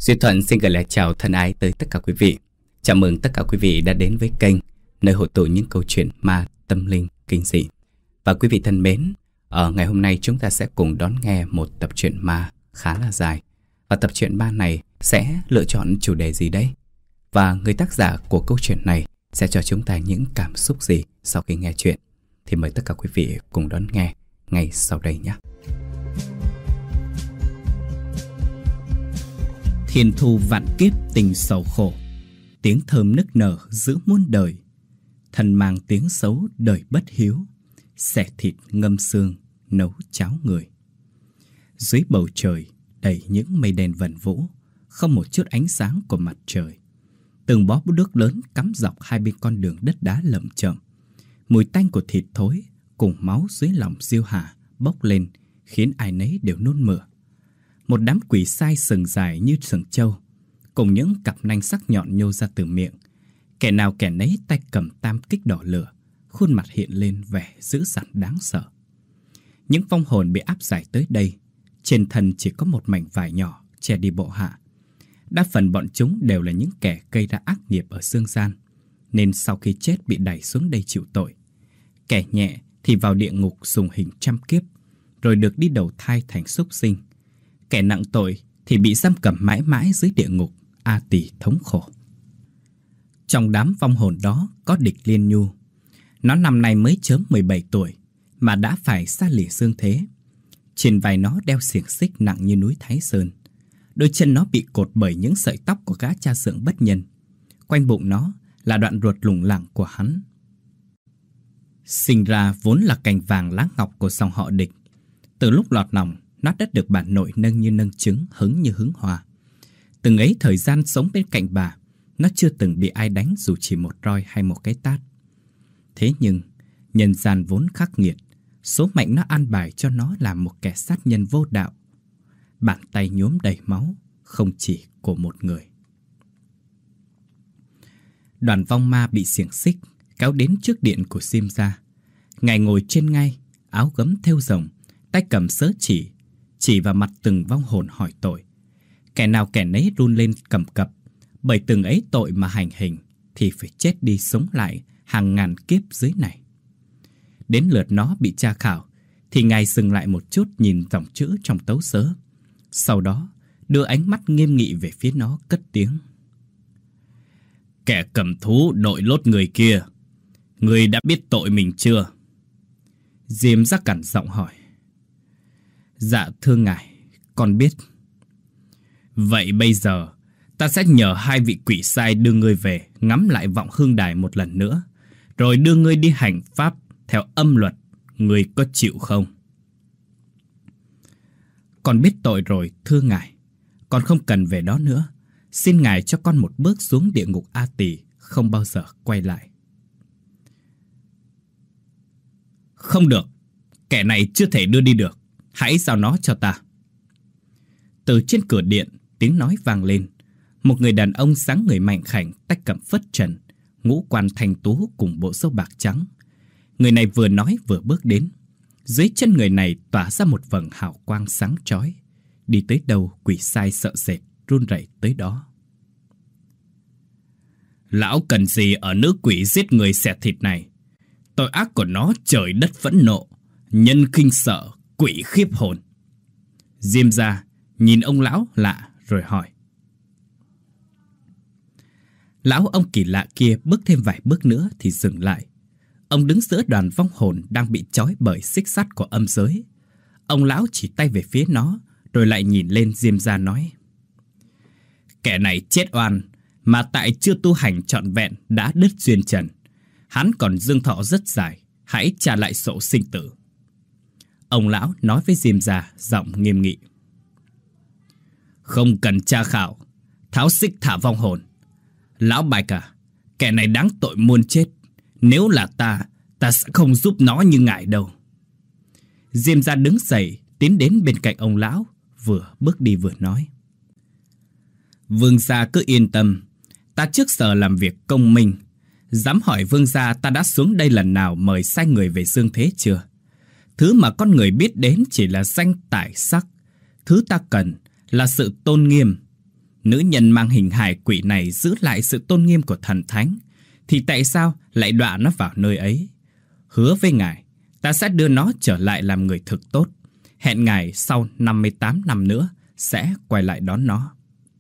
Duy Thuận xin gửi lời chào thân ái tới tất cả quý vị. Chào mừng tất cả quý vị đã đến với kênh nơi hội tụ những câu chuyện ma, tâm linh, kinh dị. Và quý vị thân mến, ở ngày hôm nay chúng ta sẽ cùng đón nghe một tập truyện ma khá là dài. Và tập truyện ma này sẽ lựa chọn chủ đề gì đấy? Và người tác giả của câu chuyện này sẽ cho chúng ta những cảm xúc gì sau khi nghe chuyện? Thì mời tất cả quý vị cùng đón nghe ngay sau đây nhé. Thiên thu vạn kiếp tình sầu khổ, tiếng thơm nức nở giữa muôn đời. Thần mang tiếng xấu đời bất hiếu, xẻ thịt ngâm xương nấu cháo người. Dưới bầu trời đầy những mây đen vần vũ, không một chút ánh sáng của mặt trời. Từng bó nước lớn cắm dọc hai bên con đường đất đá lởm chởm. Mùi tanh của thịt thối cùng máu dưới lòng diêu hà bốc lên, khiến ai nấy đều nôn mửa. Một đám quỷ sai sừng dài như sừng trâu, cùng những cặp nanh sắc nhọn nhô ra từ miệng. Kẻ nào kẻ nấy tay cầm tam kích đỏ lửa, khuôn mặt hiện lên vẻ dữ dằn đáng sợ. Những vong hồn bị áp giải tới đây, trên thân chỉ có một mảnh vải nhỏ che đi bộ hạ. Đa phần bọn chúng đều là những kẻ gây ra ác nghiệp ở dương gian, nên sau khi chết bị đẩy xuống đây chịu tội. Kẻ nhẹ thì vào địa ngục dùng hình trăm kiếp, rồi được đi đầu thai thành súc sinh. Kẻ nặng tội thì bị giam cầm mãi mãi dưới địa ngục A Tỳ thống khổ. Trong đám vong hồn đó có Địch Liên Nhu. Nó năm nay mới chớm 17 tuổi mà đã phải xa lìa dương thế. Trên vai nó đeo xiềng xích nặng như núi Thái Sơn. Đôi chân nó bị cột bởi những sợi tóc của gã cha xưởng bất nhân. Quanh bụng nó là đoạn ruột lủng lẳng của hắn. Sinh ra vốn là cành vàng lá ngọc của dòng họ Địch. Từ lúc lọt lòng, nó đã được bà nội nâng như nâng trứng, hứng như hứng hoa. Từng ấy thời gian sống bên cạnh bà, nó chưa từng bị ai đánh dù chỉ một roi hay một cái tát. Thế nhưng, nhân gian vốn khắc nghiệt, số mệnh nó an bài cho nó làm một kẻ sát nhân vô đạo. Bàn tay nhuốm đầy máu, không chỉ của một người. Đoàn vong ma bị xiềng xích kéo đến trước điện của Diêm gia. Ngài ngồi trên ngai, áo gấm thêu rồng, tay cầm sớ chỉ vào mặt từng vong hồn hỏi tội. Kẻ nào kẻ nấy run lên cầm cập, bởi từng ấy tội mà hành hình thì phải chết đi sống lại hàng ngàn kiếp dưới này. Đến lượt nó bị tra khảo thì ngài dừng lại một chút nhìn dòng chữ trong tấu sớ. Sau đó đưa ánh mắt nghiêm nghị về phía nó cất tiếng: Kẻ cầm thú đội lốt người kia, người đã biết tội mình chưa? Diêm gia cằn giọng hỏi. Dạ thưa ngài, con biết. Vậy bây giờ ta sẽ nhờ hai vị quỷ sai đưa ngươi về ngắm lại vọng hương đài một lần nữa, rồi đưa ngươi đi hành pháp theo âm luật. Ngươi có chịu không? Con biết tội rồi thưa ngài, con không cần về đó nữa. Xin ngài cho con một bước xuống địa ngục A Tỳ, không bao giờ quay lại. Không được, kẻ này chưa thể đưa đi được. Hãy giao nó cho ta. Từ trên cửa điện, tiếng nói vang lên. Một người đàn ông dáng người mạnh khảnh, tách cẩm phất trần, ngũ quan thanh tú cùng bộ râu bạc trắng. Người này vừa nói vừa bước đến. Dưới chân người này tỏa ra một vầng hào quang sáng chói. Đi tới đâu quỷ sai sợ sệt, run rẩy tới đó. Lão cần gì ở nữ quỷ giết người xẻ thịt này? Tội ác của nó trời đất phẫn nộ, nhân khinh sợ, quỷ khiếp hồn. Diêm gia nhìn ông lão lạ rồi hỏi. Lão ông kỳ lạ kia bước thêm vài bước nữa thì dừng lại. Ông đứng giữa đoàn vong hồn đang bị trói bởi xích sắt của âm giới. Ông lão chỉ tay về phía nó, rồi lại nhìn lên Diêm gia nói. Kẻ này chết oan, mà tại chưa tu hành trọn vẹn đã đứt duyên trần. Hắn còn dương thọ rất dài, hãy trả lại sổ sinh tử. Ông lão nói với Diêm gia giọng nghiêm nghị. Không cần tra khảo, tháo xích thả vong hồn. Lão Bạch à, kẻ này đáng tội muôn chết. Nếu là ta sẽ không giúp nó như ngài đâu. Diêm gia đứng dậy, tiến đến bên cạnh ông lão, vừa bước đi vừa nói. Vương gia cứ yên tâm, ta trước giờ làm việc công minh. Dám hỏi vương gia ta đã xuống đây lần nào mời sai người về dương thế chưa? Thứ mà con người biết đến chỉ là danh tài sắc. Thứ ta cần là sự tôn nghiêm. Nữ nhân mang hình hài quỷ này giữ lại sự tôn nghiêm của thần thánh, thì tại sao lại đọa nó vào nơi ấy? Hứa với ngài, ta sẽ đưa nó trở lại làm người thực tốt. Hẹn ngài sau 58 năm nữa sẽ quay lại đón nó.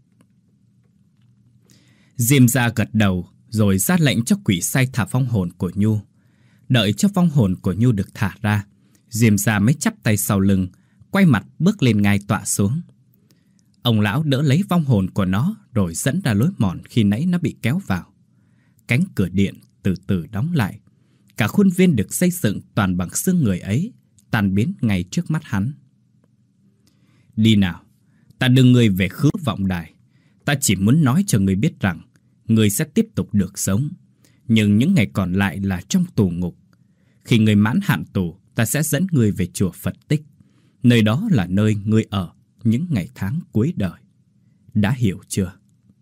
Diêm Gia gật đầu rồi ra lệnh cho quỷ sai thả vong hồn của Nhu. Đợi cho vong hồn của Nhu được thả ra, Diêm Gia mới chắp tay sau lưng, quay mặt bước lên ngai tọa xuống. Ông lão đỡ lấy vong hồn của nó rồi dẫn ra lối mòn khi nãy nó bị kéo vào. Cánh cửa điện từ từ đóng lại. Cả khuôn viên được xây dựng toàn bằng xương người ấy tan biến ngay trước mắt hắn. Đi nào, ta đưa ngươi về khứ vọng đài. Ta chỉ muốn nói cho ngươi biết rằng ngươi sẽ tiếp tục được sống, nhưng những ngày còn lại là trong tù ngục. Khi ngươi mãn hạn tù, ta sẽ dẫn ngươi về chùa Phật Tích. Nơi đó là nơi ngươi ở những ngày tháng cuối đời. Đã hiểu chưa?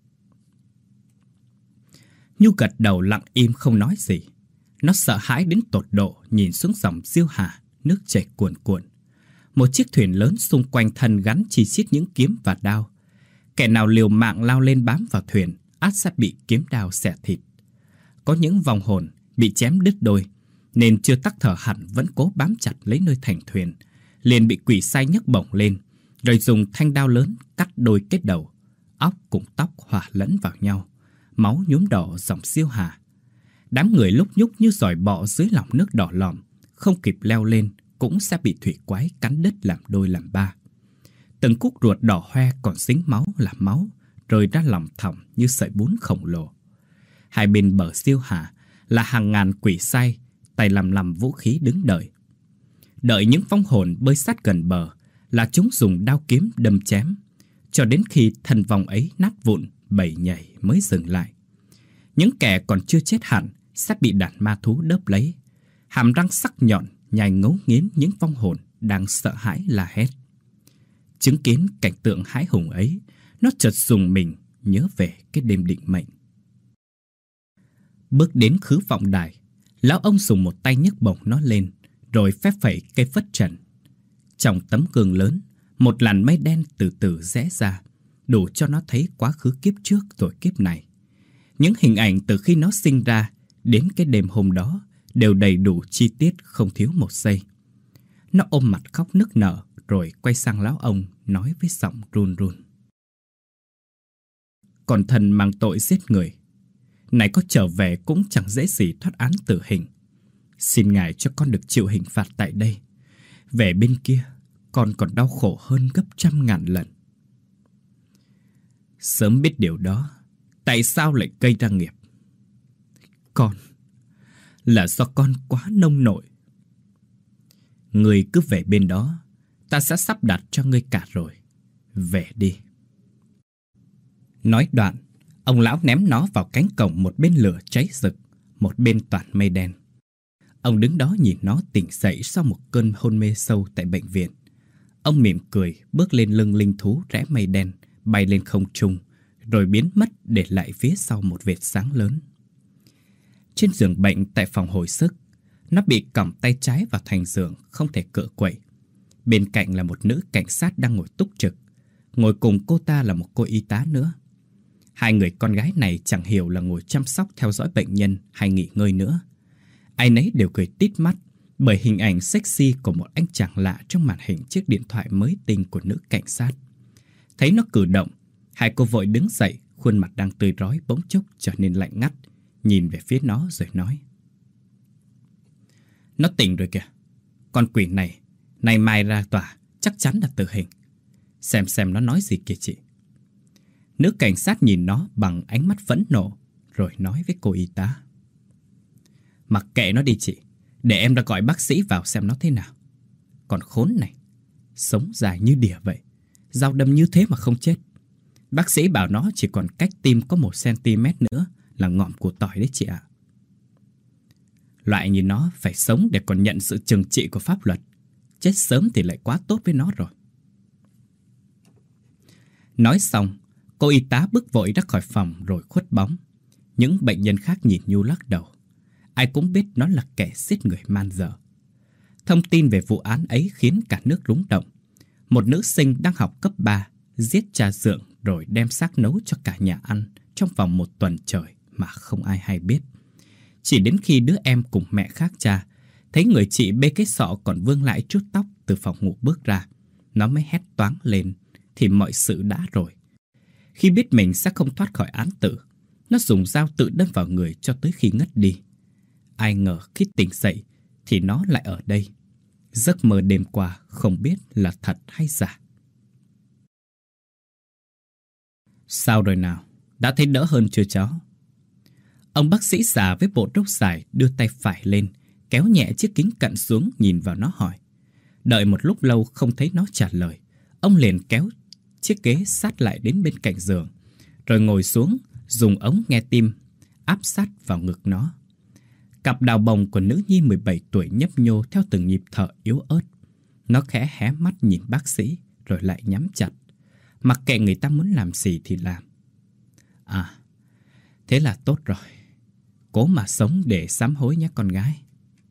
Nhu gật đầu lặng im không nói gì. Nó sợ hãi đến tột độ nhìn xuống dòng Diêu Hà, nước chảy cuồn cuộn. Một chiếc thuyền lớn xung quanh thân gắn chi chít những kiếm và đao. Kẻ nào liều mạng lao lên bám vào thuyền, ắt sẽ bị kiếm đao xẻ thịt. Có những vong hồn bị chém đứt đôi, nên chưa tắc thở hẳn vẫn cố bám chặt lấy nơi thành thuyền, liền bị quỷ sai nhấc bổng lên, rồi dùng thanh đao lớn cắt đôi cái đầu. Óc cùng tóc hòa lẫn vào nhau, máu nhuốm đỏ dòng Diêu Hà. Đám người lúc nhúc như giòi bọ dưới lòng nước đỏ lòm, không kịp leo lên cũng sẽ bị thủy quái cắn đứt làm đôi làm ba. Từng cúc ruột đỏ hoe còn dính máu là máu, rơi ra lòng thòng như sợi bún khổng lồ. Hai bên bờ Diêu Hà là hàng ngàn quỷ sai, tay làm vũ khí đứng đợi. Đợi những vong hồn bơi sát gần bờ là chúng dùng đao kiếm đâm chém, cho đến khi thân vong ấy nát vụn, bầy nhảy mới dừng lại. Những kẻ còn chưa chết hẳn sẽ bị đàn ma thú đớp lấy, hàm răng sắc nhọn nhai ngấu nghiến những vong hồn đang sợ hãi la hét. Chứng kiến cảnh tượng hãi hùng ấy, nó chợt rùng mình nhớ về cái đêm định mệnh. Bước đến khứ vọng đài, lão ông dùng một tay nhấc bổng nó lên, rồi phép phẩy cây phất trần. Trong tấm gương lớn, một làn mây đen từ từ rẽ ra, đủ cho nó thấy quá khứ kiếp trước rồi kiếp này. Những hình ảnh từ khi nó sinh ra đến cái đêm hôm đó đều đầy đủ chi tiết không thiếu một giây. Nó ôm mặt khóc nức nở rồi quay sang lão ông nói với giọng run run. Còn thần mang tội giết người, này có trở về cũng chẳng dễ gì thoát án tử hình. Xin ngài cho con được chịu hình phạt tại đây. Về bên kia, con còn đau khổ hơn gấp 100.000 lần. Sớm biết điều đó, tại sao lại gây ra nghiệp? Con, là do con quá nông nổi. Người cứ về bên đó, ta sẽ sắp đặt cho ngươi cả rồi. Về đi. Nói đoạn, ông lão ném nó vào cánh cổng, một bên lửa cháy rực, một bên toàn mây đen. Ông đứng đó nhìn nó tỉnh dậy sau một cơn hôn mê sâu tại bệnh viện. Ông mỉm cười bước lên lưng linh thú rẽ mây đen, bay lên không trung, rồi biến mất để lại phía sau một vệt sáng lớn. Trên giường bệnh tại phòng hồi sức, nó bị còng tay trái vào thành giường, không thể cựa quậy. Bên cạnh là một nữ cảnh sát đang ngồi túc trực. Ngồi cùng cô ta là một cô y tá nữa. Hai người con gái này chẳng hiểu là ngồi chăm sóc theo dõi bệnh nhân hay nghỉ ngơi nữa. Ai nấy đều cười tít mắt bởi hình ảnh sexy của một anh chàng lạ trong màn hình chiếc điện thoại mới tinh của nữ cảnh sát. Thấy nó cử động, hai cô vội đứng dậy, khuôn mặt đang tươi rói bỗng chốc trở nên lạnh ngắt, nhìn về phía nó rồi nói. Nó tỉnh rồi kìa. Con quỷ này, nay mai ra tòa, chắc chắn là tử hình. Xem nó nói gì kìa chị. Nữ cảnh sát nhìn nó bằng ánh mắt phẫn nộ, rồi nói với cô y tá. Mặc kệ nó đi chị, để em ra gọi bác sĩ vào xem nó thế nào. Còn khốn này, sống dài như đỉa vậy, dao đâm như thế mà không chết. Bác sĩ bảo nó chỉ còn cách tim có 1 cm nữa là ngọn củ tỏi đấy chị ạ. Loại như nó phải sống để còn nhận sự trừng trị của pháp luật. Chết sớm thì lại quá tốt với nó rồi. Nói xong, cô y tá bước vội ra khỏi phòng rồi khuất bóng. Những bệnh nhân khác nhìn Nhu lắc đầu. Ai cũng biết nó là kẻ giết người man dợ. Thông tin về vụ án ấy khiến cả nước rúng động. Một nữ sinh đang học cấp 3 giết cha dượng rồi đem xác nấu cho cả nhà ăn trong vòng 1 tuần trời mà không ai hay biết. Chỉ đến khi đứa em cùng mẹ khác cha thấy người chị bê cái sọ còn vương lại chút tóc từ phòng ngủ bước ra, nó mới hét toáng lên thì mọi sự đã rồi. Khi biết mình sẽ không thoát khỏi án tử, nó dùng dao tự đâm vào người cho tới khi ngất đi. Ai ngờ khi tỉnh dậy thì nó lại ở đây. Giấc mơ đêm qua không biết là thật hay giả. Sao rồi nào? Đã thấy đỡ hơn chưa cháu? Ông bác sĩ già với bộ râu dài đưa tay phải lên, kéo nhẹ chiếc kính cận xuống nhìn vào nó hỏi. Đợi một lúc lâu không thấy nó trả lời, ông liền kéo chiếc ghế sát lại đến bên cạnh giường, rồi ngồi xuống dùng ống nghe tim áp sát vào ngực nó. Cặp đào bồng của nữ nhi 17 tuổi nhấp nhô theo từng nhịp thở yếu ớt. Nó khẽ hé mắt nhìn bác sĩ rồi lại nhắm chặt, mặc kệ người ta muốn làm gì thì làm. À, thế là tốt rồi. Cố mà sống để sám hối nhé con gái.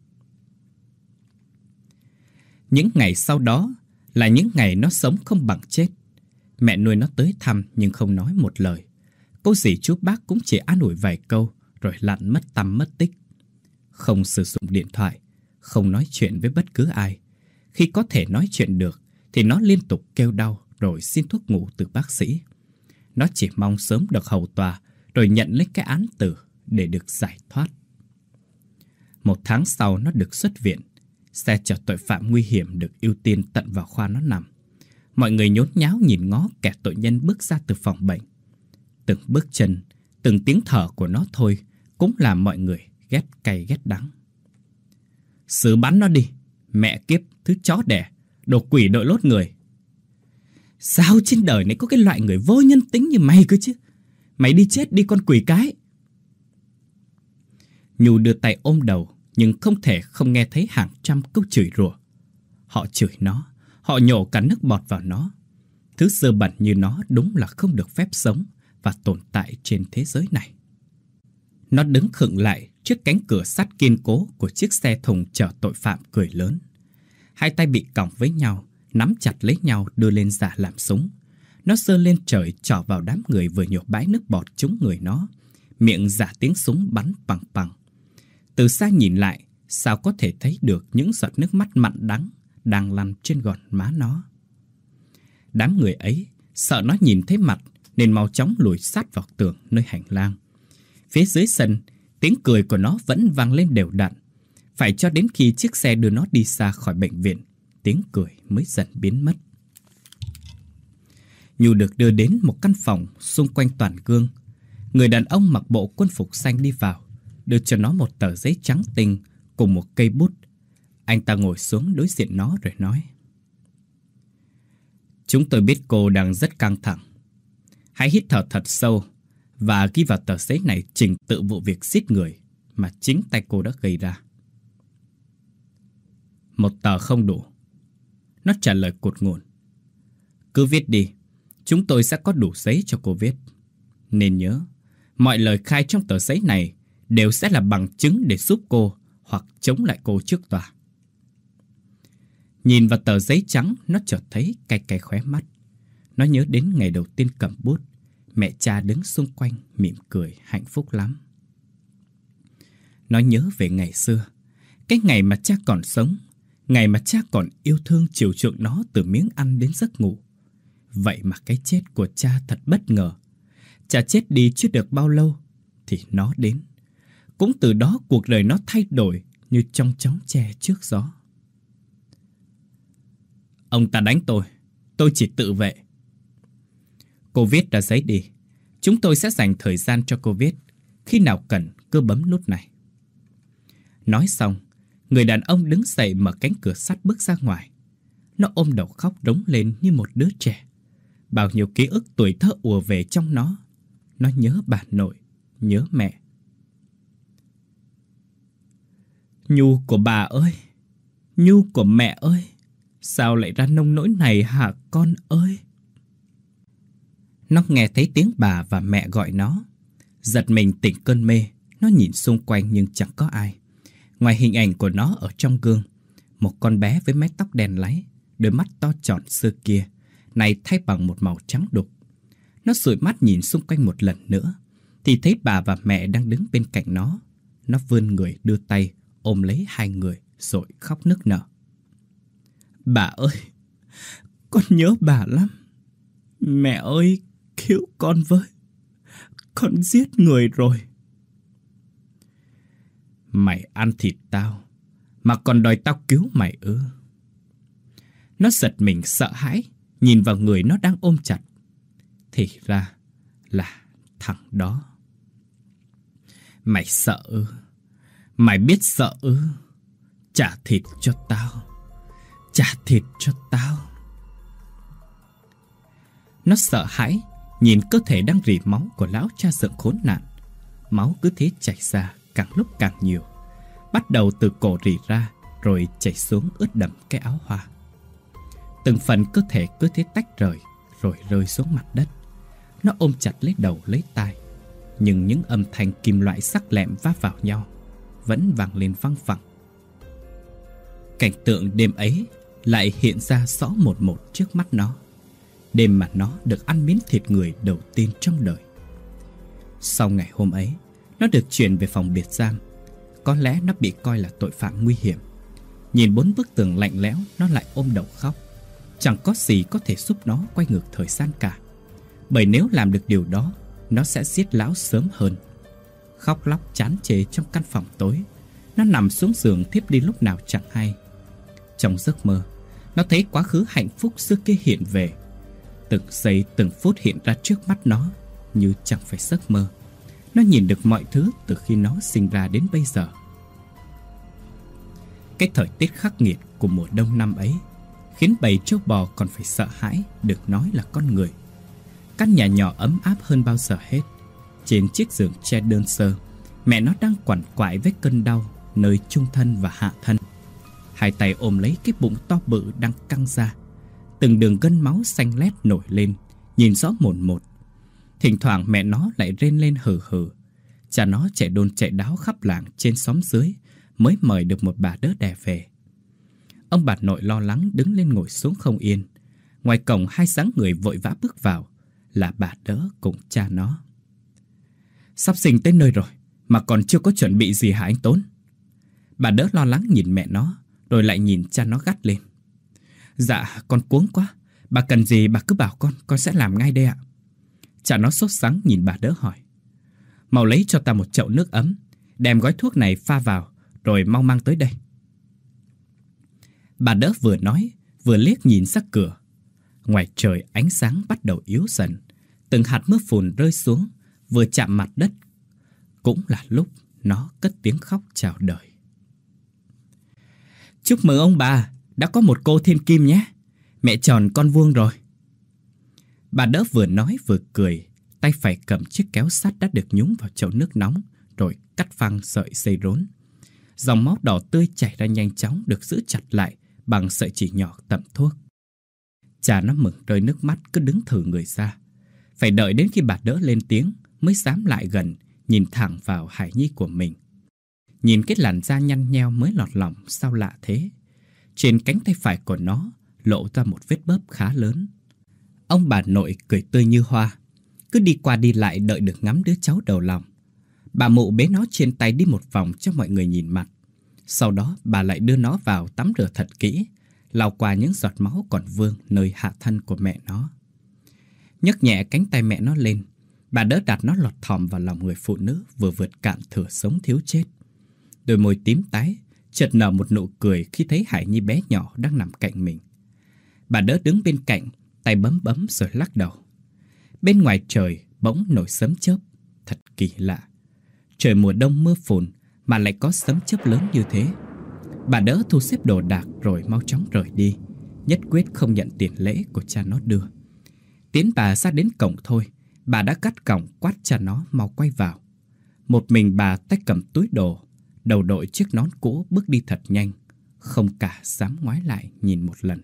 Những ngày sau đó là những ngày nó sống không bằng chết. Mẹ nuôi nó tới thăm nhưng không nói một lời. Cô dì chú bác cũng chỉ an ủi vài câu rồi lặn mất tăm mất tích. Không sử dụng điện thoại, không nói chuyện với bất cứ ai. Khi có thể nói chuyện được thì nó liên tục kêu đau rồi xin thuốc ngủ từ bác sĩ. Nó chỉ mong sớm được hầu tòa rồi nhận lấy cái án tử để được giải thoát. 1 tháng sau nó được xuất viện. Xe chở tội phạm nguy hiểm được ưu tiên tận vào khoa nó nằm. Mọi người nhốn nháo nhìn ngó kẻ tội nhân bước ra từ phòng bệnh. Từng bước chân, từng tiếng thở của nó thôi cũng làm mọi người ghét cay ghét đắng. Xử bắn nó đi, mẹ kiếp, thứ chó đẻ, đồ quỷ đội lốt người. Sao trên đời này có cái loại người vô nhân tính như mày cơ chứ? Mày đi chết đi con quỷ cái. Nhu đưa tay ôm đầu, nhưng không thể không nghe thấy hàng trăm câu chửi rủa. Họ chửi nó, họ nhổ cả nước bọt vào nó. Thứ dơ bẩn như nó đúng là không được phép sống và tồn tại trên thế giới này. Nó đứng khựng lại trước cánh cửa sắt kiên cố của chiếc xe thùng chở tội phạm cười lớn. Hai tay bị còng với nhau, nắm chặt lấy nhau đưa lên giả làm súng. Nó giơ lên trời trỏ vào đám người vừa nhổ bãi nước bọt trúng người nó. Miệng giả tiếng súng bắn bằng bằng. Từ xa nhìn lại, sao có thể thấy được những giọt nước mắt mặn đắng đang lăn trên gò má nó. Đám người ấy sợ nó nhìn thấy mặt nên mau chóng lùi sát vào tường nơi hành lang. Phía dưới sân, tiếng cười của nó vẫn vang lên đều đặn. Phải cho đến khi chiếc xe đưa nó đi xa khỏi bệnh viện, tiếng cười mới dần biến mất. Nhu được đưa đến một căn phòng xung quanh toàn gương. Người đàn ông mặc bộ quân phục xanh đi vào, đưa cho nó một tờ giấy trắng tinh cùng một cây bút. Anh ta ngồi xuống đối diện nó rồi nói: Chúng tôi biết cô đang rất căng thẳng. Hãy hít thở thật sâu và ghi vào tờ giấy này trình tự vụ việc giết người mà chính tay cô đã gây ra. Một tờ không đủ. Nó trả lời cụt ngùn. Cứ viết đi, chúng tôi sẽ có đủ giấy cho cô viết. Nên nhớ, mọi lời khai trong tờ giấy này đều sẽ là bằng chứng để giúp cô hoặc chống lại cô trước tòa. Nhìn vào tờ giấy trắng, nó chợt thấy cay cay khóe mắt. Nó nhớ đến ngày đầu tiên cầm bút, mẹ cha đứng xung quanh mỉm cười hạnh phúc lắm. Nó nhớ về ngày xưa, cái ngày mà cha còn sống, ngày mà cha còn yêu thương chiều chuộng nó từ miếng ăn đến giấc ngủ. Vậy mà cái chết của cha thật bất ngờ. Cha chết đi chưa được bao lâu thì nó đến. Cũng từ đó cuộc đời nó thay đổi như trong chóng tre trước gió. Ông ta đánh tôi chỉ tự vệ. Cô viết ra giấy đi. Chúng tôi sẽ dành thời gian cho cô viết. Khi nào cần cứ bấm nút này. Nói xong, người đàn ông đứng dậy mở cánh cửa sắt bước ra ngoài. Nó ôm đầu khóc rống lên như một đứa trẻ. Bao nhiêu ký ức tuổi thơ ùa về trong nó. Nó nhớ bà nội, nhớ mẹ. Nhu của bà ơi, Nhu của mẹ ơi, sao lại ra nông nỗi này hả con ơi? Nó nghe thấy tiếng bà và mẹ gọi nó. Giật mình tỉnh cơn mê, nó nhìn xung quanh nhưng chẳng có ai. Ngoài hình ảnh của nó ở trong gương, một con bé với mái tóc đen láy, đôi mắt to tròn xưa kia, này thay bằng một màu trắng đục. Nó dụi mắt nhìn xung quanh một lần nữa, thì thấy bà và mẹ đang đứng bên cạnh nó. Nó vươn người đưa tay ôm lấy hai người rồi khóc nức nở. Bà ơi, con nhớ bà lắm. Mẹ ơi, cứu con với. Con giết người rồi. Mày ăn thịt tao mà còn đòi tao cứu mày ư? Nó giật mình sợ hãi, nhìn vào người nó đang ôm chặt. Thì ra là thằng đó. Mày sợ ư? Mày biết sợ ư? Trả thịt cho tao. Trả thịt cho tao. Nó sợ hãi, nhìn cơ thể đang rỉ máu của lão cha dượng khốn nạn. Máu cứ thế chảy ra càng lúc càng nhiều, bắt đầu từ cổ rỉ ra, rồi chảy xuống ướt đẫm cái áo hoa. Từng phần cơ thể cứ thế tách rời, rồi rơi xuống mặt đất. Nó ôm chặt lấy đầu lấy tai, nhưng những âm thanh kim loại sắc lẹm va vào nhau vẫn vang lên văng vẳng. Cảnh tượng đêm ấy lại hiện ra rõ một một trước mắt nó. Đêm mà nó được ăn miếng thịt người đầu tiên trong đời. Sau ngày hôm ấy, nó được chuyển về phòng biệt giam. Có lẽ nó bị coi là tội phạm nguy hiểm. Nhìn bốn bức tường lạnh lẽo, nó lại ôm đầu khóc. Chẳng có gì có thể giúp nó quay ngược thời gian cả. Bởi nếu làm được điều đó, nó sẽ giết lão sớm hơn. Khóc lóc chán chê trong căn phòng tối, nó nằm xuống giường thiếp đi lúc nào chẳng hay. Trong giấc mơ, nó thấy quá khứ hạnh phúc xưa kia hiện về. Từng giây từng phút hiện ra trước mắt nó, như chẳng phải giấc mơ. Nó nhìn được mọi thứ từ khi nó sinh ra đến bây giờ. Cái thời tiết khắc nghiệt của mùa đông năm ấy khiến bầy trâu bò còn phải sợ hãi, được nói là con người. Căn nhà nhỏ ấm áp hơn bao giờ hết. Trên chiếc giường tre đơn sơ, mẹ nó đang quằn quại với cơn đau nơi trung thân và hạ thân. Hai tay ôm lấy cái bụng to bự đang căng ra. Từng đường gân máu xanh lét nổi lên, nhìn rõ mồn một. Thỉnh thoảng mẹ nó lại rên lên hừ hừ. Cha nó chạy đôn chạy đáo khắp làng trên xóm dưới mới mời được một bà đỡ đẻ về. Ông bà nội lo lắng đứng lên ngồi xuống không yên. Ngoài cổng hai dáng người vội vã bước vào, là bà đỡ cùng cha nó. Sắp sinh tới nơi rồi mà còn chưa có chuẩn bị gì hả anh Tốn? Bà đỡ lo lắng nhìn mẹ nó, rồi lại nhìn cha nó gắt lên. Dạ, con cuống quá. Bà cần gì bà cứ bảo con sẽ làm ngay đây ạ. Cha nó sốt sắng nhìn bà đỡ hỏi. Mau lấy cho ta một chậu nước ấm, đem gói thuốc này pha vào, rồi mau mang tới đây. Bà đỡ vừa nói, vừa liếc nhìn ra cửa. Ngoài trời ánh sáng bắt đầu yếu dần, từng hạt mưa phùn rơi xuống, vừa chạm mặt đất. Cũng là lúc nó cất tiếng khóc chào đời. Chúc mừng ông bà, đã có một cô thiên kim nhé. Mẹ tròn con vuông rồi. Bà đỡ vừa nói vừa cười, tay phải cầm chiếc kéo sắt đã được nhúng vào chậu nước nóng, rồi cắt phăng sợi dây rốn. Dòng máu đỏ tươi chảy ra nhanh chóng được giữ chặt lại bằng sợi chỉ nhỏ tẩm thuốc. Cha nó mừng rơi nước mắt, cứ đứng thử người ra. Phải đợi đến khi bà đỡ lên tiếng mới dám lại gần, nhìn thẳng vào hài nhi của mình. Nhìn cái làn da nhăn nheo mới lọt lòng sao lạ thế. Trên cánh tay phải của nó lộ ra một vết bớp khá lớn. Ông bà nội cười tươi như hoa, cứ đi qua đi lại đợi được ngắm đứa cháu đầu lòng. Bà mụ bế nó trên tay đi một vòng cho mọi người nhìn mặt. Sau đó bà lại đưa nó vào tắm rửa thật kỹ, lau qua những giọt máu còn vương nơi hạ thân của mẹ nó. Nhấc nhẹ cánh tay mẹ nó lên, bà đỡ đặt nó lọt thỏm vào lòng người phụ nữ vừa vượt cạn thừa sống thiếu chết. Đôi môi tím tái, chợt nở một nụ cười khi thấy Hải Nhi bé nhỏ đang nằm cạnh mình. Bà đỡ đứng bên cạnh, tay bấm bấm rồi lắc đầu. Bên ngoài trời bỗng nổi sấm chớp, thật kỳ lạ. Trời mùa đông mưa phùn mà lại có sấm chớp lớn như thế. Bà đỡ thu xếp đồ đạc rồi mau chóng rời đi, nhất quyết không nhận tiền lễ của cha nó đưa. Tiến bà ra đến cổng thôi, bà đã cắt cổng quát cha nó mau quay vào. Một mình bà tay cầm túi đồ, đầu đội chiếc nón cũ bước đi thật nhanh, không cả dám ngoái lại nhìn một lần.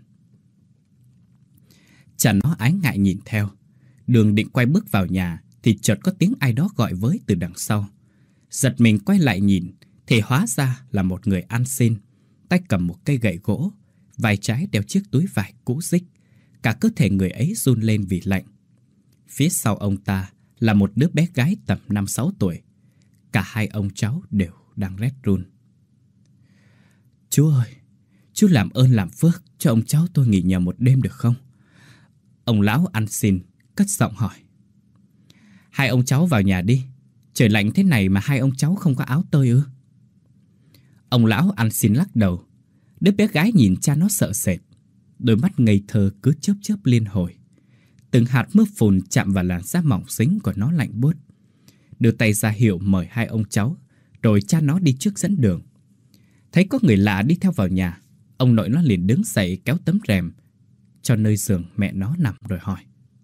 Cha nó ái ngại nhìn theo. Đường định quay bước vào nhà thì chợt có tiếng ai đó gọi với từ đằng sau. Giật mình quay lại nhìn thì hóa ra là một người ăn xin, tay cầm một cây gậy gỗ, vai trái đeo chiếc túi vải cũ rích. Cả cơ thể người ấy run lên vì lạnh. Phía sau ông ta là một đứa bé gái tầm 5-6 tuổi. Cả hai ông cháu đều đang rét run. Chú ơi, chú làm ơn làm phước cho ông cháu tôi nghỉ nhờ một đêm được không? Ông lão ăn xin, cất giọng hỏi. Hai ông cháu vào nhà đi. Trời lạnh thế này mà hai ông cháu không có áo tơi ư? Ông lão ăn xin lắc đầu. Đứa bé gái nhìn cha nó sợ sệt. Đôi mắt ngây thơ cứ chớp chớp liên hồi. Từng hạt mưa phùn chạm vào làn da mỏng xính của nó lạnh buốt. Đưa tay ra hiệu mời hai ông cháu, rồi cha nó đi trước dẫn đường. Thấy có người lạ đi theo vào nhà, ông nội nó liền đứng dậy kéo tấm rèm cho nơi giường mẹ nó nằm rồi hỏi.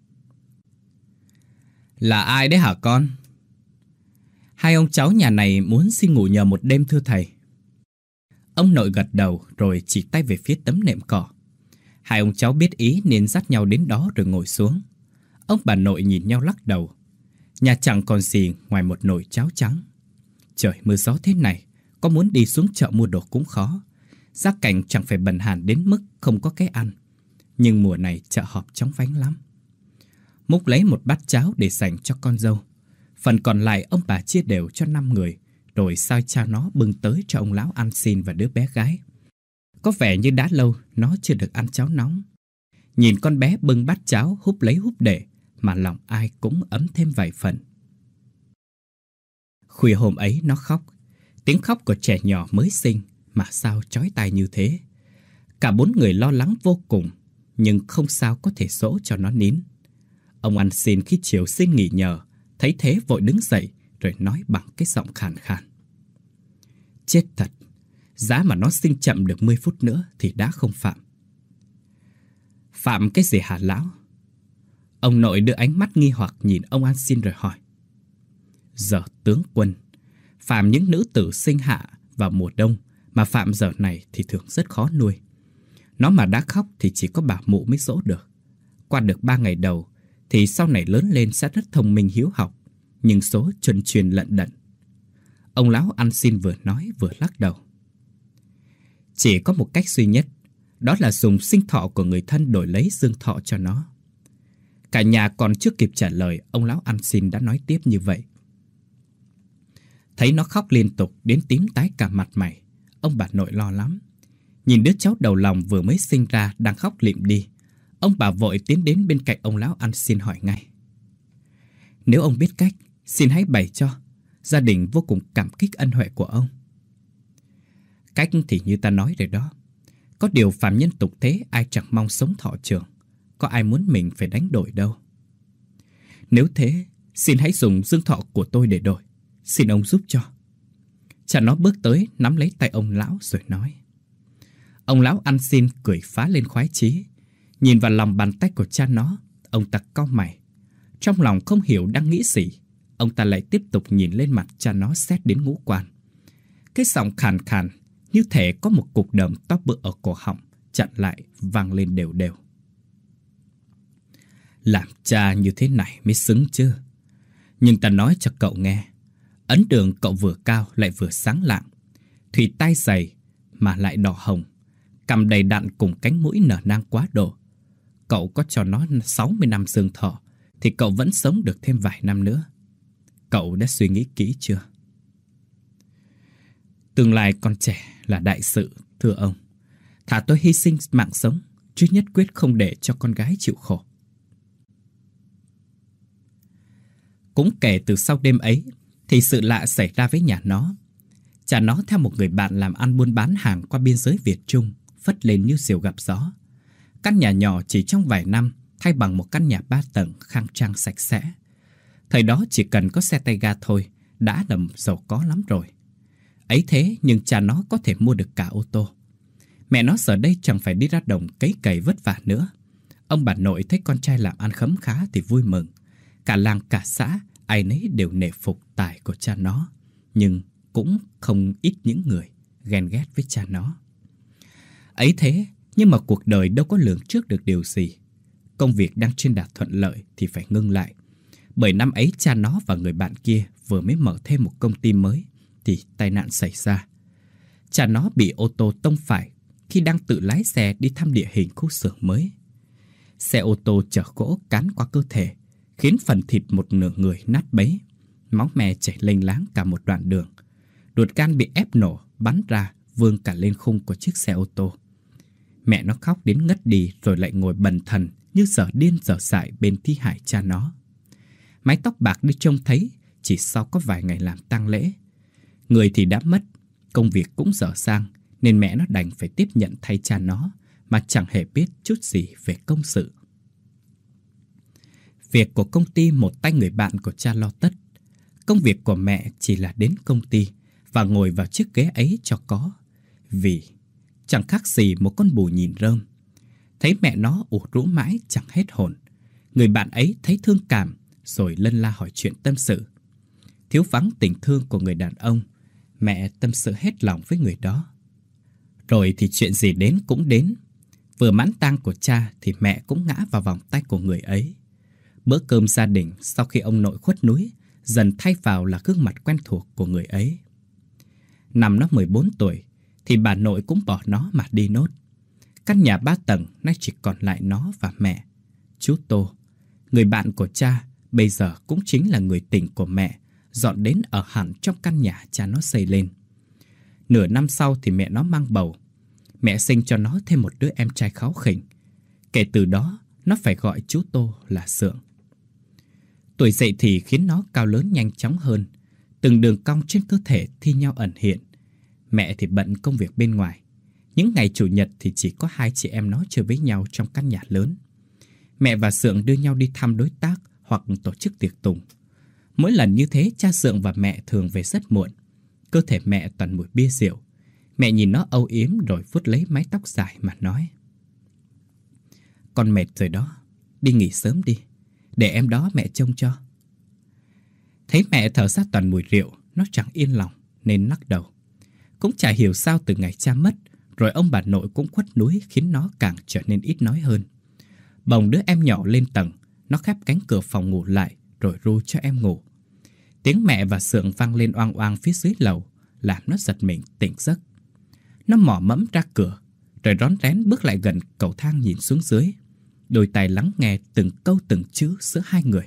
Là ai đấy hả con? Hai ông cháu nhà này muốn xin ngủ nhờ một đêm thưa thầy. Ông nội gật đầu rồi chỉ tay về phía tấm nệm cỏ. Hai ông cháu biết ý nên dắt nhau đến đó rồi ngồi xuống. Ông bà nội nhìn nhau lắc đầu. Nhà chẳng còn gì ngoài một nồi cháo trắng. Trời mưa gió thế này, có muốn đi xuống chợ mua đồ cũng khó. Gia cảnh chẳng phải bần hàn đến mức không có cái ăn. Nhưng mùa này chợ họp chóng vánh lắm. Múc lấy một bát cháo để dành cho con dâu. Phần còn lại ông bà chia đều cho 5 người, rồi sai cha nó bưng tới cho ông lão ăn xin và đứa bé gái. Có vẻ như đã lâu nó chưa được ăn cháo nóng. Nhìn con bé bưng bát cháo húp lấy húp để, mà lòng ai cũng ấm thêm vài phần. Khuya hôm ấy nó khóc. Tiếng khóc của trẻ nhỏ mới sinh mà sao chói tai như thế. Cả 4 người lo lắng vô cùng, nhưng không sao có thể dỗ cho nó nín. Ông ăn xin khi chiều xin nghỉ nhờ, thấy thế vội đứng dậy rồi nói bằng cái giọng khàn khàn. Chết thật, giá mà nó sinh chậm được 10 phút nữa thì đã không phạm. Phạm cái gì hả lão? Ông nội đưa ánh mắt nghi hoặc nhìn ông ăn xin rồi hỏi. Giờ tướng quân, phạm những nữ tử sinh hạ vào mùa đông, mà phạm giờ này thì thường rất khó nuôi. Nó mà đã khóc thì chỉ có bà mụ mới dỗ được. Qua được 3 ngày đầu thì sau này lớn lên sẽ rất thông minh hiếu học, nhưng số chuẩn truyền lận đận. Ông lão ăn xin vừa nói vừa lắc đầu. Chỉ có một cách duy nhất, đó là dùng sinh thọ của người thân đổi lấy dương thọ cho nó. Cả nhà còn chưa kịp trả lời, ông lão ăn xin đã nói tiếp như vậy. Thấy nó khóc liên tục đến tím tái cả mặt mày, ông bà nội lo lắm. Nhìn đứa cháu đầu lòng vừa mới sinh ra đang khóc lịm đi, ông bà vội tiến đến bên cạnh ông lão ăn xin hỏi ngay. Nếu ông biết cách, xin hãy bày cho. Gia đình vô cùng cảm kích ân huệ của ông. Cách thì như ta nói rồi đó. Có điều phàm nhân tục thế ai chẳng mong sống thọ trường. Có ai muốn mình phải đánh đổi đâu. Nếu thế, xin hãy dùng dương thọ của tôi để đổi. Xin ông giúp cho. Cha nó bước tới nắm lấy tay ông lão rồi nói. Ông lão ăn xin cười phá lên khoái chí. Nhìn vào lòng bàn tay của cha nó, ông ta cau mày. Trong lòng không hiểu đang nghĩ gì, ông ta lại tiếp tục nhìn lên mặt cha nó xét đến ngũ quan. Cái giọng khàn khàn như thể có một cục đờm to bự ở cổ họng chặn lại vang lên đều đều. Làm cha như thế này mới xứng chứ. Nhưng ta nói cho cậu nghe, ấn đường cậu vừa cao lại vừa sáng lạng, thùy tai dày mà lại đỏ hồng, cằm đầy đặn cùng cánh mũi nở nang quá độ. Cậu có cho nó 60 năm dương thọ thì cậu vẫn sống được thêm vài năm nữa. Cậu đã suy nghĩ kỹ chưa? Tương lai con trẻ là đại sự, thưa ông. Thà tôi hy sinh mạng sống, chứ nhất quyết không để cho con gái chịu khổ. Cũng kể từ sau đêm ấy, thì sự lạ xảy ra với nhà nó. Cha nó theo một người bạn làm ăn buôn bán hàng qua biên giới Việt Trung, phất lên như diều gặp gió. Căn nhà nhỏ chỉ trong vài năm thay bằng một căn nhà 3 tầng khang trang sạch sẽ. Thời đó chỉ cần có xe tay ga thôi đã là giàu có lắm rồi. Ấy thế nhưng cha nó có thể mua được cả ô tô. Mẹ nó giờ đây chẳng phải đi ra đồng cấy cày vất vả nữa. Ông bà nội thấy con trai làm ăn khấm khá thì vui mừng. Cả làng cả xã ai nấy đều nể phục tài của cha nó. Nhưng cũng không ít những người ghen ghét với cha nó. Ấy thế nhưng mà cuộc đời đâu có lường trước được điều gì. Công việc đang trên đà thuận lợi thì phải ngưng lại. Bởi năm ấy cha nó và người bạn kia vừa mới mở thêm một công ty mới thì tai nạn xảy ra. Cha nó bị ô tô tông phải khi đang tự lái xe đi thăm địa hình khu xưởng mới. Xe ô tô chở gỗ cán qua cơ thể, khiến phần thịt một nửa người nát bấy. Máu me chảy lênh láng cả một đoạn đường. Ruột gan bị ép nổ, bắn ra, vương cả lên khung của chiếc xe ô tô. Mẹ nó khóc đến ngất đi rồi lại ngồi bần thần như dở điên dở dại bên thi hài cha nó. Mái tóc bạc đi trông thấy chỉ sau có vài ngày làm tang lễ. Người thì đã mất, công việc cũng dở dang, nên mẹ nó đành phải tiếp nhận thay cha nó mà chẳng hề biết chút gì về công sự. Việc của công ty một tay người bạn của cha lo tất. Công việc của mẹ chỉ là đến công ty và ngồi vào chiếc ghế ấy cho có. Vì chẳng khác gì một con bù nhìn rơm. Thấy mẹ nó ủ rũ mãi chẳng hết hồn. Người bạn ấy thấy thương cảm rồi lân la hỏi chuyện tâm sự. Thiếu vắng tình thương của người đàn ông, mẹ tâm sự hết lòng với người đó. Rồi thì chuyện gì đến cũng đến. Vừa mãn tang của cha thì mẹ cũng ngã vào vòng tay của người ấy. Bữa cơm gia đình sau khi ông nội khuất núi dần thay vào là gương mặt quen thuộc của người ấy. Năm nó 14 tuổi thì bà nội cũng bỏ nó mà đi nốt. Căn nhà 3 tầng nay chỉ còn lại nó và mẹ. Chú Tô, người bạn của cha, bây giờ cũng chính là người tình của mẹ, dọn đến ở hẳn trong căn nhà cha nó xây lên. Nửa năm sau thì mẹ nó mang bầu. Mẹ sinh cho nó thêm một đứa em trai kháu khỉnh. Kể từ đó, nó phải gọi chú Tô là Sượng. Tuổi dậy thì khiến nó cao lớn nhanh chóng hơn. Từng đường cong trên cơ thể thi nhau ẩn hiện. Mẹ thì bận công việc bên ngoài. Những ngày chủ nhật thì chỉ có hai chị em nó chơi với nhau trong căn nhà lớn. Mẹ và Sượng đưa nhau đi thăm đối tác hoặc tổ chức tiệc tùng. Mỗi lần như thế, cha Sượng và mẹ thường về rất muộn. Cơ thể mẹ toàn mùi bia rượu. Mẹ nhìn nó âu yếm rồi vuốt lấy mái tóc dài mà nói: "Con mệt rồi đó, đi nghỉ sớm đi, để em đó mẹ trông cho." Thấy mẹ thở ra toàn mùi rượu, nó chẳng yên lòng nên lắc đầu. Cũng chả hiểu sao từ ngày cha mất, rồi ông bà nội cũng khuất núi khiến nó càng trở nên ít nói hơn. Bồng đứa em nhỏ lên tầng, nó khép cánh cửa phòng ngủ lại rồi ru cho em ngủ. Tiếng mẹ và Sượng vang lên oang oang phía dưới lầu, làm nó giật mình tỉnh giấc. Nó mò mẫm ra cửa, rồi rón rén bước lại gần cầu thang nhìn xuống dưới, đôi tai lắng nghe từng câu từng chữ giữa hai người.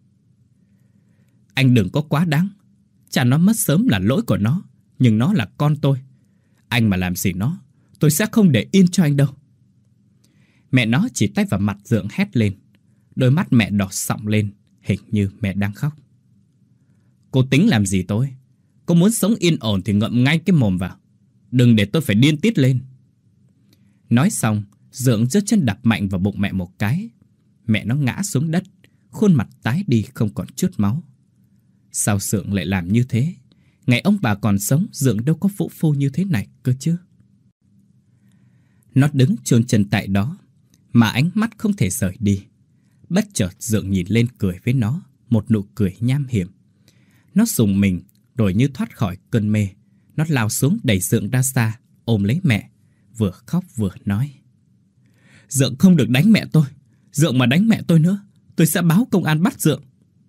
"Anh đừng có quá đáng. Cha nó mất sớm là lỗi của nó, nhưng nó là con tôi. Anh mà làm gì nó, tôi sẽ không để yên cho anh đâu." Mẹ nó chỉ tay vào mặt Dượng hét lên. Đôi mắt mẹ đỏ sọng lên, hình như mẹ đang khóc. "Cô tính làm gì tôi? Cô muốn sống yên ổn thì ngậm ngay cái mồm vào. Đừng để tôi phải điên tiết lên." Nói xong, Dượng giơ chân đạp mạnh vào bụng mẹ một cái. Mẹ nó ngã xuống đất, khuôn mặt tái đi không còn chút máu. Sao Dượng lại làm như thế? Ngày ông bà còn sống, Dượng đâu có vũ phu như thế này cơ chứ. Nó đứng chôn chân tại đó, mà ánh mắt không thể rời đi. Bất chợt Dượng nhìn lên cười với nó, một nụ cười nham hiểm. Nó rùng mình, rồi như thoát khỏi cơn mê. Nó lao xuống đẩy Dượng ra xa, ôm lấy mẹ, vừa khóc vừa nói: "Dượng không được đánh mẹ tôi. Dượng mà đánh mẹ tôi nữa, tôi sẽ báo công an bắt Dượng."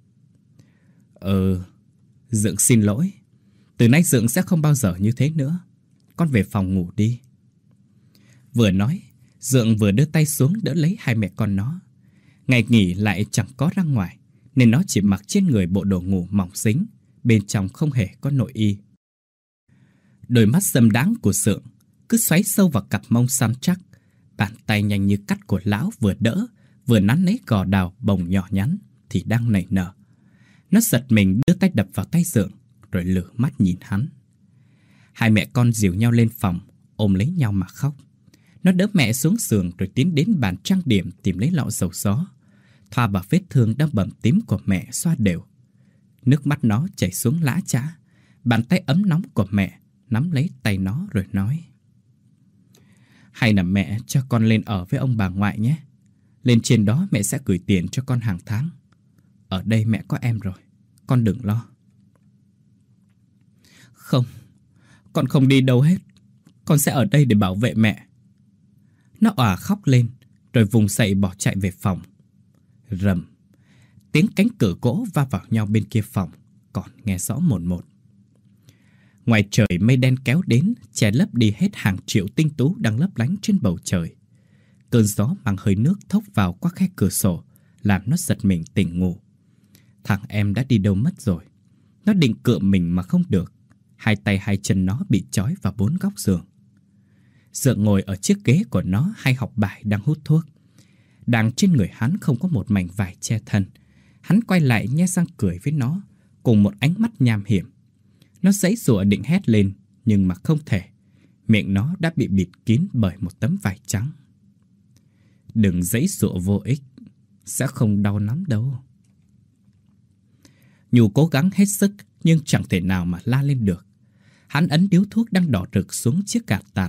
Dượng xin lỗi. Từ nay Dượng sẽ không bao giờ như thế nữa. Con về phòng ngủ đi." Vừa nói, Dượng vừa đưa tay xuống đỡ lấy hai mẹ con nó. Ngày nghỉ lại chẳng có ra ngoài, nên nó chỉ mặc trên người bộ đồ ngủ mỏng dính, bên trong không hề có nội y. Đôi mắt dâm đáng của Dượng cứ xoáy sâu vào cặp mông săn chắc. Bàn tay nhanh như cắt của lão vừa đỡ, vừa nắn lấy gò đào bồng nhỏ nhắn thì đang nảy nở. Nó giật mình đưa tay đập vào tay Dượng, rồi lử mắt nhìn hắn. Hai mẹ con dìu nhau lên phòng, ôm lấy nhau mà khóc. Nó đỡ mẹ xuống giường rồi tiến đến bàn trang điểm tìm lấy lọ dầu gió, thoa vào vết thương đang bầm tím của mẹ xoa đều. Nước mắt nó chảy xuống lã chã. Bàn tay ấm nóng của mẹ nắm lấy tay nó rồi nói: "Hay là mẹ cho con lên ở với ông bà ngoại nhé. Lên trên đó mẹ sẽ gửi tiền cho con hàng tháng. Ở đây mẹ có em rồi, con đừng lo." "Không, con không đi đâu hết. Con sẽ ở đây để bảo vệ mẹ." Nó òa khóc lên, rồi vùng dậy bỏ chạy về phòng. Rầm, tiếng cánh cửa gỗ va vào nhau bên kia phòng còn nghe rõ mồn một. Ngoài trời mây đen kéo đến, che lấp đi hết hàng triệu tinh tú đang lấp lánh trên bầu trời. Cơn gió mang hơi nước thốc vào qua khe cửa sổ, làm nó giật mình tỉnh ngủ. Thằng em đã đi đâu mất rồi. Nó định cựa mình mà không được. Hai tay hai chân nó bị trói vào bốn góc giường. Dượng ngồi ở chiếc ghế của nó hay học bài đang hút thuốc. Đang trên người hắn không có một mảnh vải che thân. Hắn quay lại nhe răng cười với nó, cùng một ánh mắt nham hiểm. Nó giãy giụa định hét lên, nhưng mà không thể. Miệng nó đã bị bịt kín bởi một tấm vải trắng. Đừng giãy giụa vô ích, sẽ không đau lắm đâu. Nhu cố gắng hết sức nhưng chẳng thể nào mà la lên được. Hắn ấn điếu thuốc đang đỏ rực xuống chiếc gạt tàn.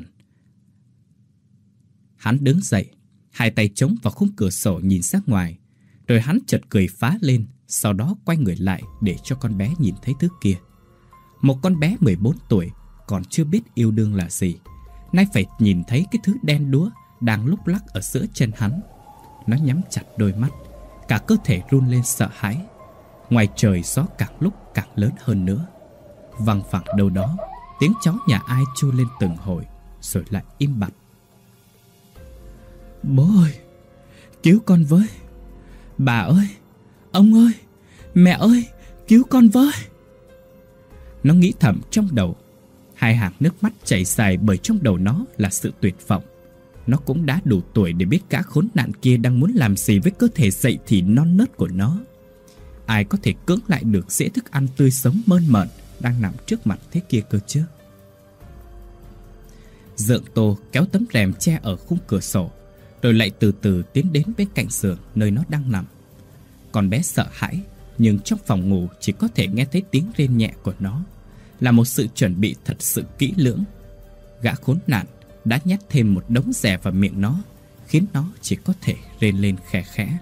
Hắn đứng dậy, hai tay chống vào khung cửa sổ nhìn ra ngoài. Rồi hắn chợt cười phá lên, sau đó quay người lại để cho con bé nhìn thấy thứ kia. Một con bé 14 tuổi, còn chưa biết yêu đương là gì, nay phải nhìn thấy cái thứ đen đúa đang lúc lắc ở giữa chân hắn. Nó nhắm chặt đôi mắt, cả cơ thể run lên sợ hãi. Ngoài trời gió càng lúc càng lớn hơn nữa. Văng vẳng đâu đó, tiếng chó nhà ai chu lên từng hồi, rồi lại im bặt. Bố ơi, cứu con với. Bà ơi, ông ơi, mẹ ơi, cứu con với. Nó nghĩ thầm trong đầu. Hai hàng nước mắt chảy dài bởi trong đầu nó là sự tuyệt vọng. Nó cũng đã đủ tuổi để biết gã khốn nạn kia đang muốn làm gì với cơ thể dậy thì non nớt của nó. Ai có thể cưỡng lại được dĩa thức ăn tươi sống mơn mởn đang nằm trước mặt thế kia cơ chứ? Dượng Tô kéo tấm rèm che ở khung cửa sổ, rồi lại từ từ tiến đến bên cạnh giường nơi nó đang nằm. Con bé sợ hãi, nhưng trong phòng ngủ chỉ có thể nghe thấy tiếng rên nhẹ của nó, là một sự chuẩn bị thật sự kỹ lưỡng. Gã khốn nạn đã nhét thêm một đống rẻ vào miệng nó, khiến nó chỉ có thể rên lên khẽ khẽ.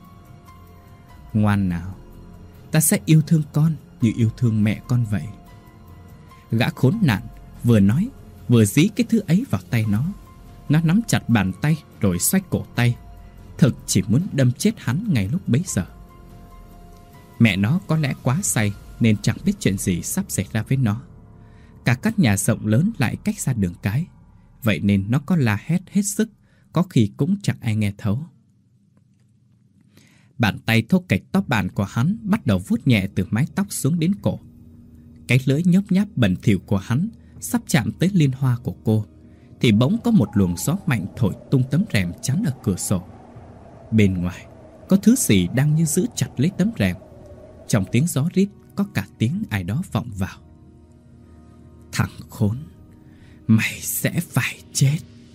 Ngoan nào, ta sẽ yêu thương con như yêu thương mẹ con vậy. Gã khốn nạn vừa nói vừa dí cái thứ ấy vào tay nó. Nó nắm chặt bàn tay rồi xoay cổ tay, thực chỉ muốn đâm chết hắn ngay lúc bấy giờ. Mẹ nó có lẽ quá say nên chẳng biết chuyện gì sắp xảy ra với nó. Cả căn nhà rộng lớn lại cách xa đường cái, vậy nên nó có la hét hết sức, có khi cũng chẳng ai nghe thấu. Bàn tay thô kệch tóc bàn của hắn bắt đầu vuốt nhẹ từ mái tóc xuống đến cổ. Cái lưỡi nhớp nháp bẩn thỉu của hắn sắp chạm tới liên hoa của cô, thì bỗng có một luồng gió mạnh thổi tung tấm rèm chắn ở cửa sổ. Bên ngoài có thứ gì đang như giữ chặt lấy tấm rèm. Trong tiếng gió rít có cả tiếng ai đó vọng vào. Thằng khốn, mày sẽ phải chết.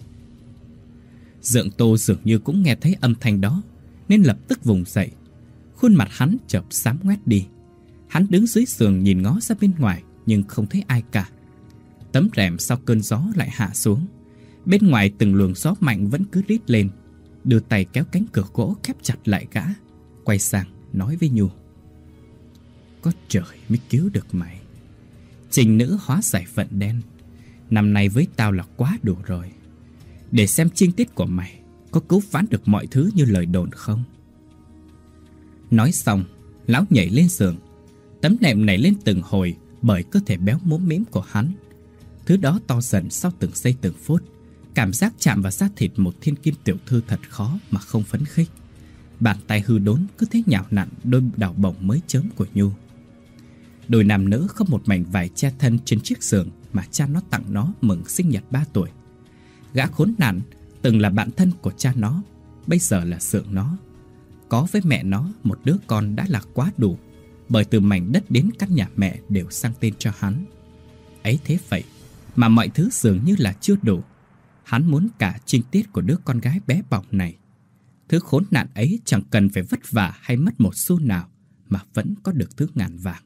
Dượng Tô dường như cũng nghe thấy âm thanh đó, nên lập tức vùng dậy. Khuôn mặt hắn chợt xám ngoét đi. Hắn đứng dưới giường nhìn ngó ra bên ngoài, nhưng không thấy ai cả. Tấm rèm sau cơn gió lại hạ xuống. Bên ngoài từng luồng gió mạnh vẫn cứ rít lên. Đưa tay kéo cánh cửa gỗ khép chặt lại gã, quay sang nói với Nhu. Có trời mới cứu được mày. Trình nữ hóa giải vận đen, năm nay với tao là quá đủ rồi. Để xem chinh tiết của mày có cứu vãn được mọi thứ như lời đồn không. Nói xong, lão nhảy lên giường. Tấm nệm nảy lên từng hồi bởi cơ thể béo múm mĩm của hắn. Thứ đó to dần sau từng giây từng phút. Cảm giác chạm vào da thịt một thiên kim tiểu thư thật khó mà không phấn khích. Bàn tay hư đốn cứ thế nhào nặn đôi đào bổng mới chớm của Nhu. Đôi nam nữ không một mảnh vải che thân trên chiếc giường mà cha nó tặng nó mừng sinh nhật 3 tuổi. Gã khốn nạn từng là bạn thân của cha nó, bây giờ là dượng nó. Có với mẹ nó một đứa con đã là quá đủ, bởi từ mảnh đất đến căn nhà mẹ đều sang tên cho hắn. Ấy thế vậy mà mọi thứ dường như là chưa đủ. Hắn muốn cả trinh tiết của đứa con gái bé bỏng này. Thứ khốn nạn ấy chẳng cần phải vất vả hay mất một xu nào mà vẫn có được thứ ngàn vàng.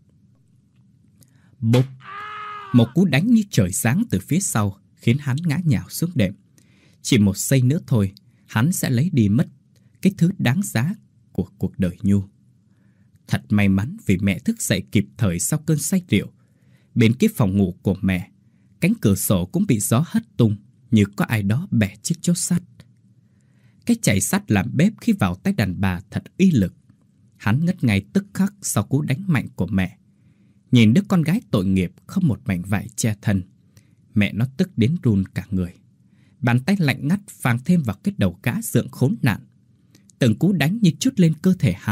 Bốp! Một cú đánh như trời giáng từ phía sau khiến hắn ngã nhào xuống đệm. Chỉ một giây nữa thôi, hắn sẽ lấy đi mất cái thứ đáng giá của cuộc đời Nhu. Thật may mắn vì mẹ thức dậy kịp thời sau cơn say rượu. Bên kia phòng ngủ của mẹ, cánh cửa sổ cũng bị gió hất tung như có ai đó bẻ chiếc chốt sắt. Cái chày sắt làm bếp khi vào tay đàn bà thật uy lực. Hắn ngất ngay tức khắc sau cú đánh mạnh của mẹ. Nhìn đứa con gái tội nghiệp không một mảnh vải che thân, mẹ nó tức đến run cả người. Bàn tay lạnh ngắt phang thêm vào cái đầu gã dượng khốn nạn. Từng cú đánh như trút lên cơ thể hắn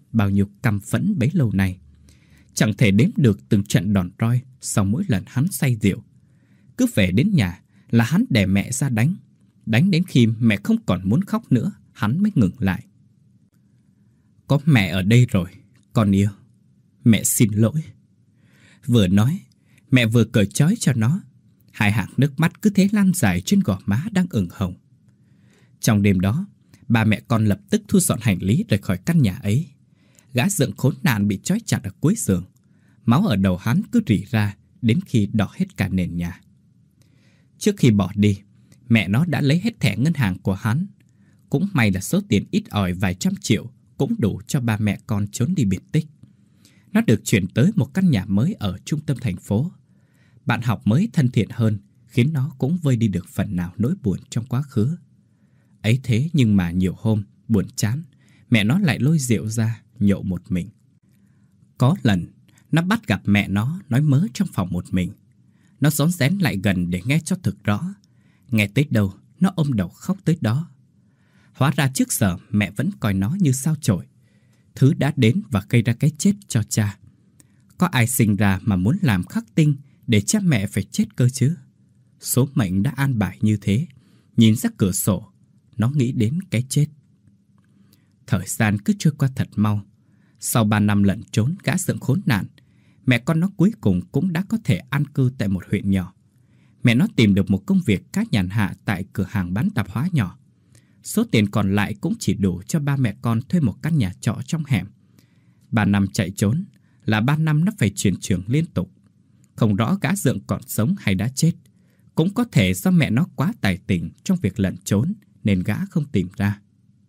bao nhiêu căm phẫn bấy lâu nay. Chẳng thể đếm được từng trận đòn roi sau mỗi lần hắn say rượu. Cứ về đến nhà là hắn đè mẹ ra đánh. Đánh đến khi mẹ không còn muốn khóc nữa, hắn mới ngừng lại. Có mẹ ở đây rồi, con yêu. Mẹ xin lỗi. Vừa nói, mẹ vừa cởi trói cho nó. Hai hàng nước mắt cứ thế lan dài trên gò má đang ửng hồng. Trong đêm đó, ba mẹ con lập tức thu dọn hành lý rời khỏi căn nhà ấy. Gã dượng khốn nạn bị trói chặt ở cuối giường. Máu ở đầu hắn cứ rỉ ra đến khi đỏ hết cả nền nhà. Trước khi bỏ đi, mẹ nó đã lấy hết thẻ ngân hàng của hắn. Cũng may là số tiền ít ỏi vài trăm triệu cũng đủ cho ba mẹ con trốn đi biệt tích. Nó được chuyển tới một căn nhà mới ở trung tâm thành phố. Bạn học mới thân thiện hơn khiến nó cũng vơi đi được phần nào nỗi buồn trong quá khứ. Ấy thế nhưng mà nhiều hôm buồn chán, mẹ nó lại lôi rượu ra nhậu một mình. Có lần nó bắt gặp mẹ nó nói mớ trong phòng một mình. Nó rón rén lại gần để nghe cho thực rõ. Nghe tới đâu nó ôm đầu khóc tới đó. Hóa ra trước giờ mẹ vẫn coi nó như sao chổi, thứ đã đến và gây ra cái chết cho cha. Có ai sinh ra mà muốn làm khắc tinh để cha mẹ phải chết cơ chứ? Số mệnh đã an bài như thế. Nhìn ra cửa sổ, nó nghĩ đến cái chết. Thời gian cứ trôi qua thật mau. Sau 3 năm lẩn trốn gã dượng khốn nạn, mẹ con nó cuối cùng cũng đã có thể an cư tại một huyện nhỏ. Mẹ nó tìm được một công việc khá nhàn hạ tại cửa hàng bán tạp hóa nhỏ. Số tiền còn lại cũng chỉ đủ cho ba mẹ con thuê một căn nhà trọ trong hẻm. 3 năm chạy trốn là 3 năm nó phải chuyển trường liên tục. Không rõ gã dượng còn sống hay đã chết. Cũng có thể do mẹ nó quá tài tình trong việc lẩn trốn nên gã không tìm ra.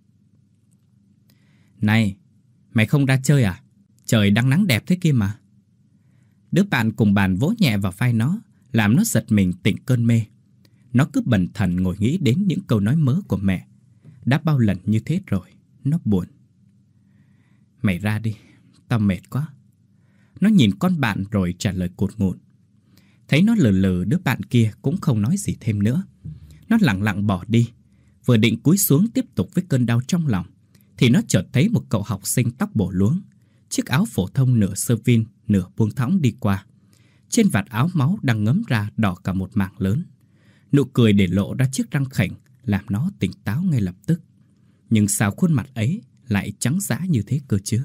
Này, mày không ra chơi à? Trời đang nắng đẹp thế kia mà. Đứa bạn cùng bàn vỗ nhẹ vào vai nó, làm nó giật mình tỉnh cơn mê. Nó cứ bần thần ngồi nghĩ đến những câu nói mớ của mẹ. Đã bao lần như thế rồi, nó buồn. Mày ra đi, tao mệt quá. Nó nhìn con bạn rồi trả lời cụt ngụn. Thấy nó lừ lừ, đứa bạn kia cũng không nói gì thêm nữa. Nó lặng lặng bỏ đi. Vừa định cúi xuống tiếp tục với cơn đau trong lòng thì nó chợt thấy một cậu học sinh tóc bổ luống, chiếc áo phổ thông nửa sơ vin nửa buông thõng đi qua. Trên vạt áo máu đang ngấm ra đỏ cả một mảng lớn. Nụ cười để lộ ra chiếc răng khểnh làm nó tỉnh táo ngay lập tức. Nhưng sao khuôn mặt ấy lại trắng dã như thế cơ chứ?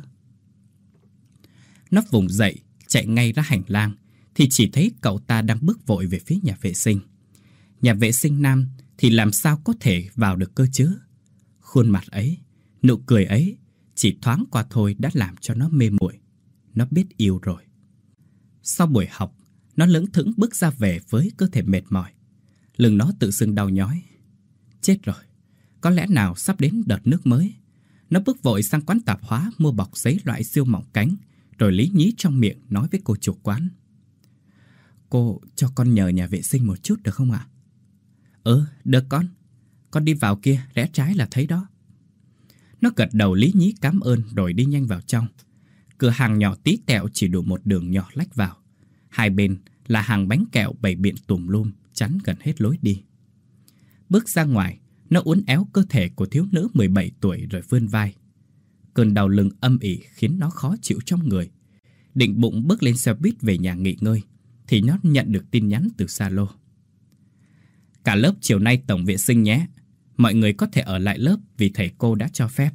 Nó vùng dậy chạy ngay ra hành lang thì chỉ thấy cậu ta đang bước vội về phía nhà vệ sinh. Nhà vệ sinh nam thì làm sao có thể vào được cơ chứ? Khuôn mặt ấy, nụ cười ấy chỉ thoáng qua thôi đã làm cho nó mê muội. Nó biết yêu rồi. Sau buổi học, nó lững thững bước ra về với cơ thể mệt mỏi. Lưng nó tự dưng đau nhói. Chết rồi, có lẽ nào sắp đến đợt nước mới. Nó bước vội sang quán tạp hóa mua bọc giấy loại siêu mỏng cánh, rồi lý nhí trong miệng nói với cô chủ quán. Cô cho con nhờ nhà vệ sinh một chút được không ạ? Được con. Con đi vào kia, rẽ trái là thấy đó. Nó gật đầu lý nhí cảm ơn rồi đi nhanh vào trong. Cửa hàng nhỏ tí tẹo chỉ đủ một đường nhỏ lách vào. Hai bên là hàng bánh kẹo bày biện tùm lum chắn gần hết lối đi. Bước ra ngoài, nó uốn éo cơ thể của thiếu nữ 17 tuổi rồi vươn vai. Cơn đau lưng âm ỉ khiến nó khó chịu trong người. Định bụng bước lên xe buýt về nhà nghỉ ngơi thì nó nhận được tin nhắn từ Zalo. Cả lớp chiều nay tổng vệ sinh nhé. Mọi người có thể ở lại lớp vì thầy cô đã cho phép.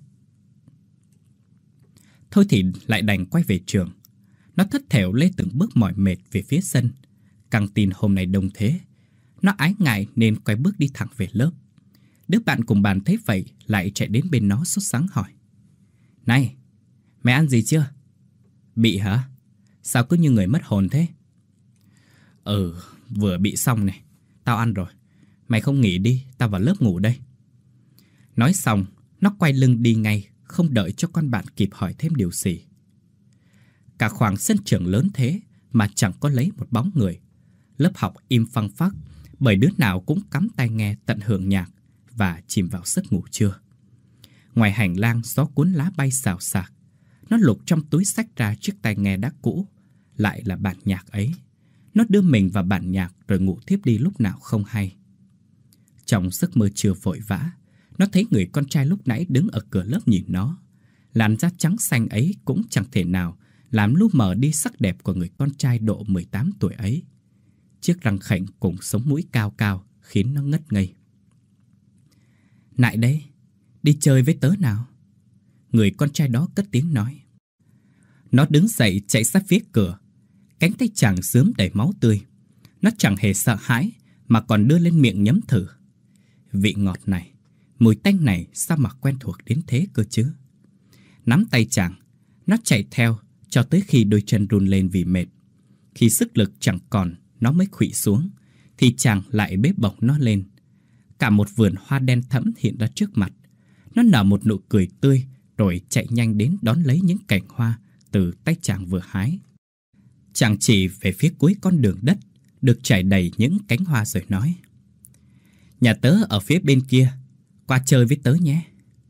Thôi thì lại đành quay về trường. Nó thất thểu lê từng bước mỏi mệt về phía sân. Căng tin hôm nay đông thế. Nó ái ngại nên quay bước đi thẳng về lớp. Đứa bạn cùng bàn thấy vậy lại chạy đến bên nó sốt sắng hỏi. Này, mày ăn gì chưa? Bị hả? Sao cứ như người mất hồn thế? Vừa bị xong này. Tao ăn rồi. Mày không nghỉ đi, tao vào lớp ngủ đây. Nói xong, nó quay lưng đi ngay, không đợi cho con bạn kịp hỏi thêm điều gì. Cả khoảng sân trường lớn thế mà chẳng có lấy một bóng người. Lớp học im phăng phắc, bởi đứa nào cũng cắm tai nghe tận hưởng nhạc và chìm vào giấc ngủ trưa. Ngoài hành lang gió cuốn lá bay xào xạc. Nó lục trong túi xách ra chiếc tai nghe đã cũ. Lại là bản nhạc ấy. Nó đưa mình vào bản nhạc rồi ngủ thiếp đi lúc nào không hay. Trong giấc mơ trưa vội vã, nó thấy người con trai lúc nãy đứng ở cửa lớp nhìn nó. Làn da trắng xanh ấy cũng chẳng thể nào làm lu mờ đi sắc đẹp của người con trai độ 18 tuổi ấy. Chiếc răng khểnh cùng sống mũi cao cao khiến nó ngất ngây. Nại đây, đi chơi với tớ nào. Người con trai đó cất tiếng nói. Nó đứng dậy chạy sát phía cửa. Cánh tay chàng rướm đầy máu tươi. Nó chẳng hề sợ hãi mà còn đưa lên miệng nhấm thử. Vị ngọt này, mùi tanh này sao mà quen thuộc đến thế cơ chứ. Nắm tay chàng, nó chạy theo cho tới khi đôi chân run lên vì mệt. Khi sức lực chẳng còn, nó mới khuỵu xuống, thì chàng lại bế bổng nó lên. Cả một vườn hoa đen thẫm hiện ra trước mặt. Nó nở một nụ cười tươi rồi chạy nhanh đến đón lấy những cành hoa từ tay chàng vừa hái. Chàng chỉ về phía cuối con đường đất được trải đầy những cánh hoa rồi nói. Nhà tớ ở phía bên kia, qua chơi với tớ nhé.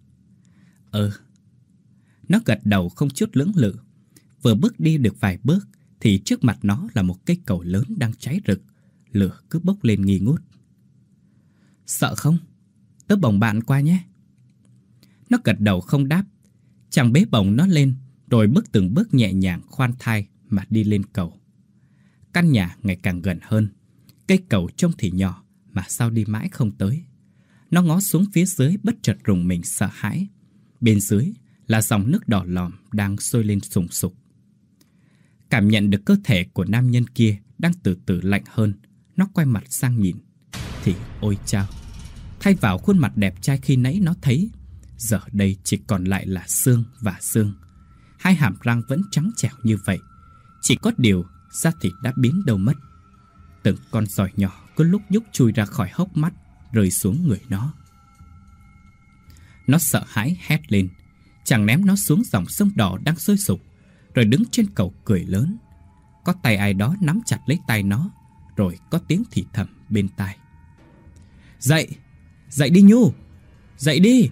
Nó gật đầu không chút lưỡng lự. Vừa bước đi được vài bước thì trước mặt nó là một cây cầu lớn đang cháy rực. Lửa cứ bốc lên nghi ngút. Sợ không? Tớ bồng bạn qua nhé. Nó gật đầu không đáp. Chàng bế bổng nó lên rồi bước từng bước nhẹ nhàng khoan thai mà đi lên cầu. Căn nhà ngày càng gần hơn. Cây cầu trông thì nhỏ mà sao đi mãi không tới. Nó ngó xuống phía dưới bất chợt rùng mình sợ hãi. Bên dưới là dòng nước đỏ lòm đang sôi lên sùng sục. Cảm nhận được cơ thể của nam nhân kia đang từ từ lạnh hơn. Nó quay mặt sang nhìn. Thì ôi chao, thay vào khuôn mặt đẹp trai khi nãy nó thấy, giờ đây chỉ còn lại là xương và xương. Hai hàm răng vẫn trắng trẻo như vậy, chỉ có điều da thịt đã biến đâu mất. Từng con giòi nhỏ cứ lúc nhúc chui ra khỏi hốc mắt, rơi xuống người nó. Nó sợ hãi hét lên. Chàng ném nó xuống dòng sông đỏ đang sôi sục, rồi đứng trên cầu cười lớn. Có tay ai đó nắm chặt lấy tay nó, rồi có tiếng thì thầm bên tai. Dậy, dậy đi Nhu, dậy đi.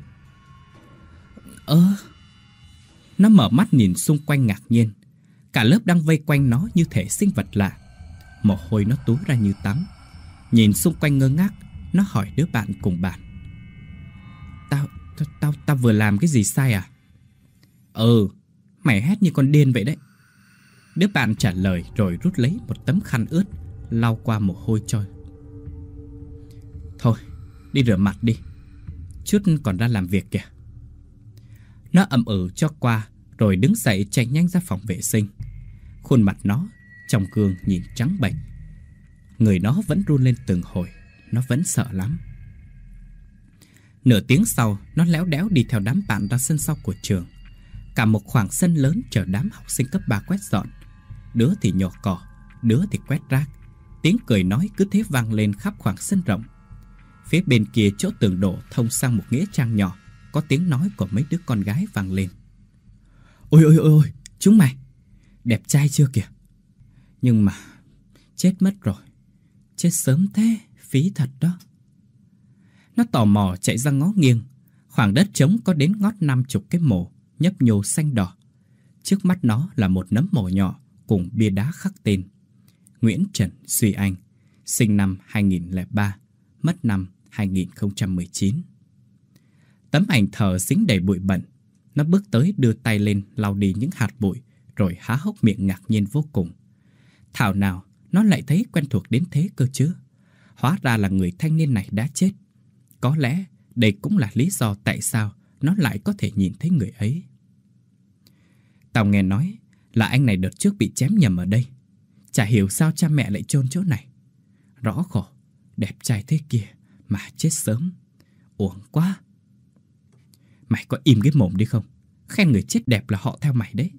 Nó mở mắt nhìn xung quanh ngạc nhiên. Cả lớp đang vây quanh nó như thể sinh vật lạ. Mồ hôi nó túa ra như tắm. Nhìn xung quanh ngơ ngác, nó hỏi đứa bạn cùng bàn. Tao vừa làm cái gì sai à? Mày hét như con điên vậy đấy. Đứa bạn trả lời rồi rút lấy một tấm khăn ướt lau qua mồ hôi trôi. Thôi, đi rửa mặt đi, chút còn ra làm việc kìa. Nó ậm cho qua rồi đứng dậy chạy nhanh ra phòng vệ sinh. Khuôn mặt nó trong gương nhìn trắng bệch. Người nó vẫn run lên từng hồi. Nó vẫn sợ lắm. Nửa tiếng sau, nó léo đéo đi theo đám bạn ra sân sau của trường. Cả một khoảng sân lớn chờ đám học sinh cấp 3 quét dọn. Đứa thì nhổ cỏ, đứa thì quét rác. Tiếng cười nói cứ thế vang lên khắp khoảng sân rộng. Phía bên kia chỗ tường đổ thông sang một nghĩa trang nhỏ, có tiếng nói của mấy đứa con gái vang lên. Ôi, chúng mày, đẹp trai chưa kìa. Nhưng mà chết mất rồi. Chết sớm thế, phí thật đó. Nó tò mò chạy ra ngó nghiêng. Khoảng đất trống có đến ngót 50 cái mồ nhấp nhô xanh đỏ. Trước mắt nó là một nấm mồ nhỏ cùng bia đá khắc tên: Nguyễn Trần Duy Anh, sinh năm 2003, mất năm 2019. Tấm ảnh thờ dính đầy bụi bẩn. Nó bước tới đưa tay lên lau đi những hạt bụi, rồi há hốc miệng ngạc nhiên vô cùng. Thảo nào nó lại thấy quen thuộc đến thế cơ chứ. Hóa ra là người thanh niên này đã chết. Có lẽ đây cũng là lý do tại sao nó lại có thể nhìn thấy người ấy. Tao nghe nói là anh này đợt trước bị chém nhầm ở đây. Chả hiểu sao cha mẹ lại chôn chỗ này. Rõ khổ, đẹp trai thế kia mà chết sớm. Uổng quá. Mày có im cái mồm đi không? Khen người chết đẹp là họ theo mày đấy.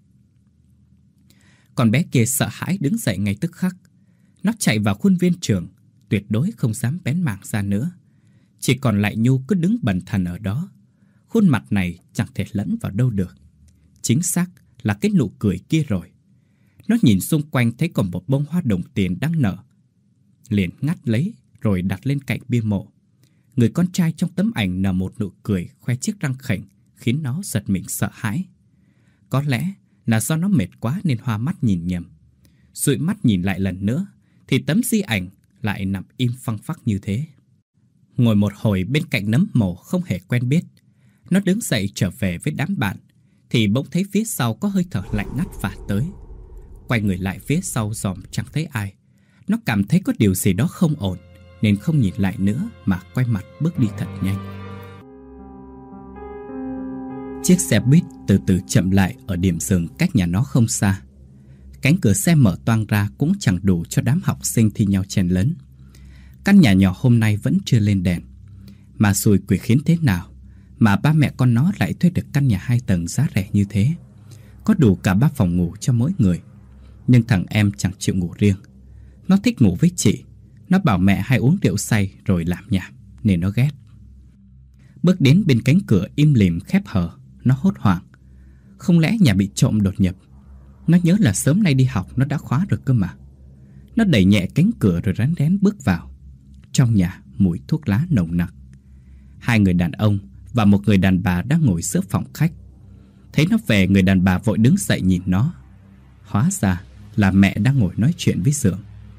Con bé kia sợ hãi đứng dậy ngay tức khắc. Nó chạy vào khuôn viên trường, tuyệt đối không dám bén mảng ra nữa. Chỉ còn lại Nhu cứ đứng bần thần ở đó. Khuôn mặt này chẳng thể lẫn vào đâu được. Chính xác là cái nụ cười kia rồi. Nó nhìn xung quanh thấy còn một bông hoa đồng tiền đang nở. Liền ngắt lấy rồi đặt lên cạnh bia mộ. Người con trai trong tấm ảnh nở một nụ cười khoe chiếc răng khểnh, khiến nó giật mình sợ hãi. Có lẽ là do nó mệt quá nên hoa mắt nhìn nhầm. Dụi mắt nhìn lại lần nữa thì tấm di ảnh lại nằm im phăng phắc như thế. Ngồi một hồi bên cạnh nấm mồ không hề quen biết, nó đứng dậy trở về với đám bạn. thì bỗng thấy phía sau có hơi thở lạnh ngắt phả tới. Quay người lại phía sau dòm chẳng thấy ai. Nó cảm thấy có điều gì đó không ổn, nên không nhìn lại nữa mà quay mặt bước đi thật nhanh. Chiếc xe buýt từ từ chậm lại ở điểm dừng cách nhà nó không xa. Cánh cửa xe mở toang ra cũng chẳng đủ cho đám học sinh thi nhau chen lấn. Căn nhà nhỏ hôm nay vẫn chưa lên đèn. Mà xui quỷ khiến thế nào mà ba mẹ con nó lại thuê được căn nhà 2 tầng giá rẻ như thế. Có đủ cả 3 phòng ngủ cho mỗi người. Nhưng thằng em chẳng chịu ngủ riêng. Nó thích ngủ với chị. Nó bảo mẹ hay uống rượu say rồi làm nhảm, nên nó ghét. Bước đến bên cánh cửa im lìm khép hờ, nó hốt hoảng. Không lẽ nhà bị trộm đột nhập? Nó nhớ là sớm nay đi học nó đã khóa rồi cơ mà. Nó đẩy nhẹ cánh cửa rồi rón rén bước vào. Trong nhà mùi thuốc lá nồng nặc. 2 người đàn ông và 1 người đàn bà đang ngồi giữa phòng khách. Thấy nó về, người đàn bà vội đứng dậy nhìn nó. Hóa ra là mẹ đang ngồi nói chuyện với Dượng.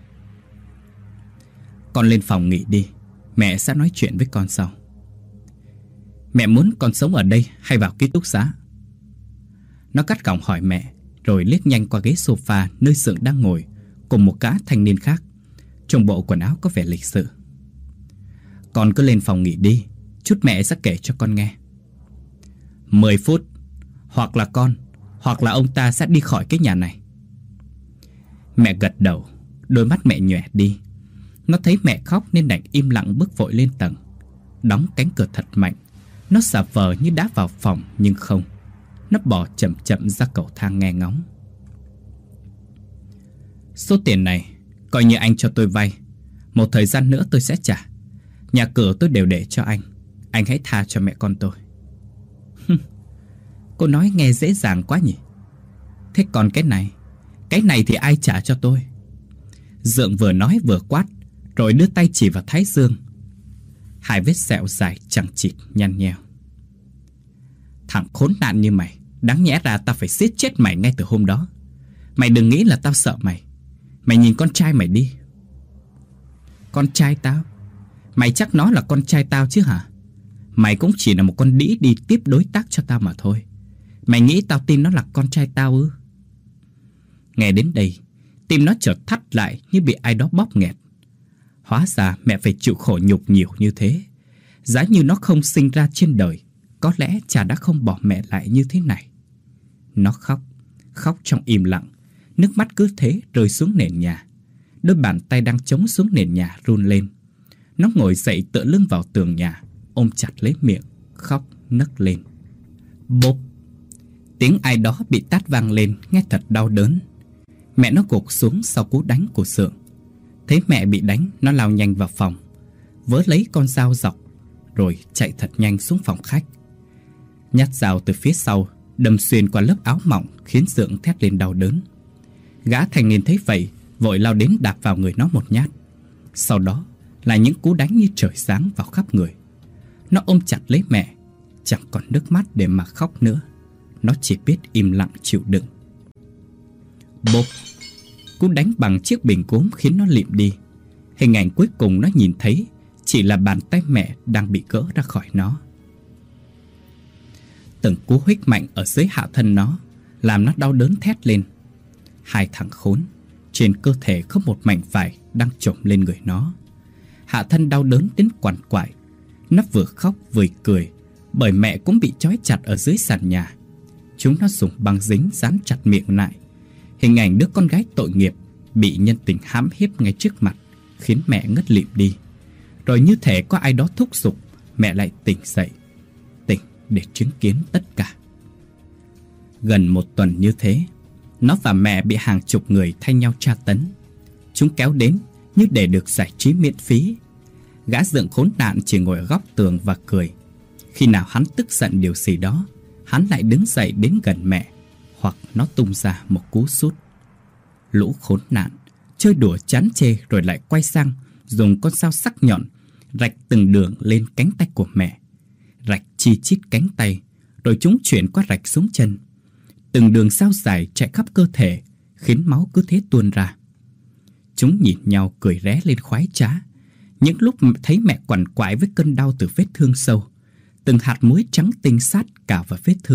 Con lên phòng nghỉ đi, mẹ sẽ nói chuyện với con sau. Mẹ muốn con sống ở đây hay vào ký túc xá? Nó cắt cỏng hỏi mẹ, rồi liếc nhanh qua ghế sofa nơi Dượng đang ngồi cùng một gã thanh niên khác, trong bộ quần áo có vẻ lịch sự. Con cứ lên phòng nghỉ đi, chút mẹ sẽ kể cho con nghe. 10 phút, hoặc là con, hoặc là ông ta sẽ đi khỏi cái nhà này. Mẹ gật đầu, đôi mắt mẹ nhòe đi. Nó thấy mẹ khóc nên đành im lặng bước vội lên tầng. Đóng cánh cửa thật mạnh. Nó giả vờ như đã vào phòng nhưng không. Nó bò chậm chậm ra cầu thang nghe ngóng. Số tiền này coi như anh cho tôi vay. Một thời gian nữa tôi sẽ trả. Nhà cửa tôi đều để cho anh. Anh hãy tha cho mẹ con tôi. Cô nói nghe dễ dàng quá nhỉ. Thế còn cái này thì ai trả cho tôi? Dượng vừa nói vừa quát, rồi đưa tay chỉ vào thái dương. 2 vết sẹo dài chằng chịt nhăn nheo. Thằng khốn nạn như mày, đáng nhẽ ra tao phải giết chết mày ngay từ hôm đó. Mày đừng nghĩ là tao sợ mày. Mày nhìn con trai mày đi. Con trai tao? Mày chắc nó là con trai tao chứ hả? Mày cũng chỉ là một con đĩ đi tiếp đối tác cho tao mà thôi. Mày nghĩ tao tin nó là con trai tao ư? Nghe đến đây, tim nó chợt thắt lại như bị ai đó bóp nghẹt. Hóa ra mẹ phải chịu khổ nhục nhiều như thế. Giá như nó không sinh ra trên đời, có lẽ cha đã không bỏ mẹ lại như thế này. Nó khóc, khóc trong im lặng. Nước mắt cứ thế rơi xuống nền nhà. Đôi bàn tay đang chống xuống nền nhà run lên. Nó ngồi dậy tựa lưng vào tường nhà, ôm chặt lấy miệng, khóc nấc lên. Bốp! Tiếng ai đó bị tát vang lên, nghe thật đau đớn. Mẹ nó gục xuống sau cú đánh của Dượng. Thấy mẹ bị đánh, nó lao nhanh vào phòng, vớ lấy con dao dọc, rồi chạy thật nhanh xuống phòng khách. Nhát dao từ phía sau đâm xuyên qua lớp áo mỏng, khiến Dượng thét lên đau đớn. Gã thanh niên thấy vậy, vội lao đến đạp vào người nó một nhát. Sau đó là những cú đánh như trời giáng vào khắp người. Nó ôm chặt lấy mẹ, chẳng còn nước mắt để mà khóc nữa. Nó chỉ biết im lặng chịu đựng. Bốp! Cú đánh bằng chiếc bình gốm khiến nó lịm đi. Hình ảnh cuối cùng nó nhìn thấy chỉ là bàn tay mẹ đang bị gỡ ra khỏi nó. Từng cú huých mạnh ở dưới hạ thân nó làm nó đau đớn thét lên. 2 thằng khốn, trên cơ thể có một mảnh vải đang chộm lên người nó. Hạ thân đau đớn đến quằn quại. Nó vừa khóc vừa cười, bởi mẹ cũng bị trói chặt ở dưới sàn nhà. Chúng nó dùng băng dính dán chặt miệng lại. Hình ảnh đứa con gái tội nghiệp bị nhân tình hãm hiếp ngay trước mặt khiến mẹ ngất lịm đi. Rồi như thể có ai đó thúc giục, mẹ lại tỉnh dậy, tỉnh để chứng kiến tất cả. Gần 1 tuần như thế, nó và mẹ bị hàng chục người thay nhau tra tấn. Chúng kéo đến như để được giải trí miễn phí. Gã Dượng khốn nạn chỉ ngồi ở góc tường và cười. Khi nào hắn tức giận điều gì đó, hắn lại đứng dậy đến gần mẹ, hoặc nó tung ra một cú sút. Lũ khốn nạn chơi đùa chán chê rồi lại quay sang dùng con dao sắc nhọn rạch từng đường lên cánh tay của mẹ. Rạch chi chít cánh tay, rồi chúng chuyển qua rạch xuống chân. Từng đường dao dài chạy khắp cơ thể, khiến máu cứ thế tuôn ra. Chúng nhìn nhau cười ré lên khoái trá. Những lúc thấy mẹ quằn quại với cơn đau từ vết thương sâu, từng hạt muối trắng tinh sát cào vào vết thương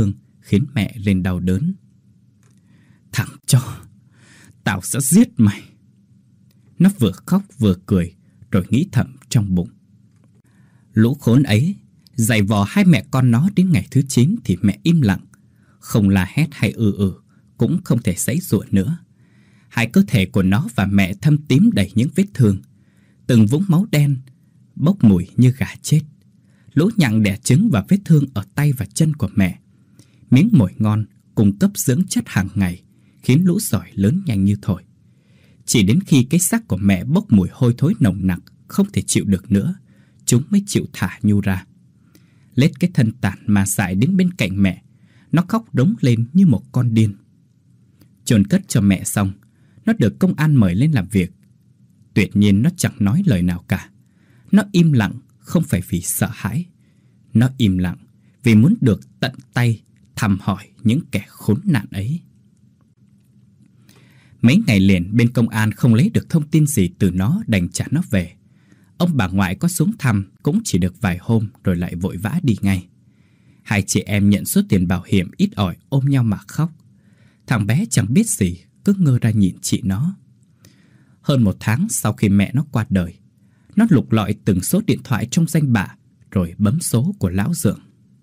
khiến mẹ lên đau đớn. Thằng chó, tao sẽ giết mày. Nó vừa khóc vừa cười, rồi nghĩ thầm trong bụng. Lũ khốn ấy giày vò hai mẹ con nó đến ngày thứ 9 thì mẹ im lặng, không la hét hay cũng không thể giãy giụa nữa. Hai cơ thể của nó và mẹ thâm tím đầy những vết thương, từng vũng máu đen bốc mùi như gà chết. Lũ nhặng đẻ trứng và vết thương ở tay và chân của mẹ. Miếng mồi ngon cung cấp dưỡng chất hàng ngày khiến lũ sỏi lớn nhanh như thổi. Chỉ đến khi cái xác của mẹ bốc mùi hôi thối nồng nặc không thể chịu được nữa, chúng mới chịu thả Nhu ra. Lết cái thân tàn mà dại đến bên cạnh mẹ, nó khóc rống lên như một con điên. Chôn cất cho mẹ xong, nó được công an mời lên làm việc. Tuyệt nhiên nó chẳng nói lời nào cả. Nó im lặng không phải vì sợ hãi. Nó im lặng vì muốn được tận tay thăm hỏi những kẻ khốn nạn ấy. Mấy ngày liền bên công an không lấy được thông tin gì từ nó, đành trả nó về. Ông bà ngoại có xuống thăm cũng chỉ được vài hôm rồi lại vội vã đi ngay. Hai chị em nhận số tiền bảo hiểm ít ỏi ôm nhau mà khóc. Thằng bé chẳng biết gì, cứ ngơ ra nhìn chị nó. Hơn 1 tháng sau khi mẹ nó qua đời, nó lục lọi từng số điện thoại trong danh bạ rồi bấm số của lão Dượng.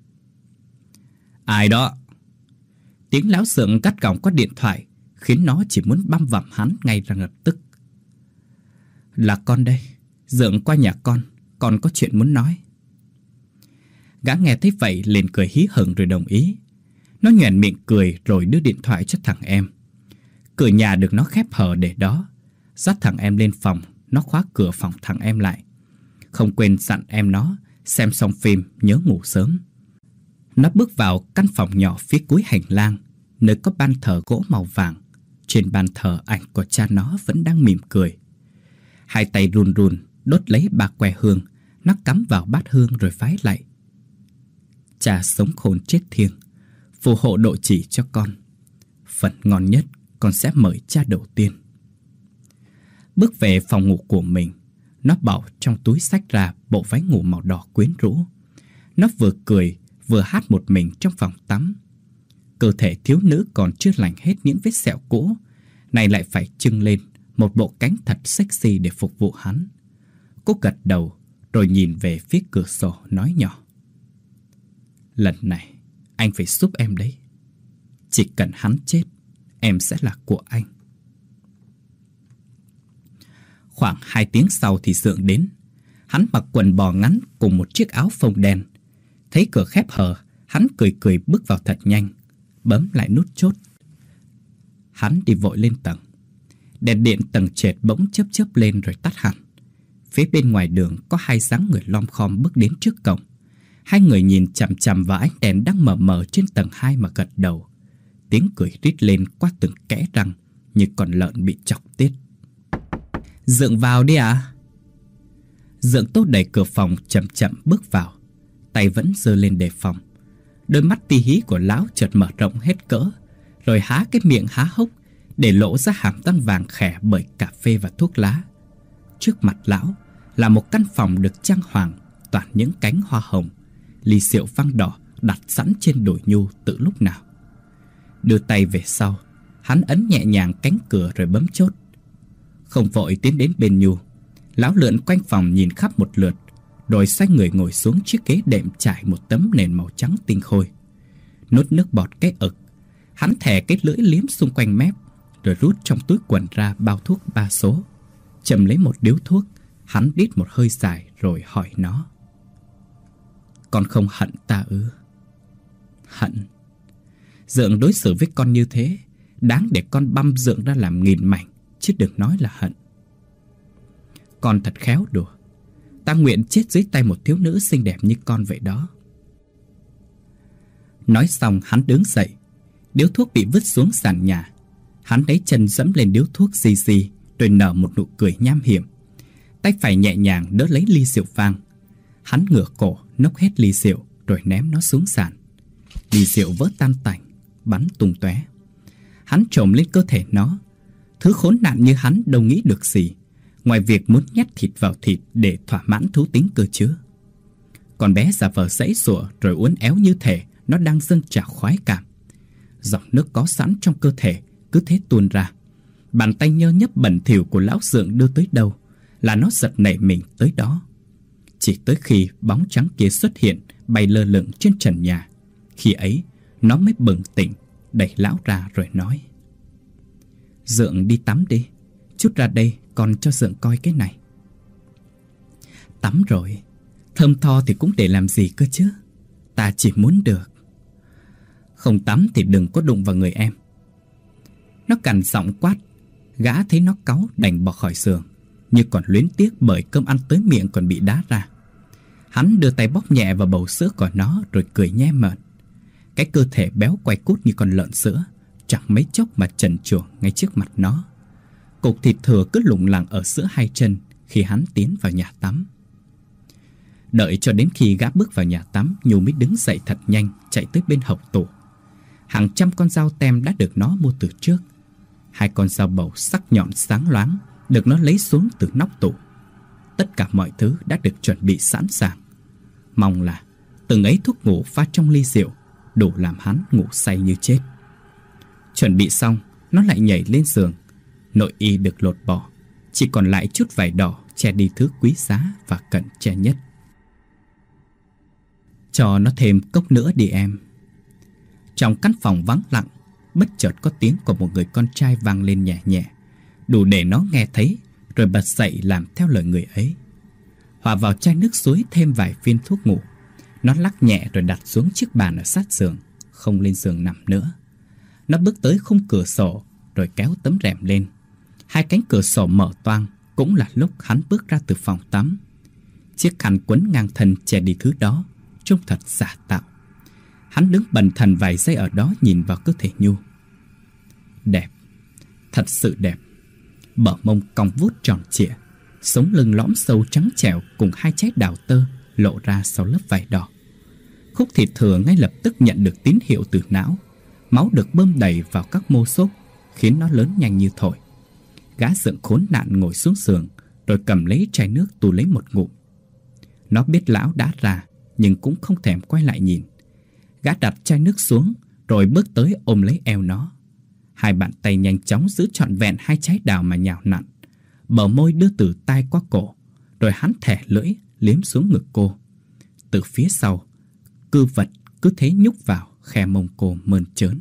Ai đó? Tiếng lão Dượng gắt gỏng qua điện thoại khiến nó chỉ muốn băm vằm hắn ngay ra lập tức. Là con đây, Dượng qua nhà con có chuyện muốn nói. Gã nghe thấy vậy liền cười hí hửng rồi đồng ý. Nó nhoẻn miệng cười rồi đưa điện thoại cho thằng em. Cửa nhà được nó khép hờ để đó. Dắt thằng em lên phòng, nó khóa cửa phòng thằng em lại. Không quên dặn em nó xem xong phim nhớ ngủ sớm. Nó bước vào căn phòng nhỏ phía cuối hành lang, nơi có ban thờ gỗ màu vàng. Trên ban thờ ảnh của cha nó vẫn đang mỉm cười. Hai tay run run đốt lấy 3 que hương. Nó cắm vào bát hương rồi vái lạy. Cha sống khôn chết thiêng, phù hộ độ chỉ cho con. Phần ngon nhất con sẽ mời cha đầu tiên. Bước về phòng ngủ của mình, nó bỏ trong túi xách ra bộ váy ngủ màu đỏ quyến rũ. Nó vừa cười vừa hát một mình trong phòng tắm. Cơ thể thiếu nữ còn chưa lành hết những vết sẹo cũ, này lại phải trưng lên một bộ cánh thật sexy để phục vụ hắn. Cô gật đầu rồi nhìn về phía cửa sổ nói nhỏ. Lần này anh phải giúp em đấy. Chỉ cần hắn chết, em sẽ là của anh. Khoảng 2 tiếng sau thì Dượng đến. Hắn mặc quần bò ngắn cùng một chiếc áo phông đen. Thấy cửa khép hờ, hắn cười cười bước vào thật nhanh, bấm lại nút chốt. Hắn đi vội lên tầng. Đèn điện tầng trệt bỗng chớp chớp lên rồi tắt hẳn. Phía bên ngoài đường có 2 dáng người lom khom bước đến trước cổng. 2 người nhìn chằm chằm vào ánh đèn đang mờ mờ trên tầng 2 mà gật đầu. Tiếng cười rít lên qua từng kẽ răng như con lợn bị chọc tiết. Dượng vào đi ạ. Dượng Tốt đẩy cửa phòng chậm chậm bước vào, tay vẫn giơ lên đề phòng. Đôi mắt tí hí của lão chợt mở rộng hết cỡ, rồi há cái miệng há hốc để lộ ra hàm răng vàng khè bởi cà phê và thuốc lá. Trước mặt lão là một căn phòng được trang hoàng toàn những cánh hoa hồng, ly rượu vang đỏ đặt sẵn trên đồi Nhu từ lúc nào. Đưa tay về sau, hắn ấn nhẹ nhàng cánh cửa rồi bấm chốt. Không vội tiến đến bên Nhu, lão lượn quanh phòng nhìn khắp một lượt, rồi xoay người ngồi xuống chiếc ghế đệm trải một tấm nền màu trắng tinh khôi. Nuốt nước bọt cái ực, hắn thè cái lưỡi liếm xung quanh mép, rồi rút trong túi quần ra bao thuốc 3 số. Châm lấy một điếu thuốc, hắn đít một hơi dài rồi hỏi nó. Con không hận ta ư? Hận? Dượng đối xử với con như thế, đáng để con băm Dượng ra làm nghìn mảnh, chứ đừng nói là hận. Con thật khéo đùa. Ta nguyện chết dưới tay một thiếu nữ xinh đẹp như con vậy đó. Nói xong hắn đứng dậy. Điếu thuốc bị vứt xuống sàn nhà. Hắn lấy chân dẫm lên điếu thuốc xì xì, rồi nở một nụ cười nham hiểm. Tay phải nhẹ nhàng đỡ lấy ly rượu vang. Hắn ngửa cổ nốc hết ly rượu rồi ném nó xuống sàn. Ly rượu vỡ tan tành, bắn tung tóe. Hắn trồm lên cơ thể nó. Thứ khốn nạn như hắn đâu nghĩ được gì ngoài việc muốn nhét thịt vào thịt để thỏa mãn thú tính cơ chứ. Con bé giả vờ giãy giụa rồi uốn éo như thể nó đang dâng trào khoái cảm. Dòng nước có sẵn trong cơ thể cứ thế tuôn ra. Bàn tay nhơ nhấp bẩn thỉu của lão Dượng đưa tới đâu là nó giật nảy mình tới đó. Chỉ tới khi bóng trắng kia xuất hiện bay lơ lửng trên trần nhà, khi ấy nó mới bừng tỉnh, đẩy lão ra rồi nói: Dượng đi tắm đi, chút ra đây con cho Dượng coi cái này. Tắm rồi, thơm tho thì cũng để làm gì cơ chứ, ta chỉ muốn được. Không tắm thì đừng có đụng vào người em. Nó cằn giọng quát. Gã thấy nó cáu đành bỏ khỏi giường, như còn luyến tiếc bởi cơm ăn tới miệng còn bị đá ra. Hắn đưa tay bóp nhẹ vào bầu sữa của nó rồi cười nhe mởn. Cái cơ thể béo quay cút như con lợn sữa, chẳng mấy chốc mà trần truồng ngay trước mặt nó. Cục thịt thừa cứ lủng lẳng ở giữa hai chân khi hắn tiến vào nhà tắm. Đợi cho đến khi gã bước vào nhà tắm, Nhu mới đứng dậy thật nhanh, chạy tới bên hộc tủ. Hàng trăm con dao tem đã được nó mua từ trước. 2 con dao bầu sắc nhọn sáng loáng được nó lấy xuống từ nóc tủ. Tất cả mọi thứ đã được chuẩn bị sẵn sàng. Mong là từng ấy thuốc ngủ pha trong ly rượu đủ làm hắn ngủ say như chết. Chuẩn bị xong, nó lại nhảy lên giường. Nội y được lột bỏ, chỉ còn lại chút vải đỏ che đi thứ quý giá và cần che nhất. Cho nó thêm cốc nữa đi em. Trong căn phòng vắng lặng, bất chợt có tiếng của một người con trai vang lên nhẹ nhẹ, đủ để nó nghe thấy, rồi bật dậy làm theo lời người ấy. Hòa vào chai nước suối thêm vài viên thuốc ngủ. Nó lắc nhẹ rồi đặt xuống chiếc bàn ở sát giường, không lên giường nằm nữa. Nó bước tới khung cửa sổ rồi kéo tấm rèm lên. 2 cánh cửa sổ mở toang, cũng là lúc hắn bước ra từ phòng tắm. Chiếc khăn quấn ngang thân che đi thứ đó, trông thật giả tạo. Hắn đứng bần thần vài giây ở đó nhìn vào cơ thể Nhu. Đẹp, thật sự đẹp. Bờ mông cong vút tròn trịa, sống lưng lõm sâu trắng trẻo cùng 2 trái đào tơ lộ ra sau lớp vải đỏ. Khúc thịt thừa ngay lập tức nhận được tín hiệu từ não. Máu được bơm đầy vào các mô xốp, khiến nó lớn nhanh như thổi. Gã Dượng khốn nạn ngồi xuống giường, rồi cầm lấy chai nước tu lấy một ngụm. Nó biết lão đã ra, nhưng cũng không thèm quay lại nhìn. Gã đặt chai nước xuống, rồi bước tới ôm lấy eo nó. 2 bàn tay nhanh chóng giữ trọn vẹn 2 trái đào mà nhào nặn. Bờ môi đưa từ tai qua cổ, rồi hắn thẻ lưỡi liếm xuống ngực cô. Từ phía sau, cư vật cứ thế nhúc vào khe mông cô mơn trớn.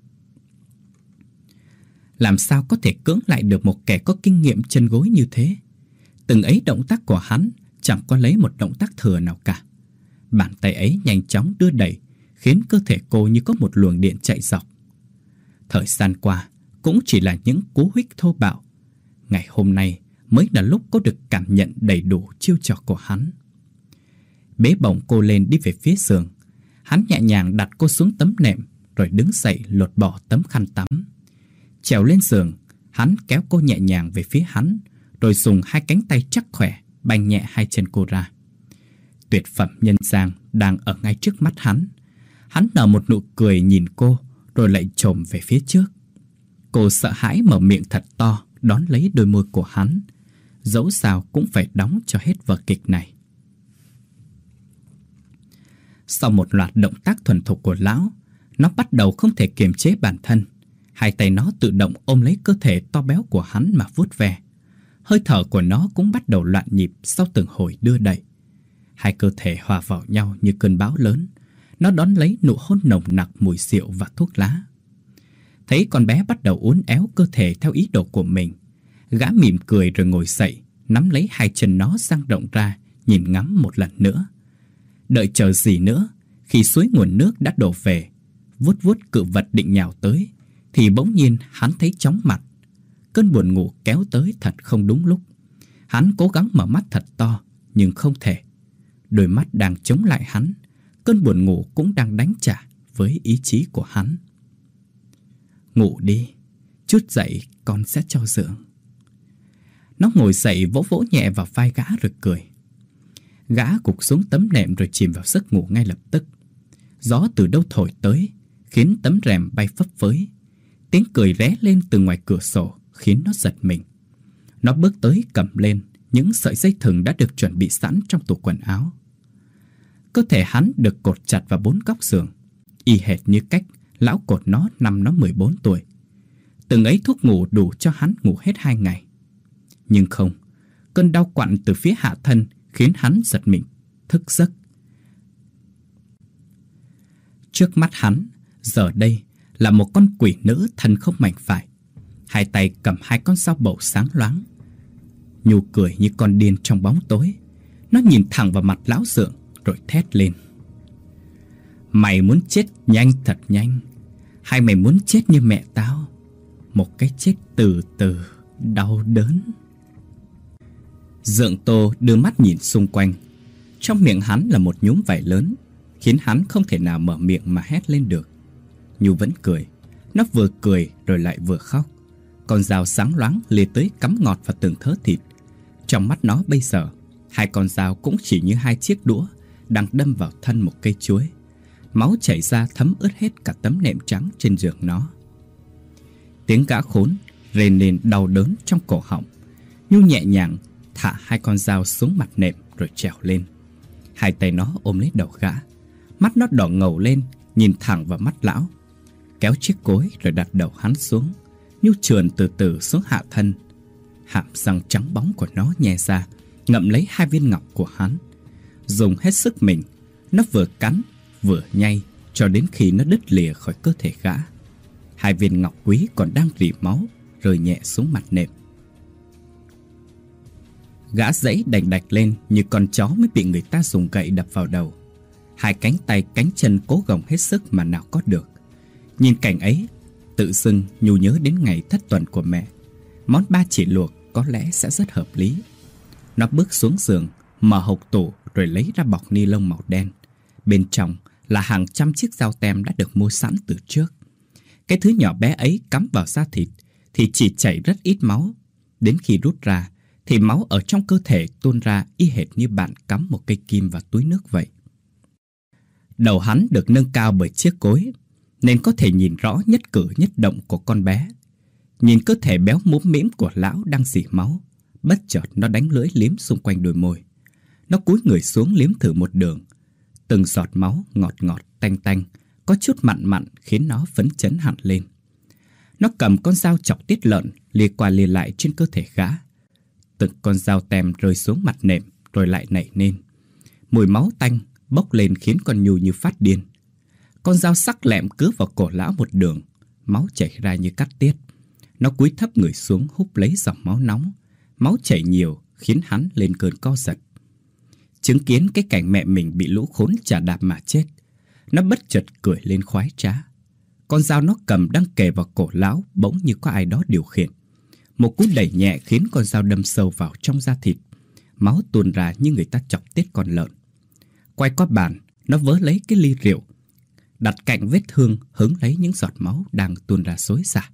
Làm sao có thể cưỡng lại được một kẻ có kinh nghiệm chân gối như thế? Từng ấy động tác của hắn chẳng có lấy một động tác thừa nào cả. Bàn tay ấy nhanh chóng đưa đẩy, khiến cơ thể cô như có một luồng điện chạy dọc. Thời gian qua cũng chỉ là những cú huých thô bạo. Ngày hôm nay mới là lúc cô được cảm nhận đầy đủ chiêu trò của hắn. Bế bổng cô lên đi về phía giường. Hắn nhẹ nhàng đặt cô xuống tấm nệm, rồi đứng dậy lột bỏ tấm khăn tắm. Trèo lên giường, hắn kéo cô nhẹ nhàng về phía hắn, rồi dùng 2 cánh tay chắc khỏe bành nhẹ 2 chân cô ra. Tuyệt phẩm nhân gian đang ở ngay trước mắt hắn. Hắn nở một nụ cười nhìn cô, rồi lại chồm về phía trước. Cô sợ hãi mở miệng thật to đón lấy đôi môi của hắn. Dẫu sao cũng phải đóng cho hết vở kịch này. Sau một loạt động tác thuần thục của lão, nó bắt đầu không thể kiềm chế bản thân. 2 tay nó tự động ôm lấy cơ thể to béo của hắn mà vuốt ve. Hơi thở của nó cũng bắt đầu loạn nhịp sau từng hồi đưa đẩy. 2 cơ thể hòa vào nhau như cơn bão lớn. Nó đón lấy nụ hôn nồng nặc mùi rượu và thuốc lá. Thấy con bé bắt đầu uốn éo cơ thể theo ý đồ của mình, gã mỉm cười rồi ngồi dậy, nắm lấy 2 chân nó dang rộng ra, nhìn ngắm một lần nữa. Đợi chờ gì nữa, khi suối nguồn nước đã đổ về, vuốt vuốt cự vật định nhào tới, thì bỗng nhiên hắn thấy chóng mặt. Cơn buồn ngủ kéo tới thật không đúng lúc. Hắn cố gắng mở mắt thật to, nhưng không thể. Đôi mắt đang chống lại hắn, cơn buồn ngủ cũng đang đánh trả với ý chí của hắn. Ngủ đi, chút dậy con sẽ cho Dượng. Nó ngồi dậy vỗ vỗ nhẹ vào vai gã rồi cười. Gã gục xuống tấm nệm rồi chìm vào giấc ngủ ngay lập tức. Gió từ đâu thổi tới, khiến tấm rèm bay phấp phới. Tiếng cười ré lên từ ngoài cửa sổ khiến nó giật mình. Nó bước tới cầm lên những sợi dây thừng đã được chuẩn bị sẵn trong tủ quần áo. Cơ thể hắn được cột chặt vào 4 góc giường, y hệt như cách lão cột nó năm nó 14 tuổi. Từng ấy thuốc ngủ đủ cho hắn ngủ hết 2 ngày. Nhưng không, cơn đau quặn từ phía hạ thân khiến hắn giật mình, thức giấc. Trước mắt hắn, giờ đây là một con quỷ nữ thân không mảnh vải, hai tay cầm 2 con dao bầu sáng loáng. Nhu cười như con điên trong bóng tối. Nó nhìn thẳng vào mặt lão Dượng rồi thét lên: "Mày muốn chết nhanh thật nhanh, hay mày muốn chết như mẹ tao, một cái chết từ từ, đau đớn?" Dượng Tô đưa mắt nhìn xung quanh. Trong miệng hắn là một nhúm vải lớn, khiến hắn không thể nào mở miệng mà hét lên được. Nhu vẫn cười. Nó vừa cười rồi lại vừa khóc. Con dao sáng loáng lìa tới cắm ngọt vào từng thớ thịt. Trong mắt nó bây giờ, 2 con dao cũng chỉ như 2 chiếc đũa đang đâm vào thân một cây chuối. Máu chảy ra thấm ướt hết cả tấm nệm trắng trên giường nó. Tiếng gã khốn rên lên đau đớn trong cổ họng. Nhu nhẹ nhàng thả 2 con dao xuống mặt nệm rồi trèo lên. 2 tay nó ôm lấy đầu gã. Mắt nó đỏ ngầu lên, nhìn thẳng vào mắt lão. Kéo chiếc cối rồi đặt đầu hắn xuống. Nhu trườn từ từ xuống hạ thân. Hàm răng trắng bóng của nó nhè ra, ngậm lấy 2 viên ngọc của hắn. Dùng hết sức mình, nó vừa cắn vừa nhai cho đến khi nó đứt lìa khỏi cơ thể gã. 2 viên ngọc quý còn đang rỉ máu rơi nhẹ xuống mặt nệm. Gã giãy đành đạch lên như con chó mới bị người ta dùng gậy đập vào đầu. 2 cánh tay cánh chân cố gồng hết sức mà nào có được. Nhìn cảnh ấy, tự dưng Nhu nhớ đến ngày thất tuần của mẹ. Món ba chỉ luộc có lẽ sẽ rất hợp lý. Nó bước xuống giường, mở hộc tủ rồi lấy ra bọc ni lông màu đen. Bên trong là hàng trăm chiếc dao tem đã được mua sẵn từ trước. Cái thứ nhỏ bé ấy cắm vào da thịt thì chỉ chảy rất ít máu. Đến khi rút ra thì máu ở trong cơ thể tuôn ra y hệt như bạn cắm một cây kim vào túi nước vậy. Đầu hắn được nâng cao bởi chiếc cối, nên có thể nhìn rõ nhất cử nhất động của con bé. Nhìn cơ thể béo múm mĩm của lão đang rỉ máu, bất chợt nó đánh lưỡi liếm xung quanh đôi môi. Nó cúi người xuống liếm thử một đường. Từng giọt máu ngọt ngọt tanh tanh, có chút mặn mặn khiến nó phấn chấn hẳn lên. Nó cầm con dao chọc tiết lợn lìa qua lìa lại trên cơ thể gã. Từng con dao tem rơi xuống mặt nệm rồi lại nảy lên. Mùi máu tanh bốc lên khiến con Nhu như phát điên. Con dao sắc lẹm cứa vào cổ lão một đường, máu chảy ra như cắt tiết. Nó cúi thấp người xuống húp lấy dòng máu nóng. Máu chảy nhiều khiến hắn lên cơn co giật. Chứng kiến cái cảnh mẹ mình bị lũ khốn chà đạp mà chết, nó bất chợt cười lên khoái trá. Con dao nó cầm đang kề vào cổ lão bỗng như có ai đó điều khiển. Một cú đẩy nhẹ khiến con dao đâm sâu vào trong da thịt. Máu tuôn ra như người ta chọc tiết con lợn. Quay qua bàn, nó vớ lấy cái ly rượu, đặt cạnh vết thương hứng lấy những giọt máu đang tuôn ra xối xả.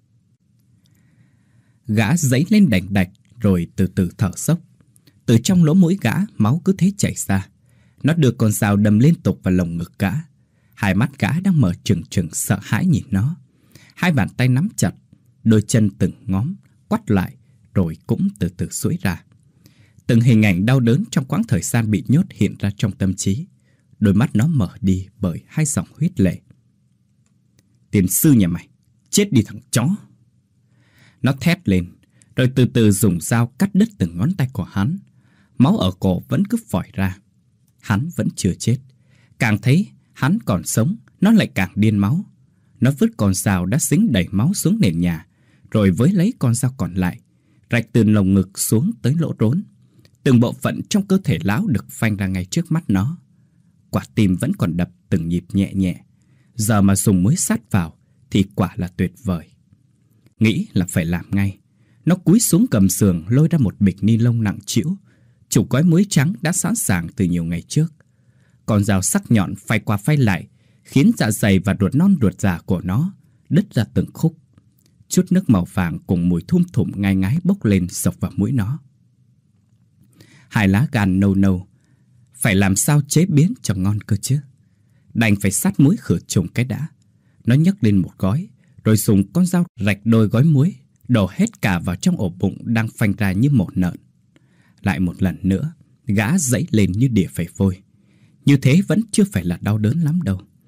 Gã giãy lên đành đạch rồi từ từ thở dốc. Từ trong lỗ mũi gã máu cứ thế chảy ra. Nó đưa con dao đâm liên tục vào lồng ngực gã. 2 mắt gã đang mở trừng trừng sợ hãi nhìn nó. 2 bàn tay nắm chặt, đôi chân từng ngóm quắt lại rồi cũng từ từ duỗi ra. Từng hình ảnh đau đớn trong quãng thời gian bị nhốt hiện ra trong tâm trí. Đôi mắt nó mở đi bởi 2 dòng huyết lệ. "Tiền sư nhà mày, chết đi thằng chó!" Nó thét lên, rồi từ từ dùng dao cắt đứt từng ngón tay của hắn. Máu ở cổ vẫn cứ phỏi ra. Hắn vẫn chưa chết. Càng thấy hắn còn sống, nó lại càng điên máu. Nó vứt con dao đã dính đầy máu xuống nền nhà, rồi với lấy con dao còn lại, rạch từ lồng ngực xuống tới lỗ rốn. Từng bộ phận trong cơ thể lão được phanh ra ngay trước mắt nó. Quả tim vẫn còn đập từng nhịp nhẹ nhẹ. Giờ mà dùng muối sắt vào thì quả là tuyệt vời. Nghĩ là phải làm ngay. Nó cúi xuống cầm sườn lôi ra một bịch ni lông nặng trĩu, chục gói muối trắng đã sẵn sàng từ nhiều ngày trước. Con dao sắc nhọn phay qua phay lại, khiến dạ dày và ruột non ruột già của nó đứt ra từng khúc. Chút nước màu vàng cùng mùi thum thủm ngai ngái bốc lên xộc vào mũi nó. 2 lá gan nâu nâu, phải làm sao chế biến cho ngon cơ chứ. Đành phải sát muối khử trùng cái đã. Nó nhấc lên một gói, rồi dùng con dao rạch đôi gói muối, đổ hết cả vào trong ổ bụng đang phanh ra như một nợn. Lại một lần nữa, gã giãy lên như đỉa phải vôi. Như thế vẫn chưa phải là đau đớn lắm đâu.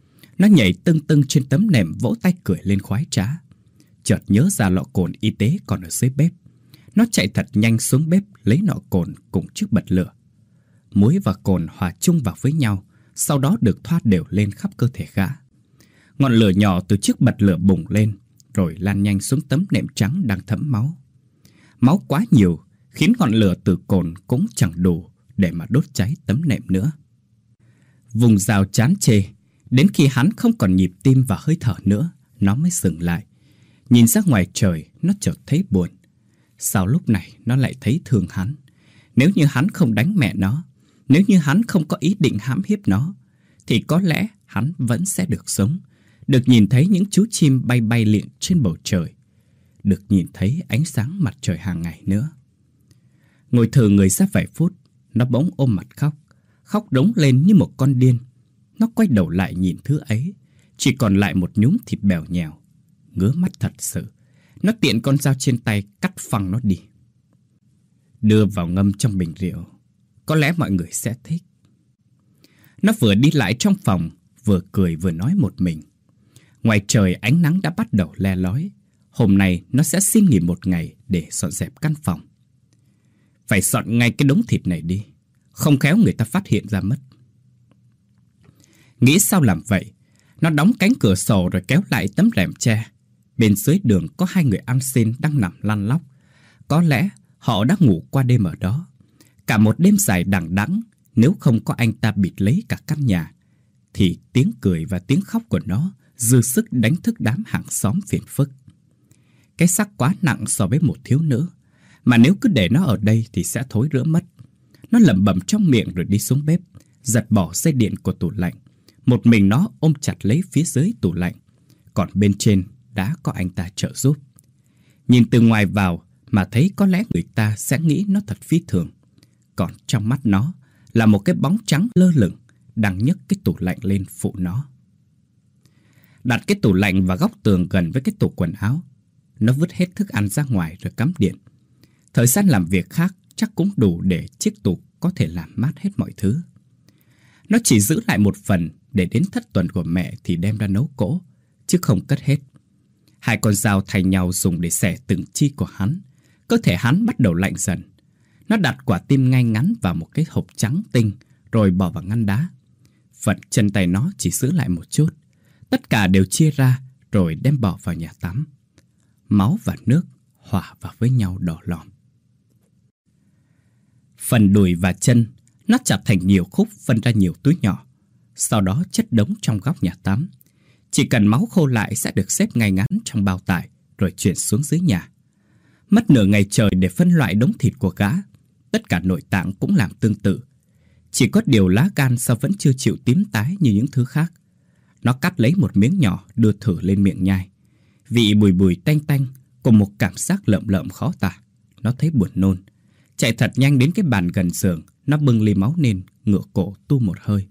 Nó nhảy tưng tưng trên tấm nệm, vỗ tay cười lên khoái trá. Chợt nhớ ra lọ cồn y tế còn ở dưới bếp. Nó chạy thật nhanh xuống bếp lấy lọ cồn cùng chiếc bật lửa. Muối và cồn hòa chung vào với nhau, sau đó được thoa đều lên khắp cơ thể gã. Ngọn lửa nhỏ từ chiếc bật lửa bùng lên, rồi lan nhanh xuống tấm nệm trắng đang thấm máu. Máu quá nhiều khiến ngọn lửa từ cồn cũng chẳng đủ để mà đốt cháy tấm nệm nữa. Vùng rào chán chê, đến khi hắn không còn nhịp tim và hơi thở nữa, nó mới dừng lại. Nhìn ra ngoài trời, nó chợt thấy buồn. Sao lúc này nó lại thấy thương hắn? Nếu như hắn không đánh mẹ nó, nếu như hắn không có ý định hãm hiếp nó, thì có lẽ hắn vẫn sẽ được sống, được nhìn thấy những chú chim bay bay liệng trên bầu trời, được nhìn thấy ánh sáng mặt trời hàng ngày nữa. Ngồi thừ người ra vài phút, nó bỗng ôm mặt khóc, khóc đống lên như một con điên. Nó quay đầu lại nhìn thứ ấy, chỉ còn lại một nhúm thịt bèo nhèo. Ngứa mắt thật sự, nó tiện con dao trên tay cắt phăng nó đi. Đưa vào ngâm trong bình rượu, có lẽ mọi người sẽ thích. Nó vừa đi lại trong phòng, vừa cười vừa nói một mình. Ngoài trời ánh nắng đã bắt đầu le lói. Hôm nay nó sẽ xin nghỉ một ngày để dọn dẹp căn phòng. Phải dọn ngay cái đống thịt này đi, không khéo người ta phát hiện ra mất. Nghĩ sao làm vậy, nó đóng cánh cửa sổ rồi kéo lại tấm rèm tre. Bên dưới đường có hai người ăn xin đang nằm lăn lóc. Có lẽ họ đã ngủ qua đêm ở đó. Cả một đêm dài đằng đẵng, nếu không có anh ta bịt lấy cả căn nhà, thì tiếng cười và tiếng khóc của nó dư sức đánh thức đám hàng xóm phiền phức. Cái xác quá nặng so với một thiếu nữ, mà nếu cứ để nó ở đây thì sẽ thối rữa mất. Nó lẩm bẩm trong miệng rồi đi xuống bếp, giật bỏ dây điện của tủ lạnh. Một mình nó ôm chặt lấy phía dưới tủ lạnh, còn bên trên đã có anh ta trợ giúp. Nhìn từ ngoài vào mà thấy có lẽ người ta sẽ nghĩ nó thật phi thường. Còn trong mắt nó là một cái bóng trắng lơ lửng đang nhấc cái tủ lạnh lên phụ nó. Đặt cái tủ lạnh vào góc tường gần với cái tủ quần áo. Nó vứt hết thức ăn ra ngoài rồi cắm điện. Thời gian làm việc khác chắc cũng đủ để chiếc tủ có thể làm mát hết mọi thứ. Nó chỉ giữ lại một phần để đến thất tuần của mẹ thì đem ra nấu cỗ, chứ không cất hết. Hai con dao thay nhau dùng để xẻ từng chi của hắn. Cơ thể hắn bắt đầu lạnh dần. Nó đặt quả tim ngay ngắn vào một cái hộp trắng tinh rồi bỏ vào ngăn đá. Phần chân tay nó chỉ giữ lại một chút. Tất cả đều chia ra rồi đem bỏ vào nhà tắm. Máu và nước hòa vào với nhau đỏ lòm. Phần đùi và chân nó chặt thành nhiều khúc, phân ra nhiều túi nhỏ, sau đó chất đống trong góc nhà tắm. Chỉ cần máu khô lại sẽ được xếp ngay ngắn trong bao tải rồi chuyển xuống dưới nhà. Mất nửa ngày trời để phân loại đống thịt của gã. Tất cả nội tạng cũng làm tương tự. Chỉ có điều lá gan sao vẫn chưa chịu tím tái như những thứ khác. Nó cắt lấy một miếng nhỏ đưa thử lên miệng nhai. Vị bùi bùi tanh tanh cùng một cảm giác lợm lợm khó tả. Nó thấy buồn nôn. Chạy thật nhanh đến cái bàn gần giường. Nó bưng ly máu lên, ngửa cổ tu một hơi.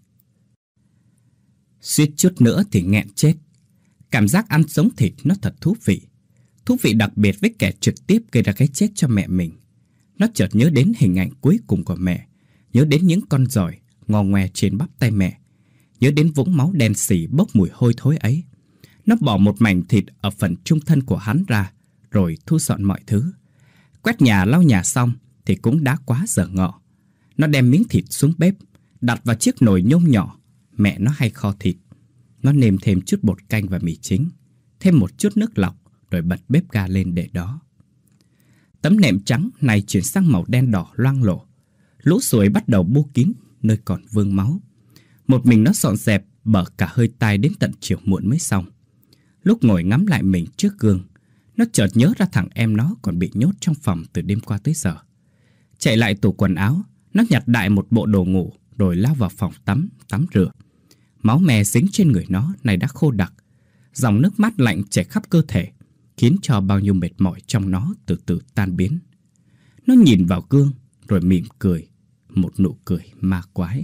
Suýt chút nữa thì nghẹn chết. Cảm giác ăn sống thịt nó thật thú vị. Thú vị đặc biệt với kẻ trực tiếp gây ra cái chết cho mẹ mình. Nó chợt nhớ đến hình ảnh cuối cùng của mẹ. Nhớ đến những con giòi ngò ngoe trên bắp tay mẹ. Nhớ đến vũng máu đen xỉ bốc mùi hôi thối ấy. Nó bỏ một mảnh thịt ở phần trung thân của hắn ra, rồi thu dọn mọi thứ. Quét nhà lau nhà xong thì cũng đã quá giờ ngọ. Nó đem miếng thịt xuống bếp, đặt vào chiếc nồi nhôm nhỏ. Mẹ nó hay kho thịt. Nó nêm thêm chút bột canh và mì chính, thêm một chút nước lọc, rồi bật bếp ga lên để đó. Tấm nệm trắng này chuyển sang màu đen đỏ loang lổ. Lũ ruồi bắt đầu bu kín nơi còn vương máu. Một mình nó dọn dẹp bở cả hơi tai đến tận chiều muộn mới xong. Lúc ngồi ngắm lại mình trước gương, nó chợt nhớ ra thằng em nó còn bị nhốt trong phòng từ đêm qua tới giờ. Chạy lại tủ quần áo, nó nhặt đại một bộ đồ ngủ rồi lao vào phòng tắm rửa. Máu me dính trên người nó này đã khô đặc. Dòng nước mát lạnh chảy khắp cơ thể, khiến cho bao nhiêu mệt mỏi trong nó từ từ tan biến. Nó nhìn vào gương rồi mỉm cười, một nụ cười ma quái.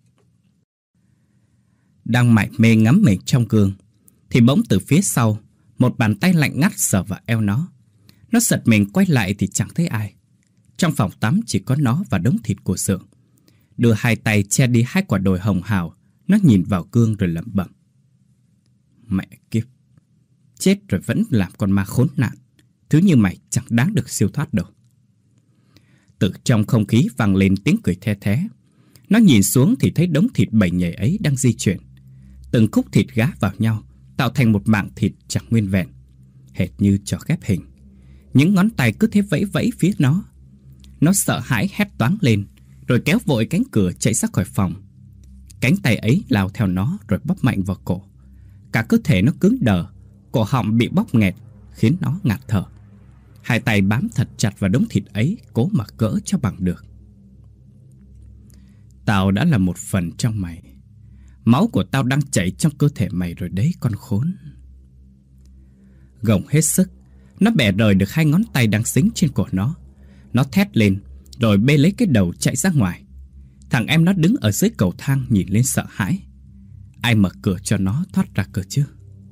Đang mải mê ngắm mình trong gương thì bỗng từ phía sau một bàn tay lạnh ngắt sờ vào eo nó. Nó giật mình quay lại thì chẳng thấy ai. Trong phòng tắm chỉ có nó và đống thịt của Dượng. Đưa hai tay che đi hai quả đồi hồng hào, nó nhìn vào gương rồi lẩm bẩm. Mẹ kiếp, chết rồi vẫn làm con ma khốn nạn. Thứ như mày chẳng đáng được siêu thoát đâu. Từ trong không khí vang lên tiếng cười the thé. Nó nhìn xuống thì thấy đống thịt bầy nhầy ấy đang di chuyển. Từng khúc thịt gá vào nhau, tạo thành một mảng thịt chẳng nguyên vẹn, hệt như trò ghép hình. Những ngón tay cứ thế vẫy vẫy phía nó. Nó sợ hãi hét toáng lên, rồi kéo vội cánh cửa chạy ra khỏi phòng. Cánh tay ấy lao theo nó rồi bóp mạnh vào cổ. Cả cơ thể nó cứng đờ, cổ họng bị bóp nghẹt, khiến nó ngạt thở. Hai tay bám thật chặt vào đống thịt ấy, cố mà gỡ cho bằng được. Tao đã là một phần trong mày. Máu của tao đang chảy trong cơ thể mày rồi đấy con khốn. Gồng hết sức, nó bẻ rời được hai ngón tay đang dính trên cổ nó. Nó thét lên, rồi bê lấy cái đầu chạy ra ngoài. Thằng em nó đứng ở dưới cầu thang nhìn lên sợ hãi. Ai mở cửa cho nó thoát ra cơ chứ?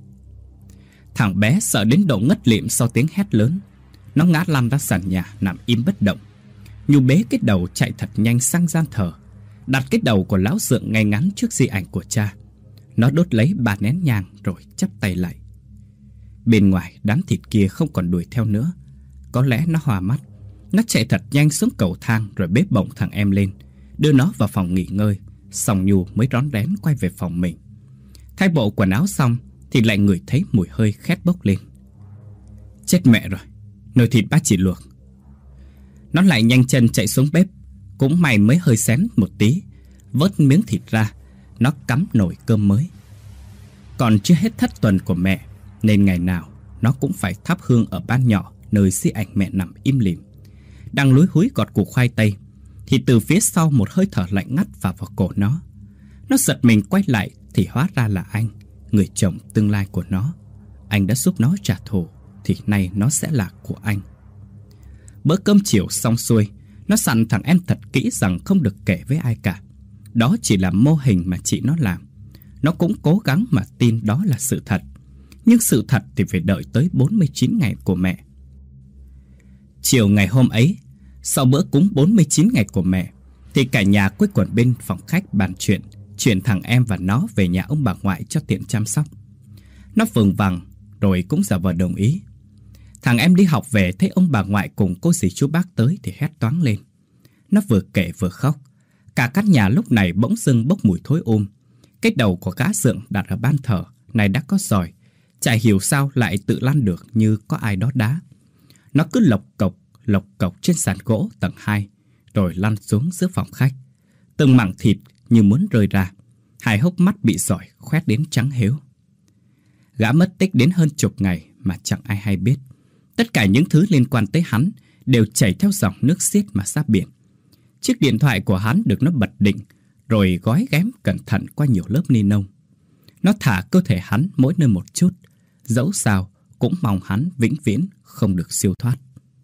Thằng bé sợ đến độ ngất lịm sau tiếng hét lớn. Nó ngã lăn ra sàn nhà, nằm im bất động. Nhu bế cái đầu chạy thật nhanh sang gian thờ, đặt cái đầu của lão Dượng ngay ngắn trước di ảnh của cha. Nó đốt lấy 3 nén nhang rồi chắp tay lại. Bên ngoài đám thịt kia không còn đuổi theo nữa. Có lẽ nó hòa mắt. Nó chạy thật nhanh xuống cầu thang rồi bế bổng thằng em lên, đưa nó vào phòng nghỉ ngơi. Xong Nhu mới rón rén quay về phòng mình. Thay bộ quần áo xong thì lại ngửi thấy mùi hơi khét bốc lên. Chết mẹ rồi, nồi thịt ba chỉ luộc. Nó lại nhanh chân chạy xuống bếp. Cũng may mới hơi xém một tí, vớt miếng thịt ra. Nó cắm nồi cơm mới. Còn chưa hết thất tuần của mẹ, nên ngày nào nó cũng phải thắp hương ở ban nhỏ nơi di ảnh mẹ nằm im lìm. Đang lúi húi gọt củ khoai tây thì từ phía sau một hơi thở lạnh ngắt vào cổ nó. Nó giật mình quay lại thì hóa ra là anh, người chồng tương lai của nó. Anh đã giúp nó trả thù, thì nay nó sẽ là của anh. Bữa cơm chiều xong xuôi, nó dặn thằng em thật kỹ rằng không được kể với ai cả. Đó chỉ là mô hình mà chị nó làm. Nó cũng cố gắng mà tin đó là sự thật. Nhưng sự thật thì phải đợi tới 49 ngày của mẹ. Chiều ngày hôm ấy, sau bữa cúng 49 ngày của mẹ, thì cả nhà quây quần bên phòng khách bàn chuyện, chuyển thằng em và nó về nhà ông bà ngoại cho tiện chăm sóc. Nó vùng vằng rồi cũng giả vờ đồng ý. Thằng em đi học về thấy ông bà ngoại cùng cô dì chú bác tới thì hét toáng lên. Nó vừa kể vừa khóc. Cả căn nhà lúc này bỗng dưng bốc mùi thối Cái đầu của gã Dượng đặt ở ban thờ này đã có giòi, chả hiểu sao lại tự lăn được như có ai đó đá. Nó cứ lộc cộc trên sàn gỗ tầng 2, rồi lăn xuống giữa phòng khách. Từng mảng thịt như muốn rơi ra. Hai hốc mắt bị giòi khoét đến trắng hếu. Gã mất tích đến hơn chục ngày mà chẳng ai hay biết. Tất cả những thứ liên quan tới hắn đều chảy theo dòng nước xiết mà ra biển. Chiếc điện thoại của hắn được nó bật định, rồi gói ghém cẩn thận qua nhiều lớp ni lông. Nó thả cơ thể hắn mỗi nơi một chút, dẫu sao cũng mong hắn vĩnh viễn không được siêu thoát.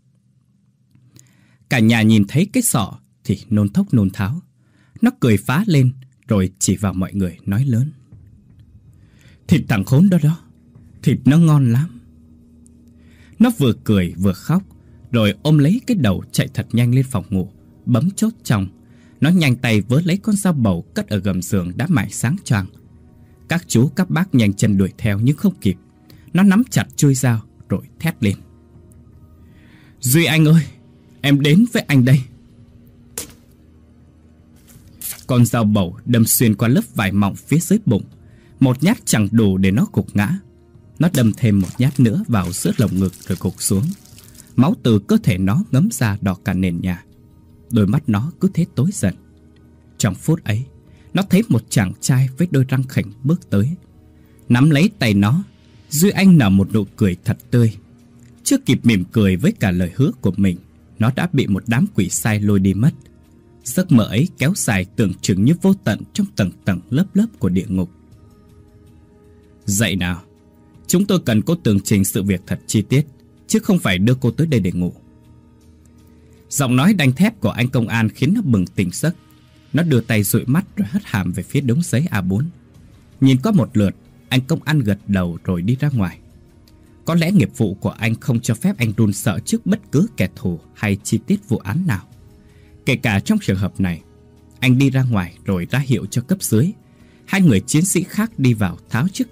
Cả nhà nhìn thấy cái sọ thì nôn thốc nôn tháo. Nó cười phá lên rồi chỉ vào mọi người nói lớn. Thịt thằng khốn đó đó, thịt nó ngon lắm. Nó vừa cười vừa khóc, rồi ôm lấy cái đầu chạy thật nhanh lên phòng ngủ, bấm chốt trong. Nó nhanh tay vớ lấy con dao bầu cất ở gầm giường đã mải sáng choang. Các chú các bác nhanh chân đuổi theo nhưng không kịp. Nó nắm chặt chuôi dao rồi thét lên. Duy Anh ơi, em đến với anh đây. Con dao bầu đâm xuyên qua lớp vải mỏng phía dưới bụng. Một nhát chẳng đủ để nó gục ngã. Nó đâm thêm một nhát nữa vào giữa lồng ngực rồi gục xuống. Máu từ cơ thể nó ngấm ra đỏ cả nền nhà. Đôi mắt nó cứ thế tối dần. Trong phút ấy, nó thấy một chàng trai với đôi răng khểnh bước tới. Nắm lấy tay nó, Duy Anh nở một nụ cười thật tươi. Chưa kịp mỉm cười với cả lời hứa của mình, nó đã bị một đám quỷ sai lôi đi mất. Giấc mơ ấy kéo dài tưởng chừng như vô tận trong tầng tầng lớp lớp của địa ngục. Dậy nào, chúng tôi cần cô tường trình sự việc thật chi tiết, chứ không phải đưa cô tới đây để ngủ. Giọng nói đanh thép của anh công an khiến nó bừng tỉnh giấc. Nó đưa tay dụi mắt rồi hất hàm về phía đống giấy A4. Nhìn qua một lượt, anh công an gật đầu rồi đi ra ngoài. Có lẽ nghiệp vụ của anh không cho phép anh run sợ trước bất cứ kẻ thù hay chi tiết vụ án nào. Kể cả trong trường hợp này, anh đi ra ngoài rồi ra hiệu cho cấp dưới. Hai người chiến sĩ khác đi vào tháo chiếc còng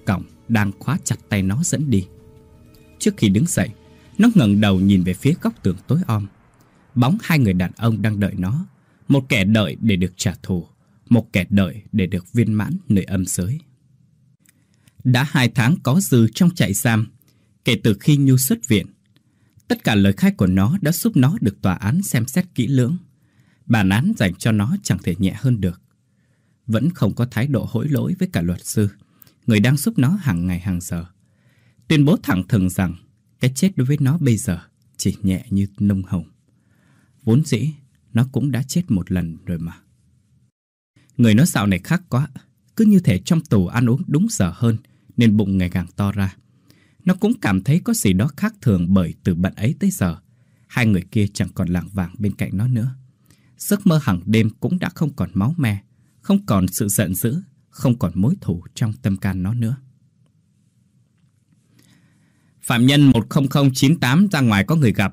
đang khóa chặt tay nó dẫn đi. Trước khi đứng dậy, nó ngẩng đầu nhìn về phía góc tường tối om. Bóng hai người đàn ông đang đợi nó. Một kẻ đợi để được trả thù, một kẻ đợi để được viên mãn nơi âm giới. Đã 2 tháng có dư trong trại giam kể từ khi Nhu xuất viện. Tất cả lời khai của nó đã giúp nó được tòa án xem xét kỹ lưỡng. Bản án dành cho nó chẳng thể nhẹ hơn được. Vẫn không có thái độ hối lỗi với cả luật sư, người đang giúp nó hàng ngày hàng giờ. Tuyên bố thẳng thừng rằng cái chết đối với nó bây giờ chỉ nhẹ như nông hồng. Vốn dĩ nó cũng đã chết một lần rồi mà. Người nó dạo này khác quá, cứ như thể trong tù ăn uống đúng giờ hơn nên bụng ngày càng to ra. Nó cũng cảm thấy có gì đó khác thường bởi từ bận ấy tới giờ hai người kia chẳng còn lảng vảng bên cạnh nó nữa. Giấc mơ hàng đêm cũng đã không còn máu me, không còn sự giận dữ, không còn mối thù trong tâm can nó nữa. Phạm nhân 10098 ra ngoài có người gặp.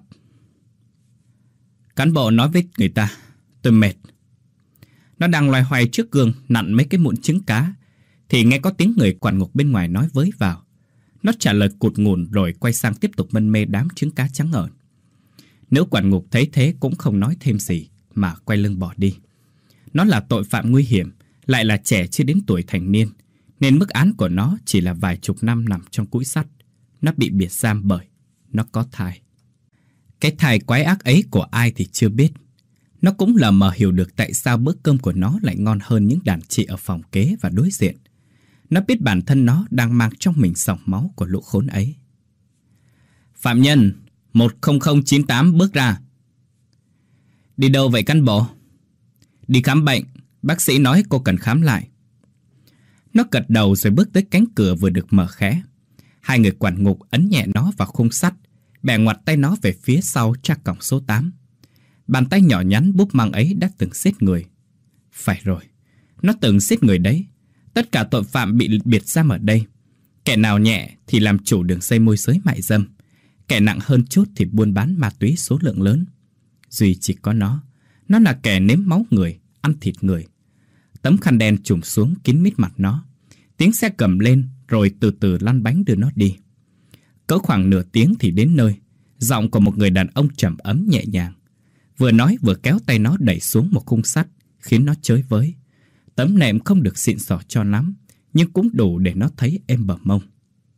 Cán bộ nói với người ta, tôi mệt. Nó đang loay hoay trước gương nặn mấy cái mụn trứng cá thì nghe có tiếng người quản ngục bên ngoài nói với vào. Nó trả lời cụt ngùn rồi quay sang tiếp tục mân mê đám trứng cá trắng ợn. Nữ quản ngục thấy thế cũng không nói thêm gì mà quay lưng bỏ đi. Nó là tội phạm nguy hiểm, lại là trẻ chưa đến tuổi thành niên, nên mức án của nó chỉ là vài chục năm nằm trong cũi sắt. Nó bị biệt giam bởi nó có thai. Cái thai quái ác ấy của ai thì chưa biết. Nó cũng lờ mờ hiểu được tại sao bữa cơm của nó lại ngon hơn những đàn chị ở phòng kế và đối diện. Nó biết bản thân nó đang mang trong mình dòng máu của lũ khốn ấy. Phạm nhân 10098 bước ra. Đi đâu vậy cán bộ? Đi khám bệnh, bác sĩ nói cô cần khám lại. Nó gật đầu rồi bước tới cánh cửa vừa được mở khẽ. Hai người quản ngục ấn nhẹ nó vào khung sắt, bẻ ngoặt tay nó về phía sau tra cổng số 8. Bàn tay nhỏ nhắn búp măng ấy đã từng giết người. Phải rồi, nó từng giết người đấy. Tất cả tội phạm bị biệt giam ở đây. Kẻ nào nhẹ thì làm chủ đường dây môi giới mại dâm, kẻ nặng hơn chút thì buôn bán ma túy số lượng lớn. Duy chỉ có nó là kẻ nếm máu người, ăn thịt người. Tấm khăn đen trùm xuống kín mít mặt nó. Tiếng xe cầm lên rồi từ từ lăn bánh đưa nó đi. Cỡ khoảng nửa tiếng thì đến nơi. Giọng của một người đàn ông trầm ấm nhẹ nhàng. Vừa nói vừa kéo tay nó đẩy xuống một khung sắt, khiến nó chới với. Tấm nệm không được xịn sò cho lắm, nhưng cũng đủ để nó thấy êm bờ mông.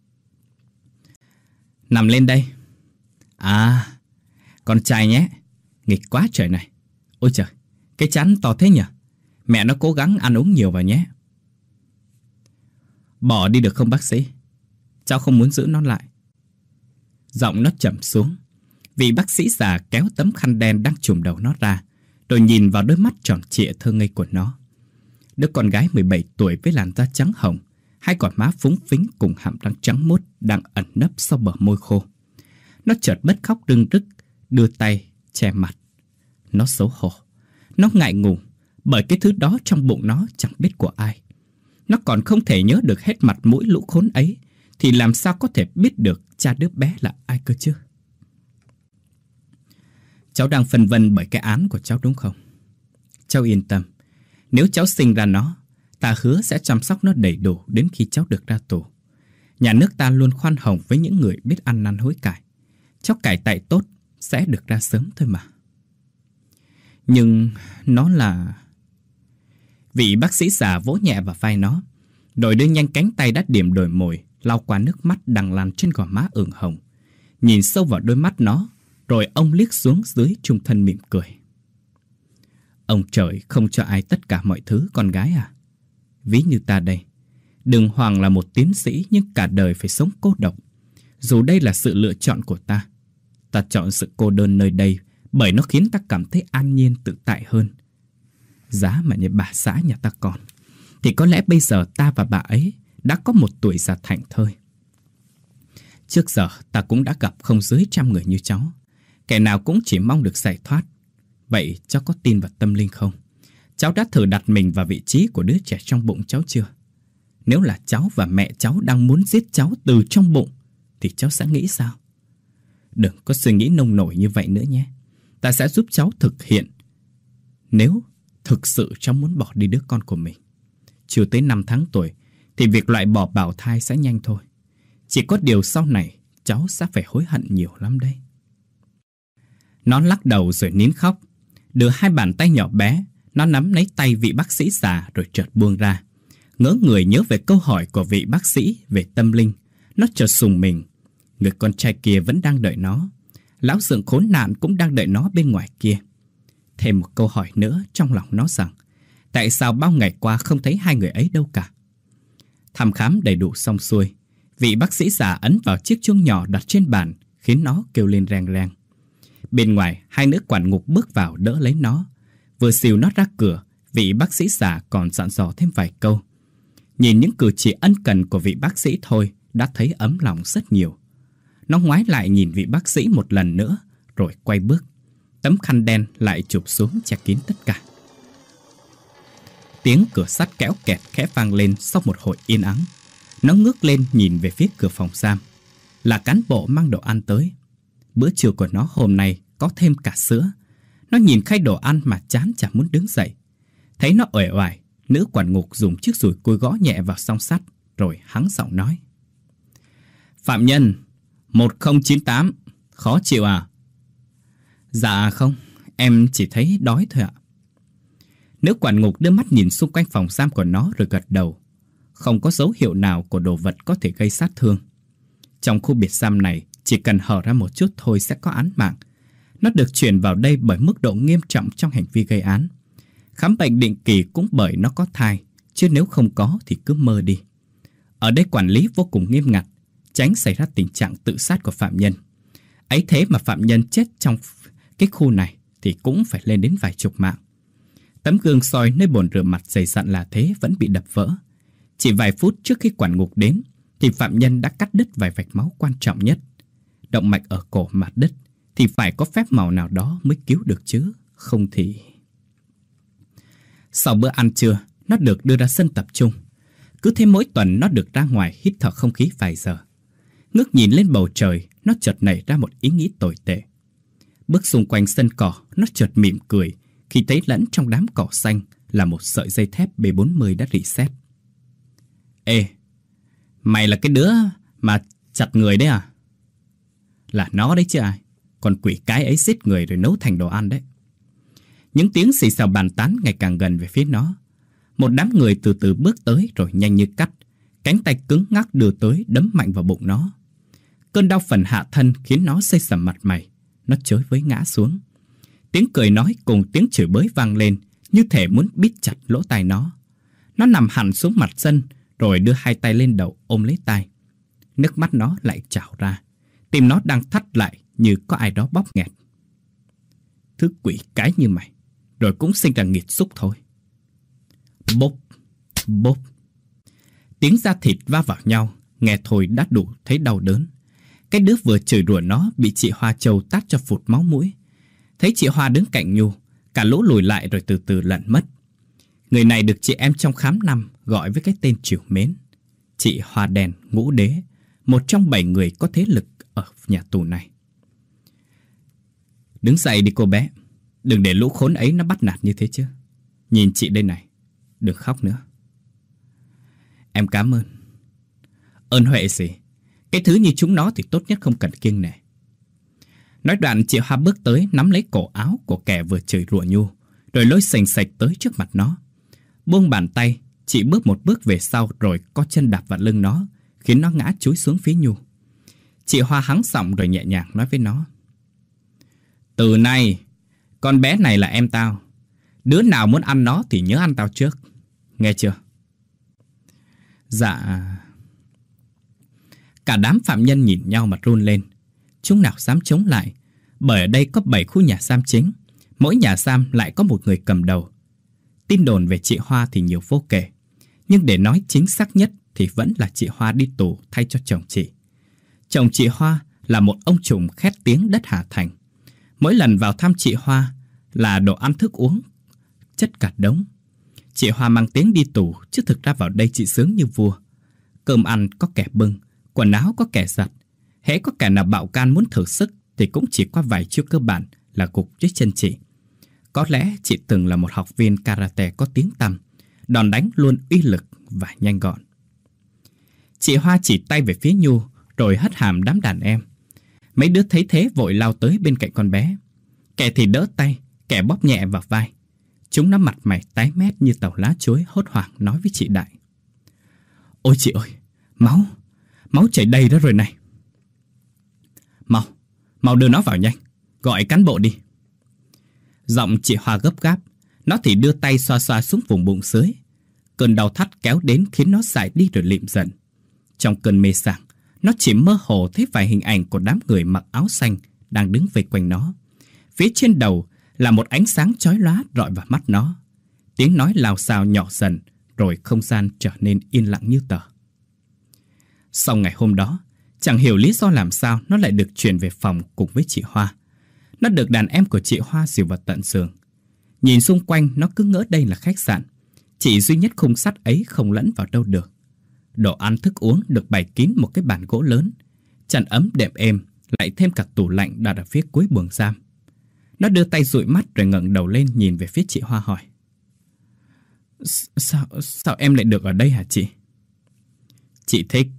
Nằm lên đây. À, con trai nhé. Nghịch quá trời này. Ôi trời, cái trán to thế nhỉ? Mẹ nó cố gắng ăn uống nhiều vào nhé. Bỏ đi được không bác sĩ? Cháu không muốn giữ nó lại. Giọng nó trầm xuống. Vị bác sĩ già kéo tấm khăn đen đang trùm đầu nó ra, rồi nhìn vào đôi mắt tròn trịa thơ ngây của nó. Đứa con gái 17 tuổi với làn da trắng hồng, hai gò má phúng phính cùng hàm răng trắng muốt đang ẩn nấp sau bờ môi khô. Nó chợt bật khóc rưng rức, đưa tay che mặt. Nó xấu hổ, nó ngại ngùng, bởi cái thứ đó trong bụng nó chẳng biết của ai. Nó còn không thể nhớ được hết mặt mũi lũ khốn ấy, thì làm sao có thể biết được cha đứa bé là ai cơ chứ? Cháu đang phân vân bởi cái án của cháu đúng không? Cháu yên tâm, nếu cháu sinh ra nó, ta hứa sẽ chăm sóc nó đầy đủ đến khi cháu được ra tù. Nhà nước ta luôn khoan hồng với những người biết ăn năn hối cải. Cháu cải tại tốt sẽ được ra sớm thôi mà. Nhưng nó là... Vị bác sĩ già vỗ nhẹ vào vai nó, rồi đưa nhanh cánh tay đã điểm đồi mồi lau qua nước mắt đang lan trên gò má ửng hồng. Nhìn sâu vào đôi mắt nó, rồi ông liếc xuống dưới trung thân mỉm cười. Ông trời không cho ai tất cả mọi thứ con gái à? Ví như ta đây, Đường Hoàng là một tiến sĩ nhưng cả đời phải sống cô độc. Dù đây là sự lựa chọn của ta, ta chọn sự cô đơn nơi đây bởi nó khiến ta cảm thấy an nhiên tự tại hơn. Giá mà như bà xã nhà ta còn, thì có lẽ bây giờ ta và bà ấy đã có một tuổi già thảnh thơi. Trước giờ ta cũng đã gặp không dưới 100 người như cháu. Kẻ nào cũng chỉ mong được giải thoát. Vậy cháu có tin vào tâm linh không? Cháu đã thử đặt mình vào vị trí của đứa trẻ trong bụng cháu chưa? Nếu là cháu và mẹ cháu đang muốn giết cháu từ trong bụng, thì cháu sẽ nghĩ sao? Đừng có suy nghĩ nông nổi như vậy nữa nhé. Ta sẽ giúp cháu thực hiện. Nếu thực sự cháu muốn bỏ đi đứa con của mình. Chưa tới 5 tháng tuổi, thì việc loại bỏ bào thai sẽ nhanh thôi. Chỉ có điều sau này cháu sẽ phải hối hận nhiều lắm đấy. Nó lắc đầu rồi nín khóc. Đưa hai bàn tay nhỏ bé, nó nắm lấy tay vị bác sĩ già rồi chợt buông ra. Ngỡ người nhớ về câu hỏi của vị bác sĩ về tâm linh, nó chợt sùng mình. Người con trai kia vẫn đang đợi nó. Lão Dượng khốn nạn cũng đang đợi nó bên ngoài kia. Thêm một câu hỏi nữa trong lòng nó rằng, tại sao bao ngày qua không thấy hai người ấy đâu cả? Thăm khám đầy đủ xong xuôi, vị bác sĩ già ấn vào chiếc chuông nhỏ đặt trên bàn, khiến nó kêu lên reng reng. Bên ngoài, hai nữ quản ngục bước vào đỡ lấy nó. Vừa xìu nó ra cửa, vị bác sĩ già còn dặn dò thêm vài câu. Nhìn những cử chỉ ân cần của vị bác sĩ thôi đã thấy ấm lòng rất nhiều. Nó ngoái lại nhìn vị bác sĩ một lần nữa, rồi quay bước. Tấm khăn đen lại chụp xuống che kín tất cả. Tiếng cửa sắt kéo kẹt khẽ vang lên sau một hồi yên ắng. Nó ngước lên nhìn về phía cửa phòng giam. Là cán bộ mang đồ ăn tới. Bữa trưa của nó hôm nay có thêm cả sữa. Nó nhìn khay đồ ăn mà chán chẳng muốn đứng dậy. Thấy nó uể oải, nữ quản ngục dùng chiếc dùi cui gõ nhẹ vào song sắt, rồi hắng giọng nói: Phạm nhân 1098, khó chịu à? Dạ không, em chỉ thấy đói thôi ạ. Nữ quản ngục đưa mắt nhìn xung quanh phòng giam của nó rồi gật đầu. Không có dấu hiệu nào của đồ vật có thể gây sát thương. Trong khu biệt giam này, chỉ cần hở ra một chút thôi sẽ có án mạng. Nó được chuyển vào đây bởi mức độ nghiêm trọng trong hành vi gây án. Khám bệnh định kỳ cũng bởi nó có thai, chứ nếu không có thì cứ mơ đi. Ở đây quản lý vô cùng nghiêm ngặt, tránh xảy ra tình trạng tự sát của phạm nhân. Ấy thế mà phạm nhân chết trong cái khu này thì cũng phải lên đến vài chục mạng. Tấm gương soi nơi bồn rửa mặt dày dặn là thế vẫn bị đập vỡ. Chỉ vài phút trước khi quản ngục đến thì phạm nhân đã cắt đứt vài vạch máu quan trọng nhất. Động mạch ở cổ mặt đứt thì phải có phép màu nào đó mới cứu được chứ, không thì... Sau bữa ăn trưa, nó được đưa ra sân tập trung. Cứ thế mỗi tuần nó được ra ngoài hít thở không khí vài giờ. Ngước nhìn lên bầu trời, nó chợt nảy ra một ý nghĩ tồi tệ. Bước xung quanh sân cỏ, nó chợt mỉm cười khi thấy lẫn trong đám cỏ xanh là một sợi dây thép B40 đã rỉ sét. Ê, mày là cái đứa mà chặt người đấy à? Là nó đấy chứ ai. Còn quỷ cái ấy giết người rồi nấu thành đồ ăn đấy. Những tiếng xì xào bàn tán ngày càng gần về phía nó. Một đám người từ từ bước tới rồi nhanh như cắt. Cánh tay cứng ngắc đưa tới đấm mạnh vào bụng nó. Cơn đau phần hạ thân khiến nó xây sầm mặt mày. Nó chới với ngã xuống. Tiếng cười nói cùng tiếng chửi bới vang lên, như thể muốn bít chặt lỗ tai nó. Nó nằm hẳn xuống mặt sân, rồi đưa hai tay lên đầu ôm lấy tai. Nước mắt nó lại trào ra. Tim nó đang thắt lại như có ai đó bóp nghẹt. Thứ quỷ cái như mày, rồi cũng sinh ra nghiệt xúc thôi. Bốp, bốp. Tiếng da thịt va vào nhau, nghe thôi đã đủ thấy đau đớn. Cái đứa vừa chửi đùa nó bị chị Hoa Châu tát cho phụt máu mũi. Thấy chị Hoa đứng cạnh Nhu, cả lũ lùi lại rồi từ từ lẩn mất. Người này được chị em trong khám năm gọi với cái tên trìu mến. Chị Hoa Đen Ngũ Đế, một trong 7 người có thế lực ở nhà tù này. Đứng dậy đi cô bé, đừng để lũ khốn ấy nó bắt nạt như thế chứ. Nhìn chị đây này, đừng khóc nữa. Em cảm ơn. Ơn huệ gì, cái thứ như chúng nó thì tốt nhất không cần kiêng nể. Nói đoạn chị Hoa bước tới nắm lấy cổ áo của kẻ vừa chửi rủa Nhu, rồi lôi sành sạch tới trước mặt nó. Buông bàn tay, chị bước một bước về sau rồi có chân đạp vào lưng nó, khiến nó ngã chúi xuống phía Nhu. Chị Hoa hắng giọng rồi nhẹ nhàng nói với nó: Từ nay, con bé này là em tao. Đứa nào muốn ăn nó thì nhớ ăn tao trước. Nghe chưa? Dạ. Cả đám phạm nhân nhìn nhau mà run lên. Chúng nào dám chống lại, bởi ở đây có 7 khu nhà giam chính. Mỗi nhà giam lại có một người cầm đầu. Tin đồn về chị Hoa thì nhiều vô kể, nhưng để nói chính xác nhất thì vẫn là chị Hoa đi tù thay cho chồng chị. Chồng chị Hoa là một ông trùm khét tiếng đất Hà Thành. Mỗi lần vào thăm chị Hoa là đồ ăn thức uống chất cả đống. Chị Hoa mang tiếng đi tù, chứ thực ra vào đây chị sướng như vua. Cơm ăn có kẻ bưng, quần áo có kẻ giặt. Hễ có kẻ nào bạo can muốn thử sức thì cũng chỉ qua vài chiêu cơ bản là gục dưới chân chị. Có lẽ chị từng là một học viên karate có tiếng tăm, đòn đánh luôn uy lực và nhanh gọn. Chị Hoa chỉ tay về phía Nhu rồi hất hàm đám đàn em. Mấy đứa thấy thế vội lao tới bên cạnh con bé. Kẻ thì đỡ tay, kẻ bóp nhẹ vào vai. Chúng nó mặt mày tái mét như tàu lá chuối, hốt hoảng nói với chị Đại: "Ôi chị ơi, máu chảy đầy ra rồi này. Mau đưa nó vào nhanh, gọi cán bộ đi." Giọng chị Hoa gấp gáp, nó thì đưa tay xoa xoa xuống vùng bụng dưới. Cơn đau thắt kéo đến khiến nó dại đi rồi lịm dần. Trong cơn mê sảng, nó chỉ mơ hồ thấy vài hình ảnh của đám người mặc áo xanh đang đứng vây quanh nó. Phía trên đầu là một ánh sáng chói lóa rọi vào mắt nó. Tiếng nói lào xào nhỏ dần, rồi không gian trở nên yên lặng như tờ. Sau ngày hôm đó, chẳng hiểu lý do làm sao nó lại được chuyển về phòng cùng với chị Hoa. Nó được đàn em của chị Hoa dìu vào tận giường. Nhìn xung quanh nó cứ ngỡ đây là khách sạn. Chỉ duy nhất khung sắt ấy không lẫn vào đâu được. Đồ ăn thức uống được bày kín một cái bàn gỗ lớn. Chăn ấm đệm êm, lại thêm cả tủ lạnh đặt ở phía cuối buồng giam. Nó đưa tay dụi mắt rồi ngẩng đầu lên nhìn về phía chị Hoa hỏi: Sao em lại được ở đây hả chị? Chị thích.